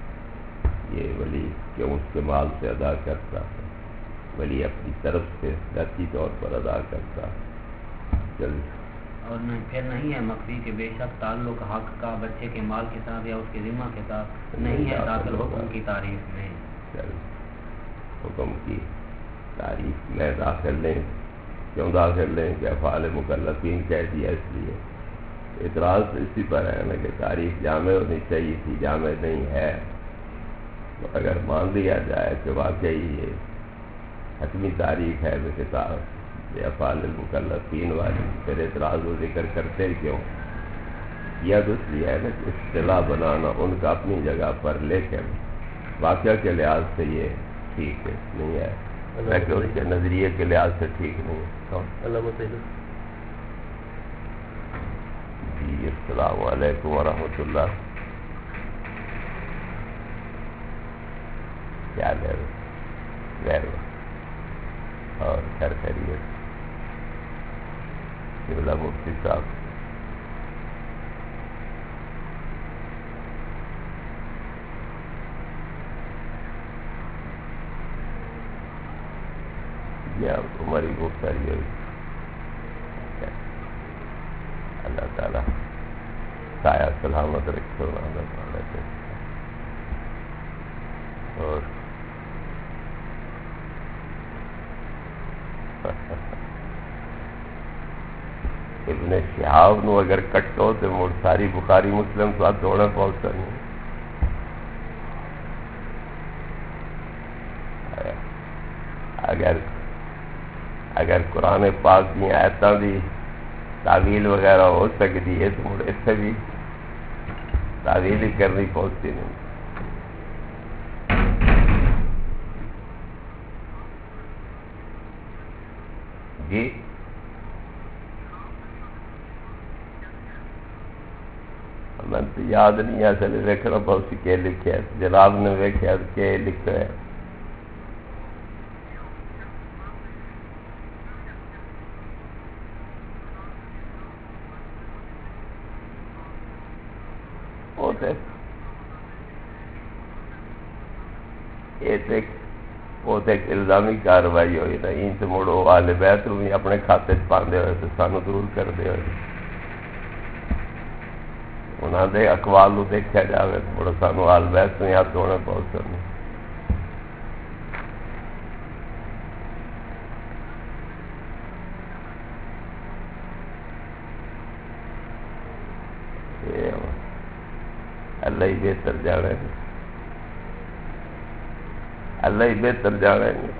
یہ ولی کیوں اس کے مال سے ادا کرتا ہے، ولی اپنی طرف سے ذاتی طور پر ادا کرتا۔ چل اور پھر نہیں ہے مخفی کہ بے شک تعلق حق کا بچے کے مال کے ساتھ یا اس کے ذمہ کے ساتھ نہیں ہے داخل حکم کی تعریف میں۔ چل حکم کی تعریف میں داخل نہیں، کیوں داخل لیں کہ افعال مکلفین کہہ دیا، اس لیے اعتراض اسی پر ہے نا کہ تعریف جامع ہونی چاہیے تھی، جامع نہیں ہے، تو اگر مان لیا جائے کہ واقعی یہ حتمی تعریف ہے بے کتاب یہ افعال المکلفین والی، پھر اعتراض و ذکر کرتے کیوں؟ یہ تو اس لیے ہے نا کہ اصطلاح بنانا ان کا اپنی جگہ پر، لیکن واقعہ کے لحاظ سے یہ ٹھیک نہیں ہے، لیکن اس کے نظریے کے لحاظ سے ٹھیک نہیں ہے۔ جی السلام علیکم ورحمۃ اللہ، کیا ہے غیر اور خیر خیریت؟ قبلہ مفتی صاحب یا ہماری گفتگو ہوئی، اللہ تعالیٰ سایہ سلامت رکھے اللہ تعالیٰ سے۔ اور ابن شہاب نو اگر کٹو تو مڑ ساری بخاری مسلم تو دوڑے پہنچتا نہیں، اگر قرآن پاک کی آیتاں دی تعویل وغیرہ ہو سکتی ہے تو مڑ اس سے بھی تعویل ہی کرنی پہنچتی نہیں۔ جی میں تو یاد نہیں ہے، اصل ویکھنا پاؤ کہ لکھا ہے، جناب نے ویکھیا کہ لکھا ہے۔ وہ تو ایک الزامی کاروائی ہوئی نا، ان تو مڑو اہل بیت بھی اپنے کھاتے چ پاندے ہوئے تو سانو دور کرتے ہوئے انہوں نے اقوال کو دیکھا جائے تو بڑا سانو حال بحث میں یاد ہونا بہت سامنے اللہ ہی بہتر جانے گے، اللہ ہی بہتر جانے گے۔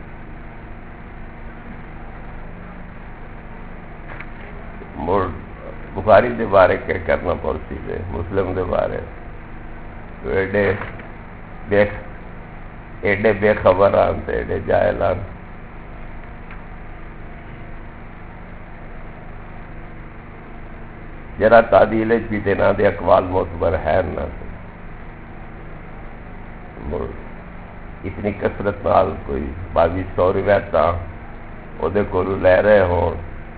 مڑ بخاری دے بارے کیا کرنا پڑتی ہے، مسلم دے بارے تو ایڈے بے خبر آن تے ایڈے جاہل آن۔ جرا تعدیل بھی دینا دے اقوال معتبر ہے نہ اتنی کثرت نال کوئی 2200 روایت وہ کو لے رہے ہوں،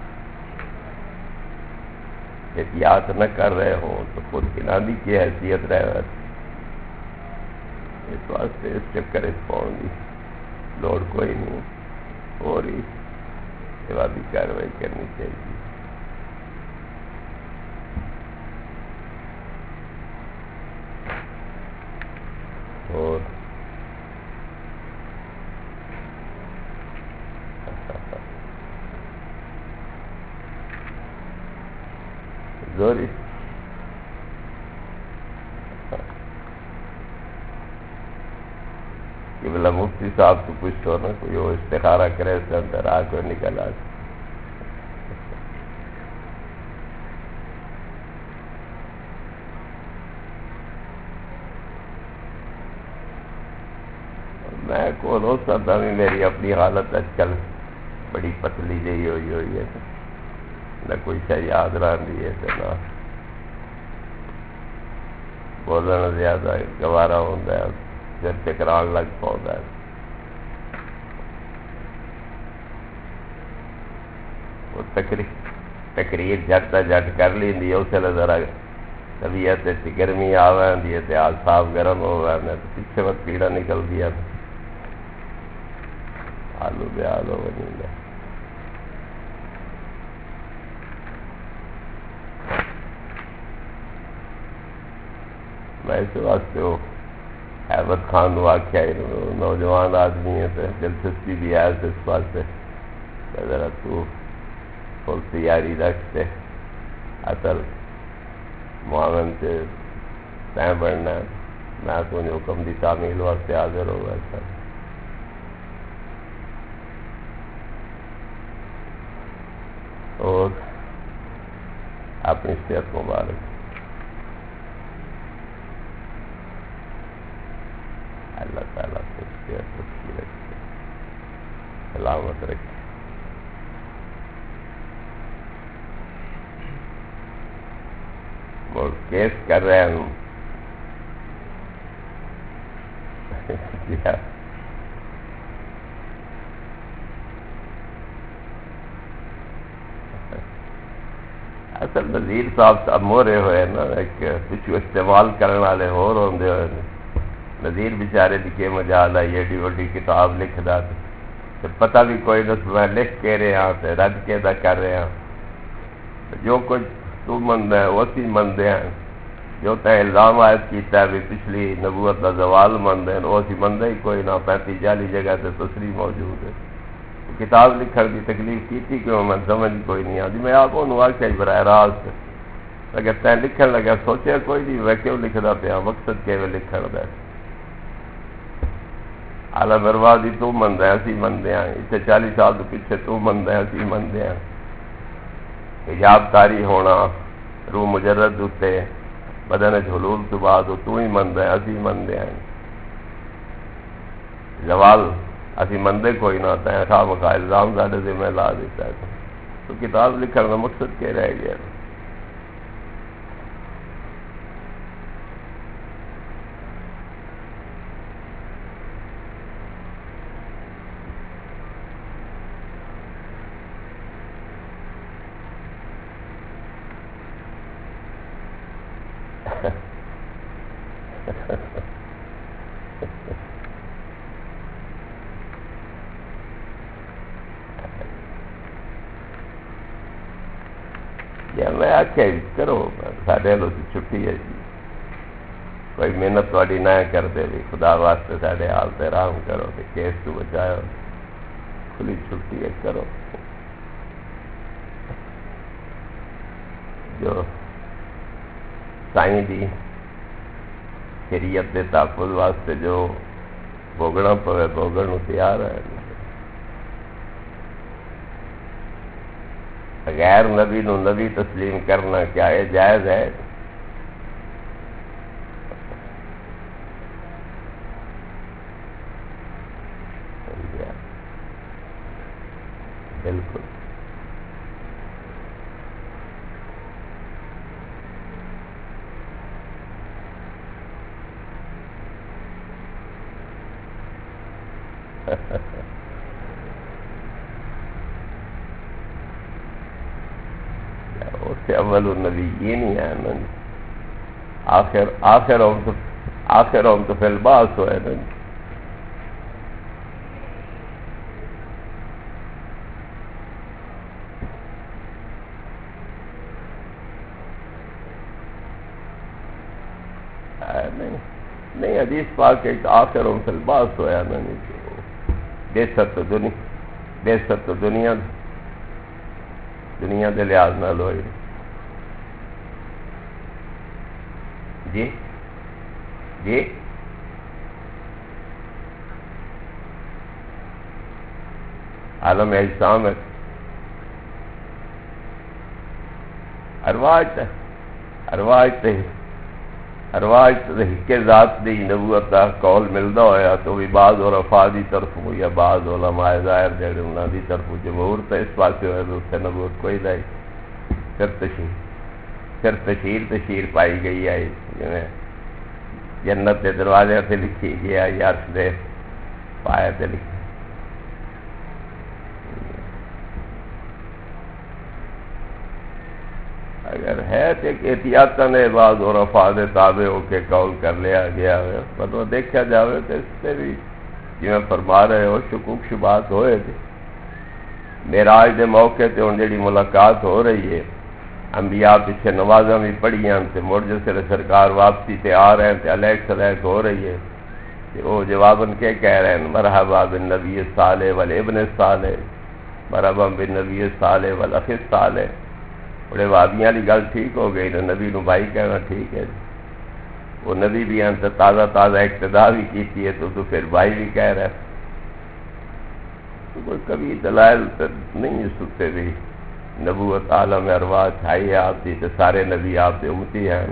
احتیاط نہ کر رہے ہوں تو خود کنادی کی حیثیت رہے، اس واسطے اس چکر اس پاؤں کی لوڑ کوئی نہیں، اور ہی عبادی کاروائی کرنی چاہیے۔ اور زوری کہ بلا مفتی صاحب تو پوچھو نا کوئی وہ استخارہ کرے اس کے اندر آ کوئی نکل آ۔ میں کون ہو سکتا بھی میری اپنی حالت آج کل بڑی پتلی جی ہوئی ہے، نہ کوئی شاید یاد رہی ہے نہ بولنا زیادہ گوارا ہوتا ہے، پھر چکران لگ پاؤں ہے۔ وہ تقریر جٹ کر لی اس لیے ذرا طبیعت گرمی آدھی ہے، آج صاف گرم ہو رہا ہے تو پیچھے وقت پیڑا نکل دیا آلو بے آلو بنی گیا۔ میں اس واسطے وہ احمد خان واقعہ نوجوان آدمی ہے تو دلچسپی بھی ہے اس واسطے ذرا تو فل تیاری رکھتے اصل معاون سے تین بڑھنا، میں تو حکم دی تعمیل واسطے حاضر ہوگا سر۔ اور اپنی صحت مبارک، اللہ تعالیٰ سے صحت اچھی رکھے، سلامت رکھے۔ اور کیس کر رہے ہیں اصل نذیر صاحب صاحب مورے ہوئے نا ایک پچھو استعمال کرنے والے ہور ہوندے ہوئے نذیر بیچارے دی کے مجال ہے، ایڈی وڈی کتاب لکھ دا تو پتہ بھی کوئی نہ میں لکھ کے رہے ہاں تے رد کے دا کر رہے ہاں، جو کچھ تو مند ہے وہ سی مندے ہیں، جو تے الزام عائد کیتا ہے بھی پچھلی نبوت دا زوال مند ہے وہ سی مندے ہی کوئی نہ، 35-40 جگہ تے تصریح موجود ہے۔ کتاب لکھن کی تکلیف کی کیوں میں سمجھ کوئی نہیں آتی، میں آپ کو واقعہ براہ راست اگر تین لکھن لگا سوچیا کوئی نہیں میں کیوں لکھنا پیا، مقصد کہ لکھن دا اعلی بربادی تو مند ہے اسی مندے ہیں، اسے 40 سال تو پیچھے تو مند ہے اسی مندے ہیں، حجاب تاری ہونا روح مجرد ہوتے بدن حلول تو بعد تو ہی مند ہے اسی مندے ہیں، زوال اسی مندے کوئی نہ ہوتا ہے، خواہ مخواہ الزام زیادہ ذمہ لا دیتا ہے تو کتاب لکھنے کا مقصد کیا رہ گیا۔ میں آخیا کرو سارے لوگ چھٹی ہے جی، کوئی محنت تھوڑی نہ کرتے بھی خدا واسطے سارے حال سے آرام کرو کہ کیس تو بچاؤ، کھلی چھٹی ہے کرو. جو سائیں دی شریعت کے تحفظ واسطے جو بھوگنا پوے بھوگن تیار ہے. غیر نبی نو نبی تسلیم کرنا کیا یہ جائز ہے؟ بالکل. اسے اول النبی یہ نہیں ہے نا، آخر ہم تو فی الباس ہوئے نا. نہیں حدیث پاک ایک آخر ہم فی الباس ہویا نا. بے ست تو دنیا دے لحاظ نہ ہوئی. جی جی عالم اجسام ہے. ارواج کے ذات دی نبوت کا قول ملتا ہوا تو بھی بعض عرفاء دی طرف یا بعض علماء ظاہر جڑے انہوں دی طرف جمہور تو اس پاس ہوئے تو اسے نبوت کوئی نہیں. پھر تشہیر پائی گئی ہے جنہیں جنت کے دروازے سے لکھی گیا یا عرش دے پائے تے لکھی. اگر ہے تو ایک احتیاطاً بعض عرفاء دے تابع ہو کے قول کر لیا گیا ہے، پر وہ دیکھا جاوے تو اس سے بھی جو فرما رہے ہو شکوک شبہات ہوئے تھے. معراج دے موقع تے ہن جڑی ملاقات ہو رہی ہے، انبیاء پیچھے نمازاں بھی پڑھیاں تے مڑ جسے سرکار واپسی تے آ رہے ہیں تے علیک سلیک ہو رہی ہے تے وہ جواباً کے کہہ رہے ہیں مرحبا بالنبی الصالح والابن الصالح، مرحبا بالنبی الصالح والاخ الصالح. بڑے وادیاں والی گل ٹھیک ہو گئی نا، نبی نو بھائی کہنا ٹھیک ہے. وہ نبی بھی ہیں تو تازہ اقتدا بھی کیتی ہے تو پھر بھائی بھی کہہ رہا ہے. کوئی کبھی دلائل نہیں سکتے بھی نبوت عالم ارواح چھائی ہے آپ دی تو سارے نبی آپ دے امتی ہیں.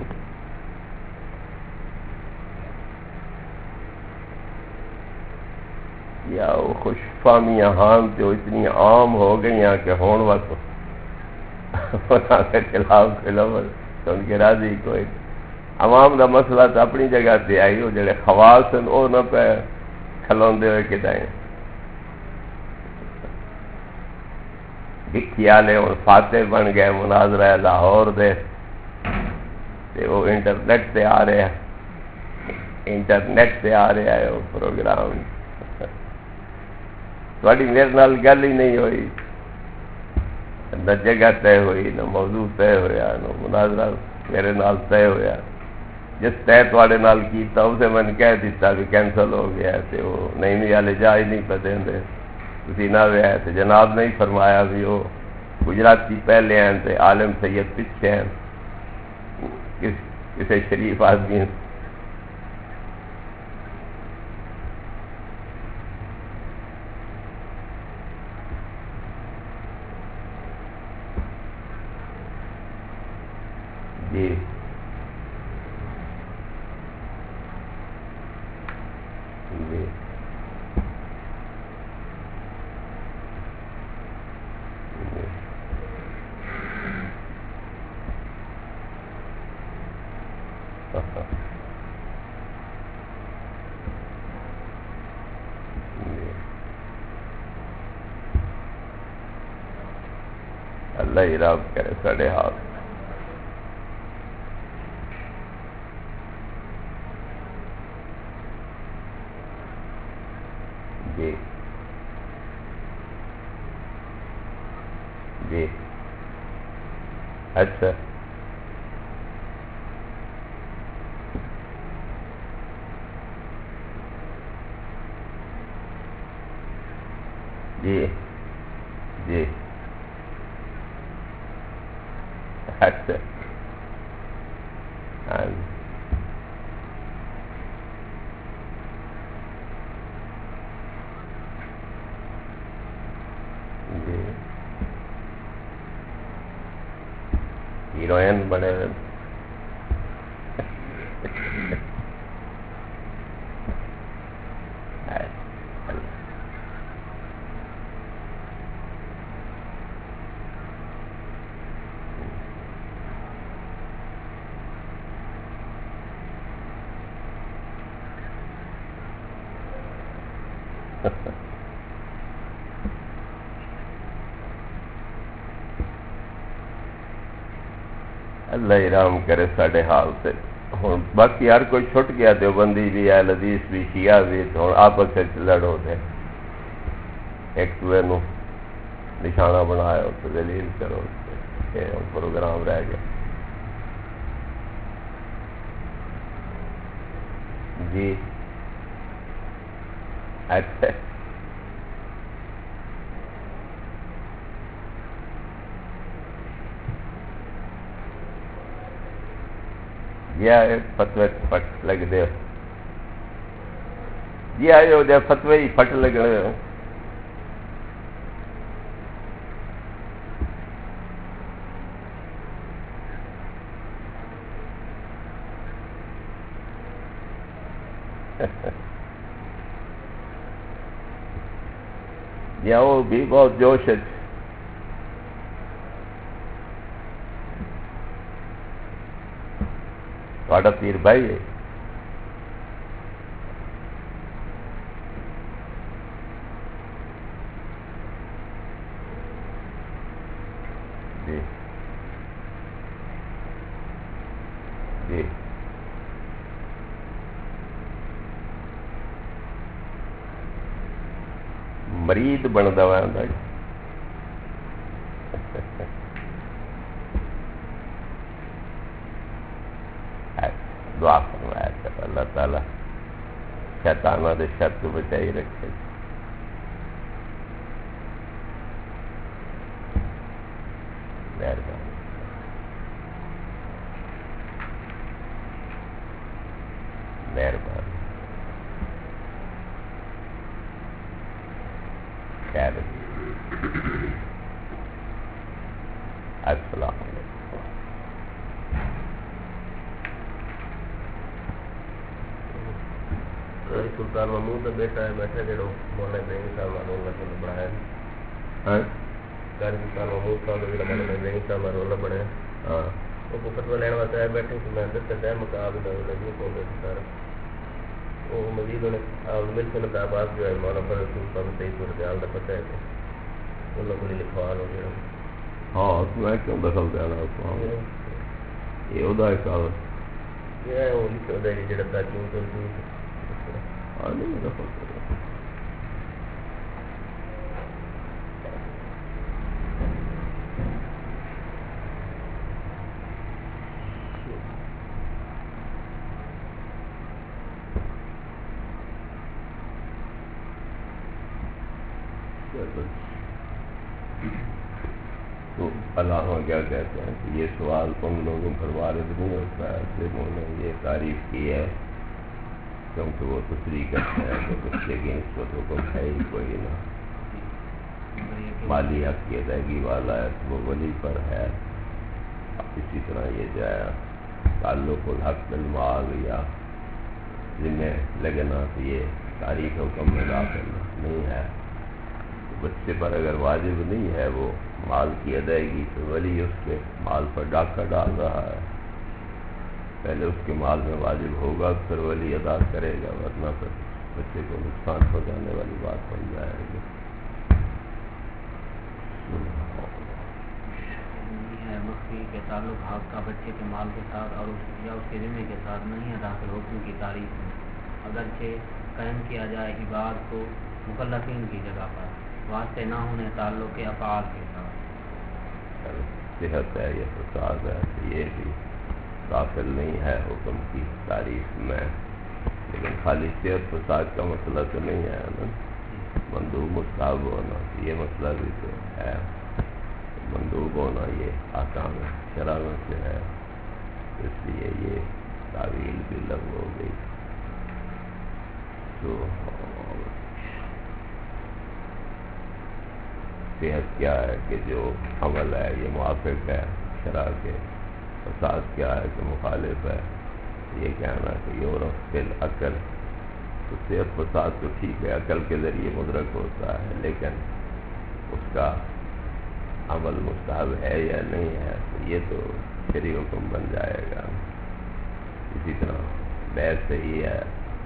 یا وہ خوش فہمیاں ہاں تو اتنی عام ہو گئی ہیں کہ ہون وقت کے خلاف سن کے راضی کوئی. عوام دا مسئلہ تو اپنی جگہ تے آئی، وہ جڑے خواص ہیں وہ نہ پہ کھلوندے ہوئے کدائیں بکھی والے اور فاتح بن گئے مناظرہ لاہور دے تے وہ انٹرنیٹ تے آ رہے ہیں وہ پروگرام. تھوڑی میرے نال گل ہی نہیں ہوئی، نہ جگہ طے ہوئی، نہ موضوع طے ہویا، نہ مناظرہ میرے نال طے ہویا. جس طے تھوڑے نال کیتا اسے میں نے کہہ دیتا کہ کینسل ہو گیا تے وہ نہیں والے جا ہی نہیں پہ دیں تھی نہ ویا تے جناب نے ہی فرمایا بھی وہ گجراتی پہلے ہیں تے عالم سید پیچھے ہیں. کسی شریف آدمی جی جی اللہ ہی رب کرے ساڑے ہاتھ. جی جی اچھا جی جی اچھا ہاں جی ہیروئن بنے ہوئے اللہ رحم کرے ساڈے حال سے ہوں باقی ہر کوئی چھٹ گیا دیوبندی بھی اہل حدیث بھی شیعہ بھی ہوں آپس وچ لڑو دے ایک دوسرے نو نشانہ بنایا تو دلیل کرو پروگرام رہ گیا جی اچھا فتوی پٹ لگ دے جی آئے دے فتوی ہی پٹ لگ رہے جی وہ بھی بہت جوش ہے تھوڑا پیر بھائی ہے جی جی مرید بنتا ہوا دعا فرمایا کر اللہ تعالیٰ شیطانہ دے شر تو بچائی رکھے مہربانی مہربانی خیر السلام علیکم سلطان محمود کا بیٹا ہے بیٹھا جڑو مولانا ابراہیم صاحب اللہ نے بنایا قاری سلطان محمود صاحب کا مولانا ابراہیم صاحب رولا بنایا ہاں وہ فتوی لینے واسطے آئے بیٹھے کہ میں دستا مقابل نہیں بولتے سارا وہ مزید انہیں مل سنت آباد جو ہے مولانا فضل رسول صاحب صحیح صورتحال کا پتہ ہے کہ انہوں کو لکھوا لو گیا ہاں میں کیوں دخل دینا یہ ادا حساب یہ وہ لکھا ہوتا ہے جڑا تاکہ تو نہیں دخل تو علامہ کیا کہتے ہیں کہ یہ سوال ان لوگوں پر وارد نہیں ہوتا ہے جنہوں نے یہ تعریف کی ہے کیونکہ وہ تصریح کرتے ہیں کہ بچے کی نسبت حکم ہے ہی کوئی نہ مالی حق کی ادائیگی والا ہے تو وہ ولی پر ہے اسی طرح یہ جو ہے تعلق الحق بالمال یا ذمہ لگنا تو یہ تاریخ حکم میں داخل نہیں ہے بچے پر اگر واجب نہیں ہے وہ مال کی ادائیگی تو ولی اس کے مال پر ڈاکہ ڈال رہا ہے پہلے اس کے مال میں واجب ہوگا پھر ولی ادا کرے گا ورنہ پھر بچے کو نقصان پہنچانے والی بات بن جائے گی مخفی کے تعلق حق کا بچے کے مال کے ساتھ اور اس کے ذمے کے ساتھ نہیں ہے داخل حکم کی تاریخ میں اگرچہ قائم کیا جائے عباد کو مکلفین کی جگہ پر واسطے نہ ہونے تعلق کے افعال کے ساتھ صحت ہے یا فساد ہے یہ بھی داخل نہیں ہے حکم کی تاریخ میں لیکن خالی صحت فساد کا مسئلہ تو نہیں ہے نا مندوب مستحب ہونا یہ مسئلہ بھی تو ہے، مندوب ہونا یہ احکام شرع میں سے ہے، اس لیے یہ تعویل بھی لغو ہو گئی۔ تو صحت کیا ہے کہ جو عمل ہے یہ موافق ہے شرع کے، فساد کیا ہے کہ مخالف ہے، یہ کہنا کہ یورف بالعقل، تو صحت فساد تو ٹھیک ہے عقل کے ذریعے مدرک ہوتا ہے، لیکن اس کا عمل مستحب ہے یا نہیں ہے تو یہ تو شرعی حکم بن جائے گا۔ اسی طرح بیعت صحیح ہے،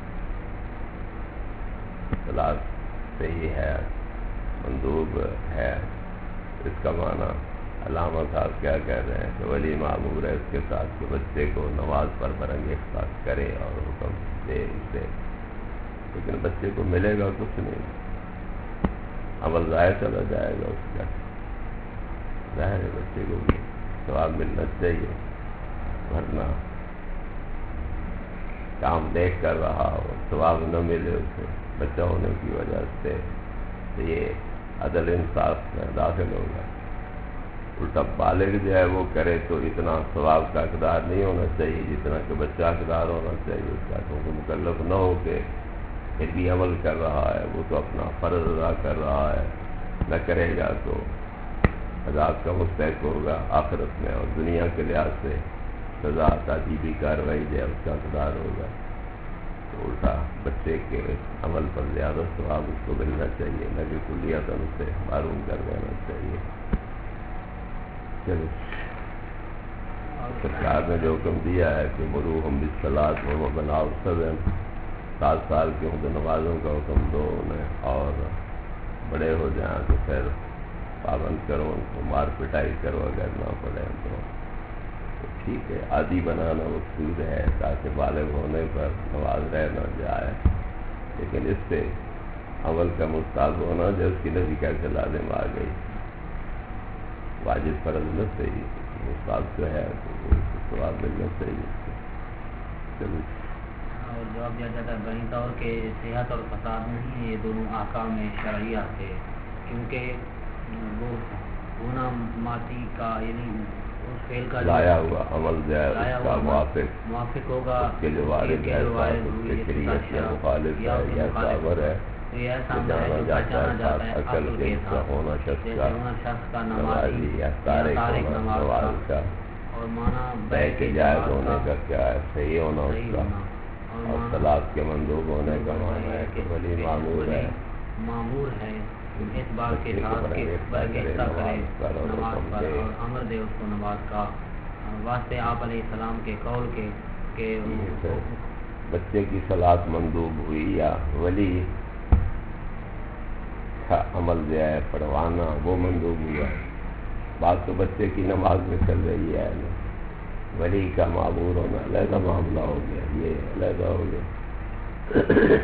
طلاق صحیح ہے، مندوب ہے، اس کا معنی علامہ صاحب کیا کہہ رہے ہیں کہ ولی معمور ہے اس کے ساتھ کہ بچے کو نماز پر برانگیختہ کرے اور حکم دے اسے، لیکن بچے کو ملے گا کچھ نہیں، عمل ضائع چلا جائے گا اس کا، ظاہر ہے بچے کو بھی ثواب ملنا چاہیے، ورنہ کام دیکھ کر رہا ہو ثواب نہ ملے اسے بچہ ہونے کی وجہ سے، تو یہ عدل انصاف میں داخل ہوگا۔ الٹا بالغ جو ہے وہ کرے تو اتنا ثواب کا حقدار نہیں ہونا چاہیے جتنا کہ بچہ حقدار ہونا چاہیے اس کا، کیونکہ مکلف نہ ہو کے پھر بھی عمل کر رہا ہے، وہ تو اپنا فرض ادا کر رہا ہے، نہ کرے گا تو عذاب کا مستحق ہوگا آخرت میں، اور دنیا کے لحاظ سے سزا تعذیبی کارروائی جو ہے اس کا حقدار ہوگا، تو الٹا بچے کے عمل پر زیادہ ثواب اس کو ملنا چاہیے، نہ کہ کلیاتاً اسے معروم کر دینا چاہیے۔ چلو سرکار نے جو حکم دیا ہے کہ مروہم بالصلاۃ و بناؤ سبن، 7 سال کے ہوں تو نمازوں کا حکم دو انہیں، اور بڑے ہو جائیں تو پھر پابند کرو ان کو، مار پٹائی کرو اگر نہ پڑے تو ٹھیک ہے، عادی بنانا مقصود ہے تاکہ بالغ ہونے پر نماز رہ نہ جائے، لیکن اس سے عمل کا مستحب ہونا جو اس کی نفی کیسے لازم آ گئی، واجب فرض نہ صحیح، مستحب جو ہے تو ثواب ملنا چاہیے۔ چلو اور جواب دیا جاتا ہے بنی طور کے صحت اور فساد نہیں ہے، یہ دونوں احکام شرعیہ سے، کیونکہ وہ ہونا ماتی کا یعنی اس فعل کا لایا ہوا عمل جو ہے اس کا موافق ہوگا اس کے جو وارد ہے اس کے شریعت یا مخالف ہے یا صابر ہے، جانا جاتا ہے عقل کے اس کا ہونا شخص کا نمازی یا تارک ہونا نماز کا، اور مانا بے کے جائز ہونے کا کیا ہے، صحیح ہونا اس کا، اور طلاق کے مندوب ہونے کا معنی ہے کہ ولی معمور ہے اس بات کے ساتھ کہ برگشتہ کرے نماز پر اور امر دے اس کو نماز کا، واسطے آپ علیہ السلام کے قول کے کہ بچے کی صلاۃ مندوب ہوئی یا ولی کا عمل جو ہے پڑھوانا وہ مندوب ہوا، بات تو بچے کی نماز میں چل رہی ہے، ولی کا معمور ہونا علیحدہ معاملہ ہو گیا، یہ علیحدہ ہو گیا۔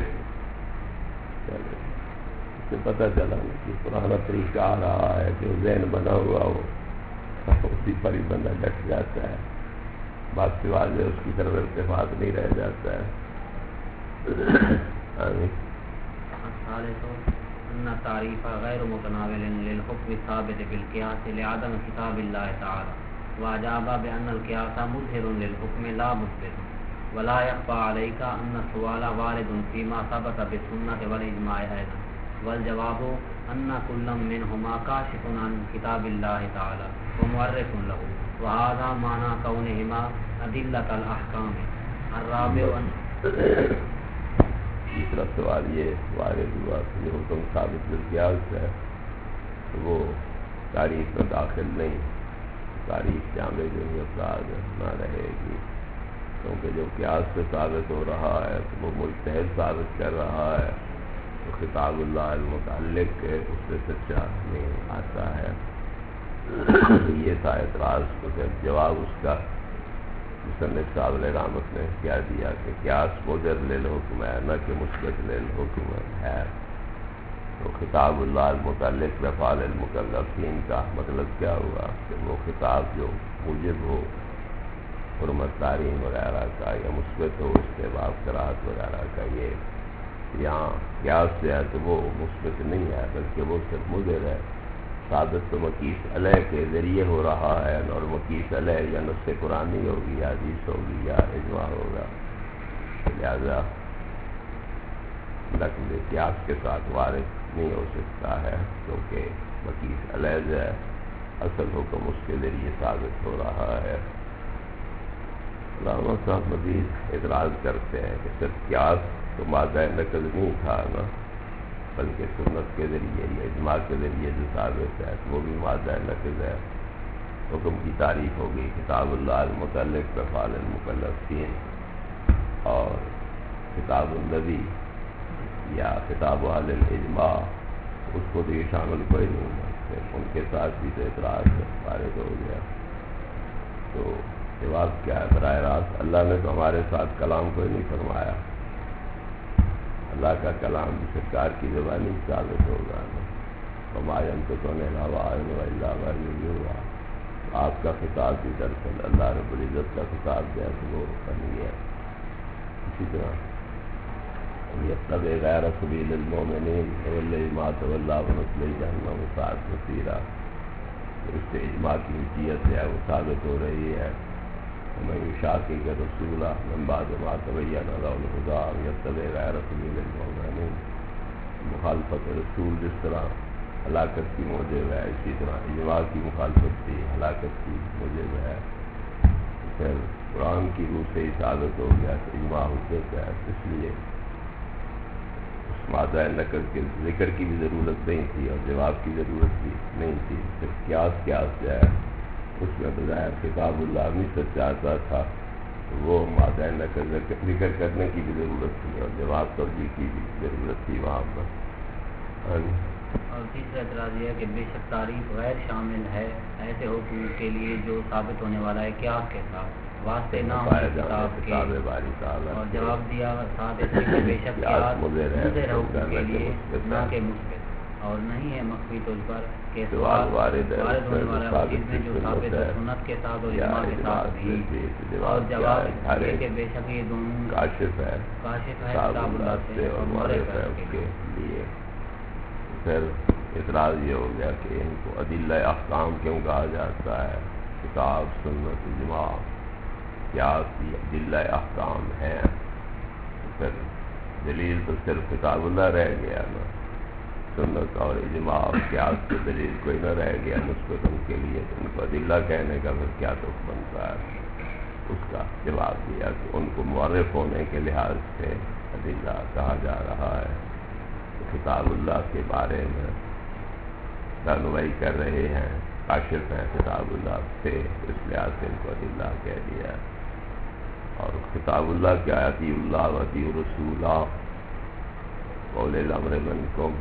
اس سے پتہ چلا کہ پرانا طریقہ آ رہا ہے جو ذہن بنا ہوا ہو اسی پر ہی بندہ ڈٹ جاتا ہے، بات سوا جو اس کی طرف التفات نہیں رہ جاتا ہے۔ آمین۔ ان تعریف غیر متناول للحکم ثابت بالقیاس لعدم خطاب اللہ تعالی واجاب بان القیاس مظہر للحکم لا مثبت ولا يخفى عليك ان السؤال وارد فيما ثبت بالسنة والاجماع ايضا والجواب ان كل منهما كاشف عن خطاب الله تعالى ومعرف له وهذا معنى كونهما ادلة الاحکام۔ الرابع تیسرا سوال یہ وارد ہوا کہ جو حکم ثابت بالقیاس ہے وہ تاریخ میں داخل نہیں، تاریخ جامع جو ہے افراد نہ رہے گی، کیونکہ جو قیاس سے ثابت ہو رہا ہے تو وہ مجتہد ثابت کر رہا ہے، تو خطاب اللہ المتعلق اس سے سچا نہیں آتا ہے۔ یہ تھا اعتراض، تو پھر جواب اس کا مصنف صاحب علیہ رحمت نے کیا دیا کہ قیاس مجر للحکم ہے نہ کہ مثبت للحکم ہے، تو خطاب اللہ المتعلق بافعال المکلفین کا مطلب کیا ہوا کہ وہ خطاب جو موجب ہو حرمت تحریم وغیرہ کا یا مثبت ہو استحباب کراہت وغیرہ کا، یہ یہاں قیاس سے ہے تو وہ مثبت نہیں ہے بلکہ وہ صرف مضر ہے. ثابت تو مقیس علیہ کے ذریعے ہو رہا ہے، اور مقیس علیہ یا نص قرآنی ہوگی یا حدیث ہوگی یا اجماع ہوگا. لہذا نقل قیاس کے ساتھ وارد نہیں ہو سکتا ہے، کیونکہ مقیس علیہ جو ہے اصل حکم اس کے ذریعے ثابت ہو رہا ہے. علامہ صاحب مزید اعتراض کرتے ہیں کہ صرف قیاس تو مادہ نقل نہیں تھا نا، بلکہ سنت کے ذریعے یا اجماع کے ذریعے جو ثابت ہے وہ بھی مادہ نقل ہے. حکم کی تعریف ہوگی کتاب اللہ المتعلق بافعال المکلفین، اور کتاب النبی یا کتاب اہل الاجماع اس کو تو یہ شامل کوئی نہیں ہے، ان کے ساتھ بھی تو اعتراض وارد ہو گیا. تو جواب کیا ہے؟ براہ راست اللہ نے تو ہمارے ساتھ کلام کوئی نہیں فرمایا. اللہ کا کلام بھی سرکار کی زبانی ثابت ہوگا نا. ہمارن تو ہوگا. آپ کا خطاب بھی دراصل اللہ رب العزت کا خطاب جو ہے وہ بن گیا. اسی طرح یتبع غیر سبیل المؤمنین نولیہ ما تولی ونصلیہ جہنم وساءت مصیرا. اس سے اجماع کی حجیت ہے وہ ثابت ہو رہی ہے. ومن یشاقق الرسول من بعد ما تبین له الہدی ویتبع غیر سبیل المؤمنین. مخالفت رسول جس طرح ہلاکت کی موجب ہے، اسی طرح اجماع کی مخالفت بھی ہلاکت کی موجب ہے. پھر قرآن کی روح سے ہی ثابت ہو گیا کہ اجماع حجت ہے. اس لیے مادہ نقل کے ذکر کی بھی ضرورت نہیں تھی اور جواب کی ضرورت بھی نہیں تھی. صرف قیاس جو ہے اس میں بظاہر کتاب اللہ بھی سچ چاہتا تھا، وہ مادہ نقل ذکر کرنے کی بھی ضرورت تھی اور جواب ترجیح کی بھی ضرورت تھی وہاں پر. اور تیسرا اعتراض یہ ہے کہ بے شک تعریف غیر شامل ہے ایسے حکم کے لیے جو ثابت ہونے والا ہے قیاس کے ساتھ واسطے نہ ہو کتاب کے. اور جواب دیا ساتھ اس کے بے شک قیاس مضر حکم کے لیے نہ کہ مثبت، اور نہیں ہے مخفی طور پر کہ سوال وارد ہونے والا چیز میں جو ثابت ہے سنت کے ساتھ اور اجماع کے ساتھ بھی. اور جواب یہ کہ بے شک یہ دونوں کاشف ہے کتاب اللہ سے اور معرف ہے اس کے لیے. پھر اعتراض یہ ہو گیا کہ ان کو ادلہ احکام کیوں کہا جاتا ہے؟ کتاب سنت اجماع قیاس یہ ادلہ احکام ہیں. پھر دلیل تو صرف کتاب اللہ رہ گیا نا. سنت اور اجماع اور قیاس کی دلیل کوئی نہ رہ گیا مثبت ان کے لیے. ان کو ادلہ کہنے کا پھر کیا تک بنتا ہے؟ اس کا جواب دیا کہ ان کو معرف ہونے کے لحاظ سے ادلہ کہا جا رہا ہے. کتاب اللہ کے بارے میں رہنمائی کر رہے ہیں، کاشف ہیں کتاب اللہ سے، اس لحاظ سے ان کو ادلہ کہہ دیا. اور کتاب اللہ کے اطیعوا اللہ واطیعوا الرسول واولی الامر منکم،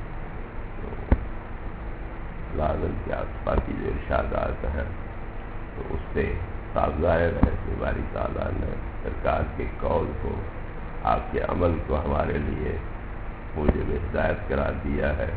لازم کے آس کی جو ارشادات ہیں تو اس سے صاف ظاہر ہے کہ باری تعالیٰ نے سرکار کے قول کو، آپ کے عمل کو ہمارے لیے موجب ہدایت قرار دیا ہے.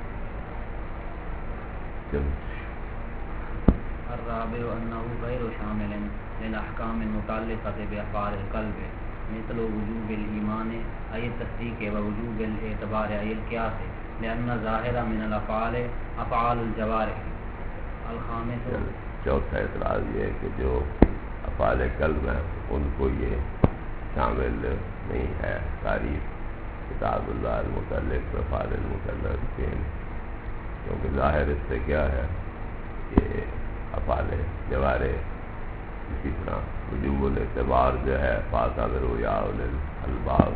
الرابع انه غیر شامل للاحکام المتعلقة بافعال القلب مثل وجوب الایمان ای التصدیق و وجوب الاعتبار ای القیاس لان ظاہر من الافعال افعال الجوارح. الخامس چوتھا اعتراض یہ ہے کہ جو افعال قلب ہیں ان کو یہ شامل نہیں ہے تعریف کتاب اللہ المتعلق بافعال المکلفین، کیونکہ ظاہر اس سے کیا ہے کہ افعال جوارح. اسی طرح وجوب الاعتبار جو ہے فاعتبروا یا اولی الالباب،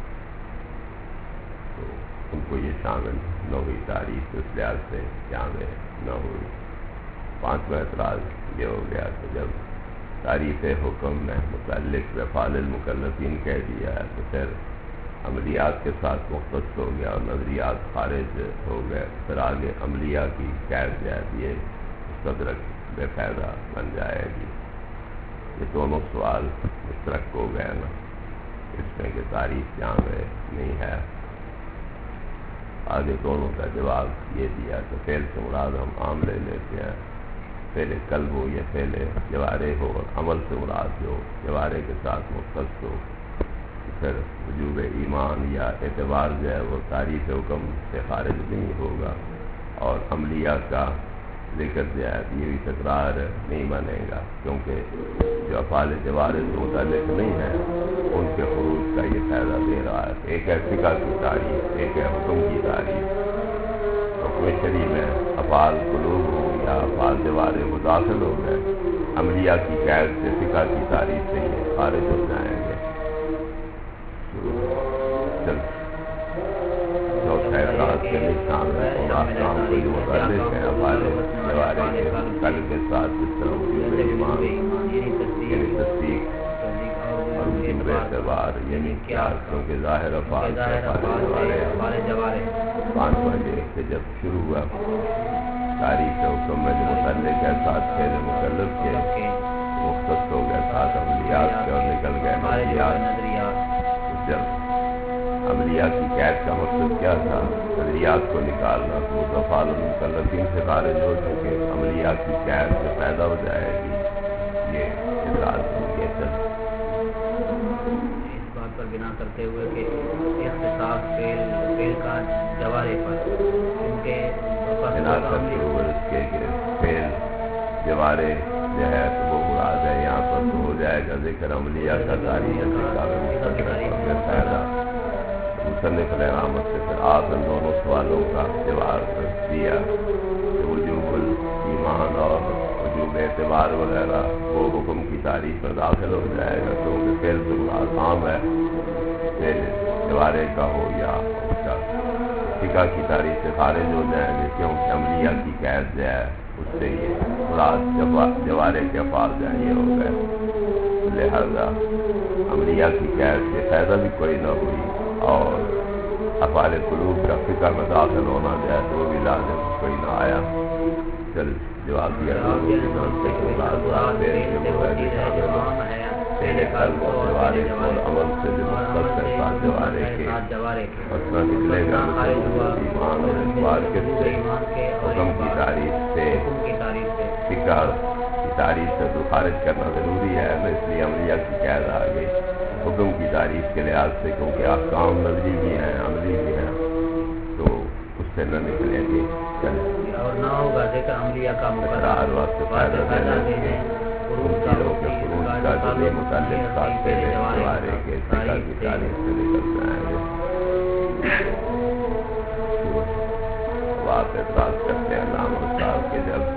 تو ان کو یہ شامل نہ ہوئی تعریف، اس لحاظ سے شامل نہ ہوئی. پانچواں اعتراض یہ ہو گیا کہ جب تعریف حکم میں متعلق بافعال المکلفین کہہ دیا ہے تو پھر عملیات کے ساتھ مختص ہو گیا اور نظریات خارج ہو گئے. پھر آگے عملیہ کی قید جو ہے یہ مستدرک بے فائدہ بن جائے گی. یہ دونوں سوال مشترک ہو گئے نا اس میں کہ تعریف یہاں میں نہیں ہے. آگے دونوں کا جواب یہ دیا کہ فعل سے مراد ہم عام لے لیتے ہیں، فعل قلب ہو یا فعل جوارح ہو، اور عمل سے مراد جو جوارح کے ساتھ مختص ہو. پھر وجوب ایمان یا اعتبار جو ہے وہ تعریف حکم سے خارج نہیں ہوگا، اور عملیہ کا ذکر جو ہے یہ بھی تکرار نہیں بنے گا، کیونکہ جو افعال جوارح سے متعلق نہیں ہے ان کے خروج کا یہ فائدہ دے رہا ہے۔ ایک ہے فقہ کی تعریف، ایک ہے حکم کی تعریف۔ حکم شرعی میں افعال قلوب ہو یا افعال جوارح وہ داخل ہو گئے، عملیہ کی قید سے فقہ کی تعریف سے یہ خارج ہو جائیں گے۔ چوتھا اعتراض کے نشان ہے اور احکام کو جو متعلق ہیں افعال جوارح کے قلب کے ساتھ جس طرح وجوب ایمان یعنی تصدیق اور وجوب اعتبار یعنی قیاس، کیونکہ ظاہر افعال سے افعال جوارح 5 بجے سے جب شروع ہوا تعریف حکم میں جو متعلق ہے ساتھ فعل مکلف کے مختص ہو گئے، ساتھ عملیات کے اور نکل گئے نظریات۔ جب عملیہ کی قید کا مقصد کیا تھا؟ نظریات کو نکالنا، وہ تو افعال المکلفین سے خارج ہو چکے، عملیہ کی قید سے پیدا ہو جائے گی، یہ اعتراض ہو گیا۔ اس بات پر بنا کرتے ہوئے کہ اختصاص فعل کا جوارح پر ان کے بنا کرتے ہوئے اس کے کہ فعل جوارح جو ہے تو وہ مراد ہے، یہاں پر تو ہو جائے گا ذکر عملیہ کا تعریف سے فائدہ۔ مصنف نے رحمت سے پھر آپ ان دونوں سوالوں کا جواب دیا کہ وجوب ایمان اور وجوب اعتبار وغیرہ وہ حکم کی تعریف میں داخل ہو جائے گا، کیونکہ فعل تو مراد عام ہے، فعل جوارح کا ہو یا اس کا فقہ کی تعریف سے خارج ہو جائیں گے، کیونکہ عملیہ کی قید جو ہے اس سے یہ مراد جوارح کے افعال جو ہیں یہ ہو گئے، لہذا عملیہ کی قید سے فائدہ بھی کوئی نہ ہوئی، اور افعال قلوب کا فقہ میں داخل ہونا جو ہے تو بھی لازم کوئی نہ آیا۔ چل جواب دیا عمل سے جو مختص ہے ساتھ جوارح کے مسئلہ نکلے گا ایمان اور اعتبار کس سے؟ حکم کی تعریف سے، فقہ کی تعریف سے تو خارج کرنا ضروری ہے نا، اس لیے عملیہ کی قید آ گئی۔ حکم کی تعریف کے لحاظ سے کیونکہ احکام نظری بھی ہیں عملی بھی ہیں تو اس سے نہ نکلیں گے اور نہ ہوگا ذکر عملیہ کا مقرر وقت فائدہ دینے ان چیزوں کے خروج کا جو بھی متعلق ساتھ پہلے جوارح کے فقہ کی تعریف سے نکل جائیں گے۔ اب آپ اعتراض کرتے ہیں علامہ صاحب کہ جب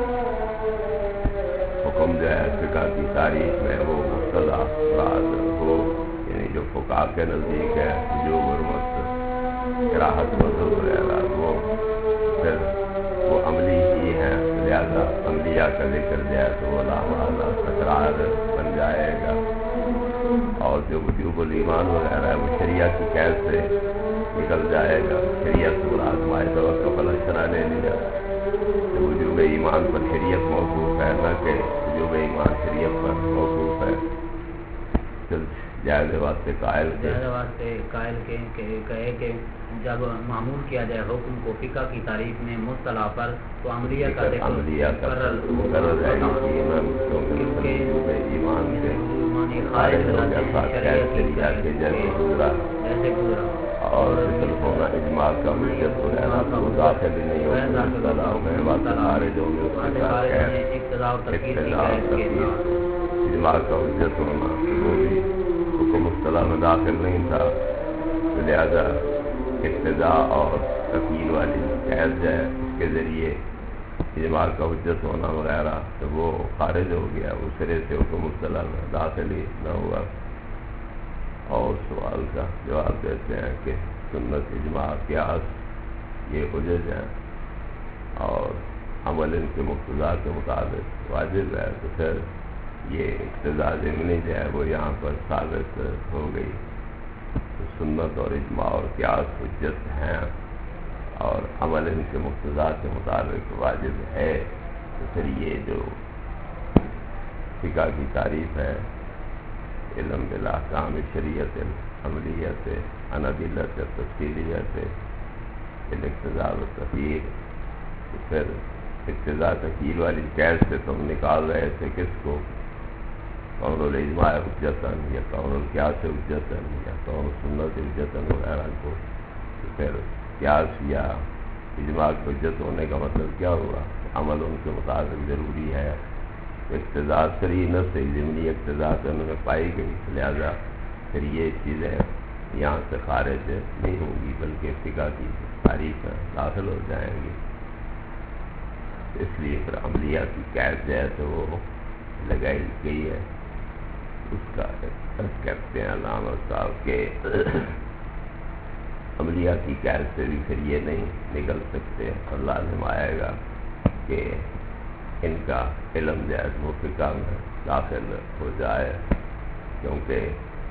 حکم جو ہے فقہ کی تعریف میں وہ مقتضا مراد ہو، یعنی جو فقہا کے نزدیک ہے جو حرمت کراہت مذہب وغیرہ وہ پھر وہ عملی ہی ہے، لہذا عملیہ کا ذکر جائے تو وہ لامحالہ تکرار بن جائے گا، اور جو وجوب الایمان وغیرہ ہے وہ شریعہ کی قید سے نکل جائے گا، شریعت مراد معاہدہ کا فلا شرع لے لیا، وجوب ایمان پر شریعت موقوف ہے نہ کہ وجوب ایمان شریعت پر موقوف ہے۔ جائز واسطے قائل کہے کہ جب معمول کیا جائے حکم کو فقہ کی تعریف میں مصطلح پر تو عملیہ کا مقرر ہے، کیونکہ ایمان سے خارج ہو گیا شریعت کے جیسے گزرا اور ہونا اجماع کا حجت وغیرہ تو داخل ہی نہیں ہوتا مصطلح میں، بات خارج ہوں گے اس کے ساتھ اقتضاء اور تفسیر اجماع کا حجت ہونا وہ بھی حکم مصطلح میں داخل نہیں تھا، لہذا اقتضاء اور تفسیر والی قید ہے اس کے ذریعے اجماع کا حجت ہونا وغیرہ تو وہ خارج ہو گیا، اس سرے سے حکم مصطلح میں داخل ہی نہ ہوا۔ اور سوال کا جواب دیتے ہیں کہ سنت اجماع قیاس یہ حجج ہیں اور عمل ان کے مقتضا کے مطابق واجب ہے، تو پھر یہ اقتضاء ضمنی جو ہے وہ یہاں پر ثابت ہو گئی، تو سنت اور اجماع اور قیاس حجت ہیں اور عمل ان کے مقتضا کے مطابق واجب ہے، تو پھر یہ جو فقہ کی تعریف ہے علم بالاحکام شریعت عملیت عن ادلۃ تفصیلیت الاقتضاء والتخییر، تو پھر اقتضاء تخییر والی قید سے تم نکال رہے تھے کس کو؟ کون الاجماع حجتاً یا کون القیاس حجتاً یا کون سنت حجتاً وغیرہ کو، پھر قیاس یا اجماع کی حجت ہونے کا مطلب کیا ہوا؟ عمل ان کے مطابق ضروری ہے، اقتضاء صریح نہ سے ضمنی اقتضاء سے انہوں نے پائی گئی، لہذا پھر یہ چیزیں یہاں سے خارج نہیں ہوں گی بلکہ فقہ کی تعریف میں داخل ہو جائیں گی۔ اس لیے پھر عملیہ کی قید جو ہے تو وہ لگائی گئی ہے، اس کا کہتے ہیں علامہ صاحب کے عملیہ کی قید سے بھی پھر یہ نہیں نکل سکتے اور لازم آئے گا کہ ان کا علم جو ہے وہ فقہ میں داخل ہو جائے، کیونکہ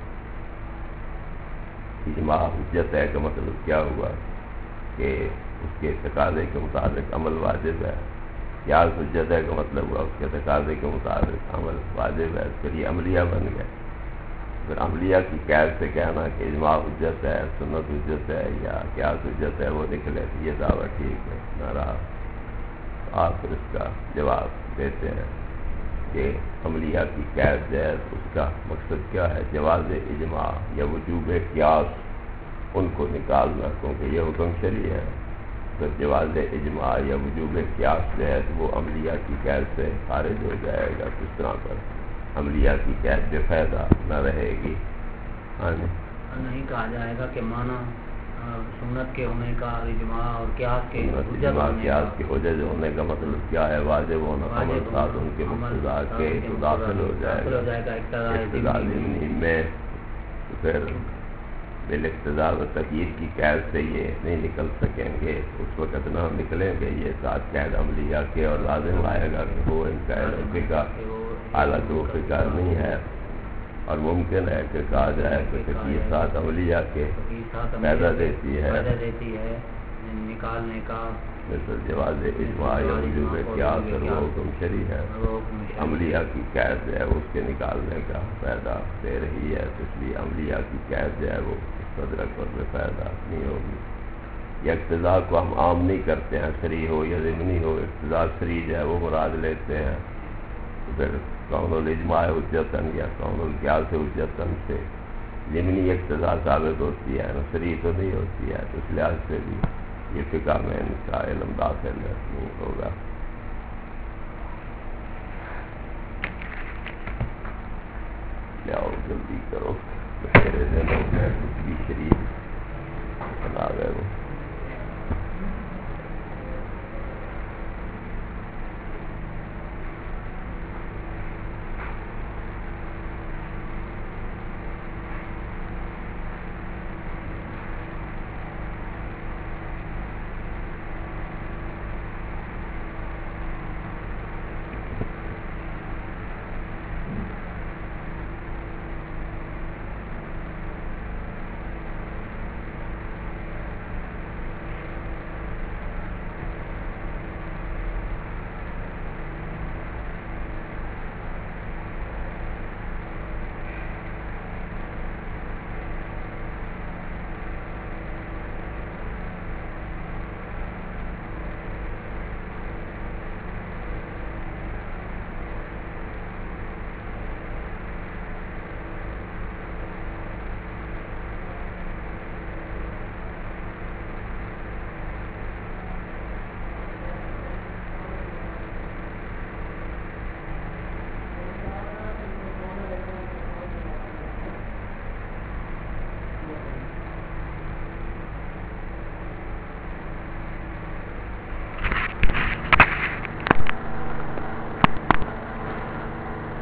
اجماع حجت ہے کا مطلب کیا ہوا کہ اس کے تقاضے کے مطابق عمل واجب ہے، قیاس حجت ہے کا مطلب ہوا اس کے تقاضے کے مطابق عمل واجب ہے، پھر یہ عملیہ بن گئے۔ پھر عملیہ کی قید سے کہنا کہ اجماع حجت ہے، سنت حجت ہے یا قیاس حجت ہے وہ نکلے، یہ دعویٰ ٹھیک ہے نہ رہا۔ آپ پھر اس کا جواب دیتے ہیں کہ عملیہ کی قید جو ہے اس کا مقصد کیا ہے؟ جواز اجماع یا وجوب قیاس ان کو نکالنا، کیونکہ یہ حکم شرعی ہے۔ تو جواز اجماع یا وجوب قیاس جو ہے تو وہ عملیہ کی قید سے خارج ہو جائے گا، کس طرح پر عملیہ کی قید بے فائدہ نہ رہے گی۔ ہاں جی، نہیں کہا جائے گا کہ معنی سنت کے ہونے کا اجماع اور قیاس کے حجت ہونے کا مطلب کیا ہے؟ واجب ہونا، عمل ساتھ ان کے مقتضا کے تو داخل ہو جائے گا اقتضاء ضمنی میں۔ پھر بالاقتضاء و تقیید کی قید سے یہ نہیں نکل سکیں گے، اس وقت نہ نکلیں گے یہ ساتھ قید عملیہ کے، اور لازم آئے گا کہ وہ ان کا فقہ حالت و فقہ نہیں ہے، اور ممکن ہے کہ کہا جائے کہ تقیید ساتھ عملیہ کے پیدا دیتی ہے نکالنے کا، مثل جواز اجماع یا وجوب قیاس، اور وہ حکم شرعی ہے۔ عملیہ کی قید جو ہے اس کے نکالنے کا فائدہ دے رہی ہے، اس لیے عملیہ کی قید جو ہے وہ اس مدرک پر بے فائدہ نہیں ہوگی۔ یہ اقتضاء کو ہم عام نہیں کرتے ہیں، صریح ہو یا ضمنی ہو، اقتضاء صریح جو ہے وہ مراد لیتے ہیں۔ پھر کون الاجماع حجتاً یا کون القیاس حجتاً سے ضمنی اقتضاء ثابت ہوتی ہے، صریح تو نہیں ہوتی ہے، تو اس لحاظ سے بھی یہ فقہ میں ان کا علم داخل نہیں ہوگا۔ جاؤ جلدی کرو، میرے دن ہو گئے کچھ بھی شریف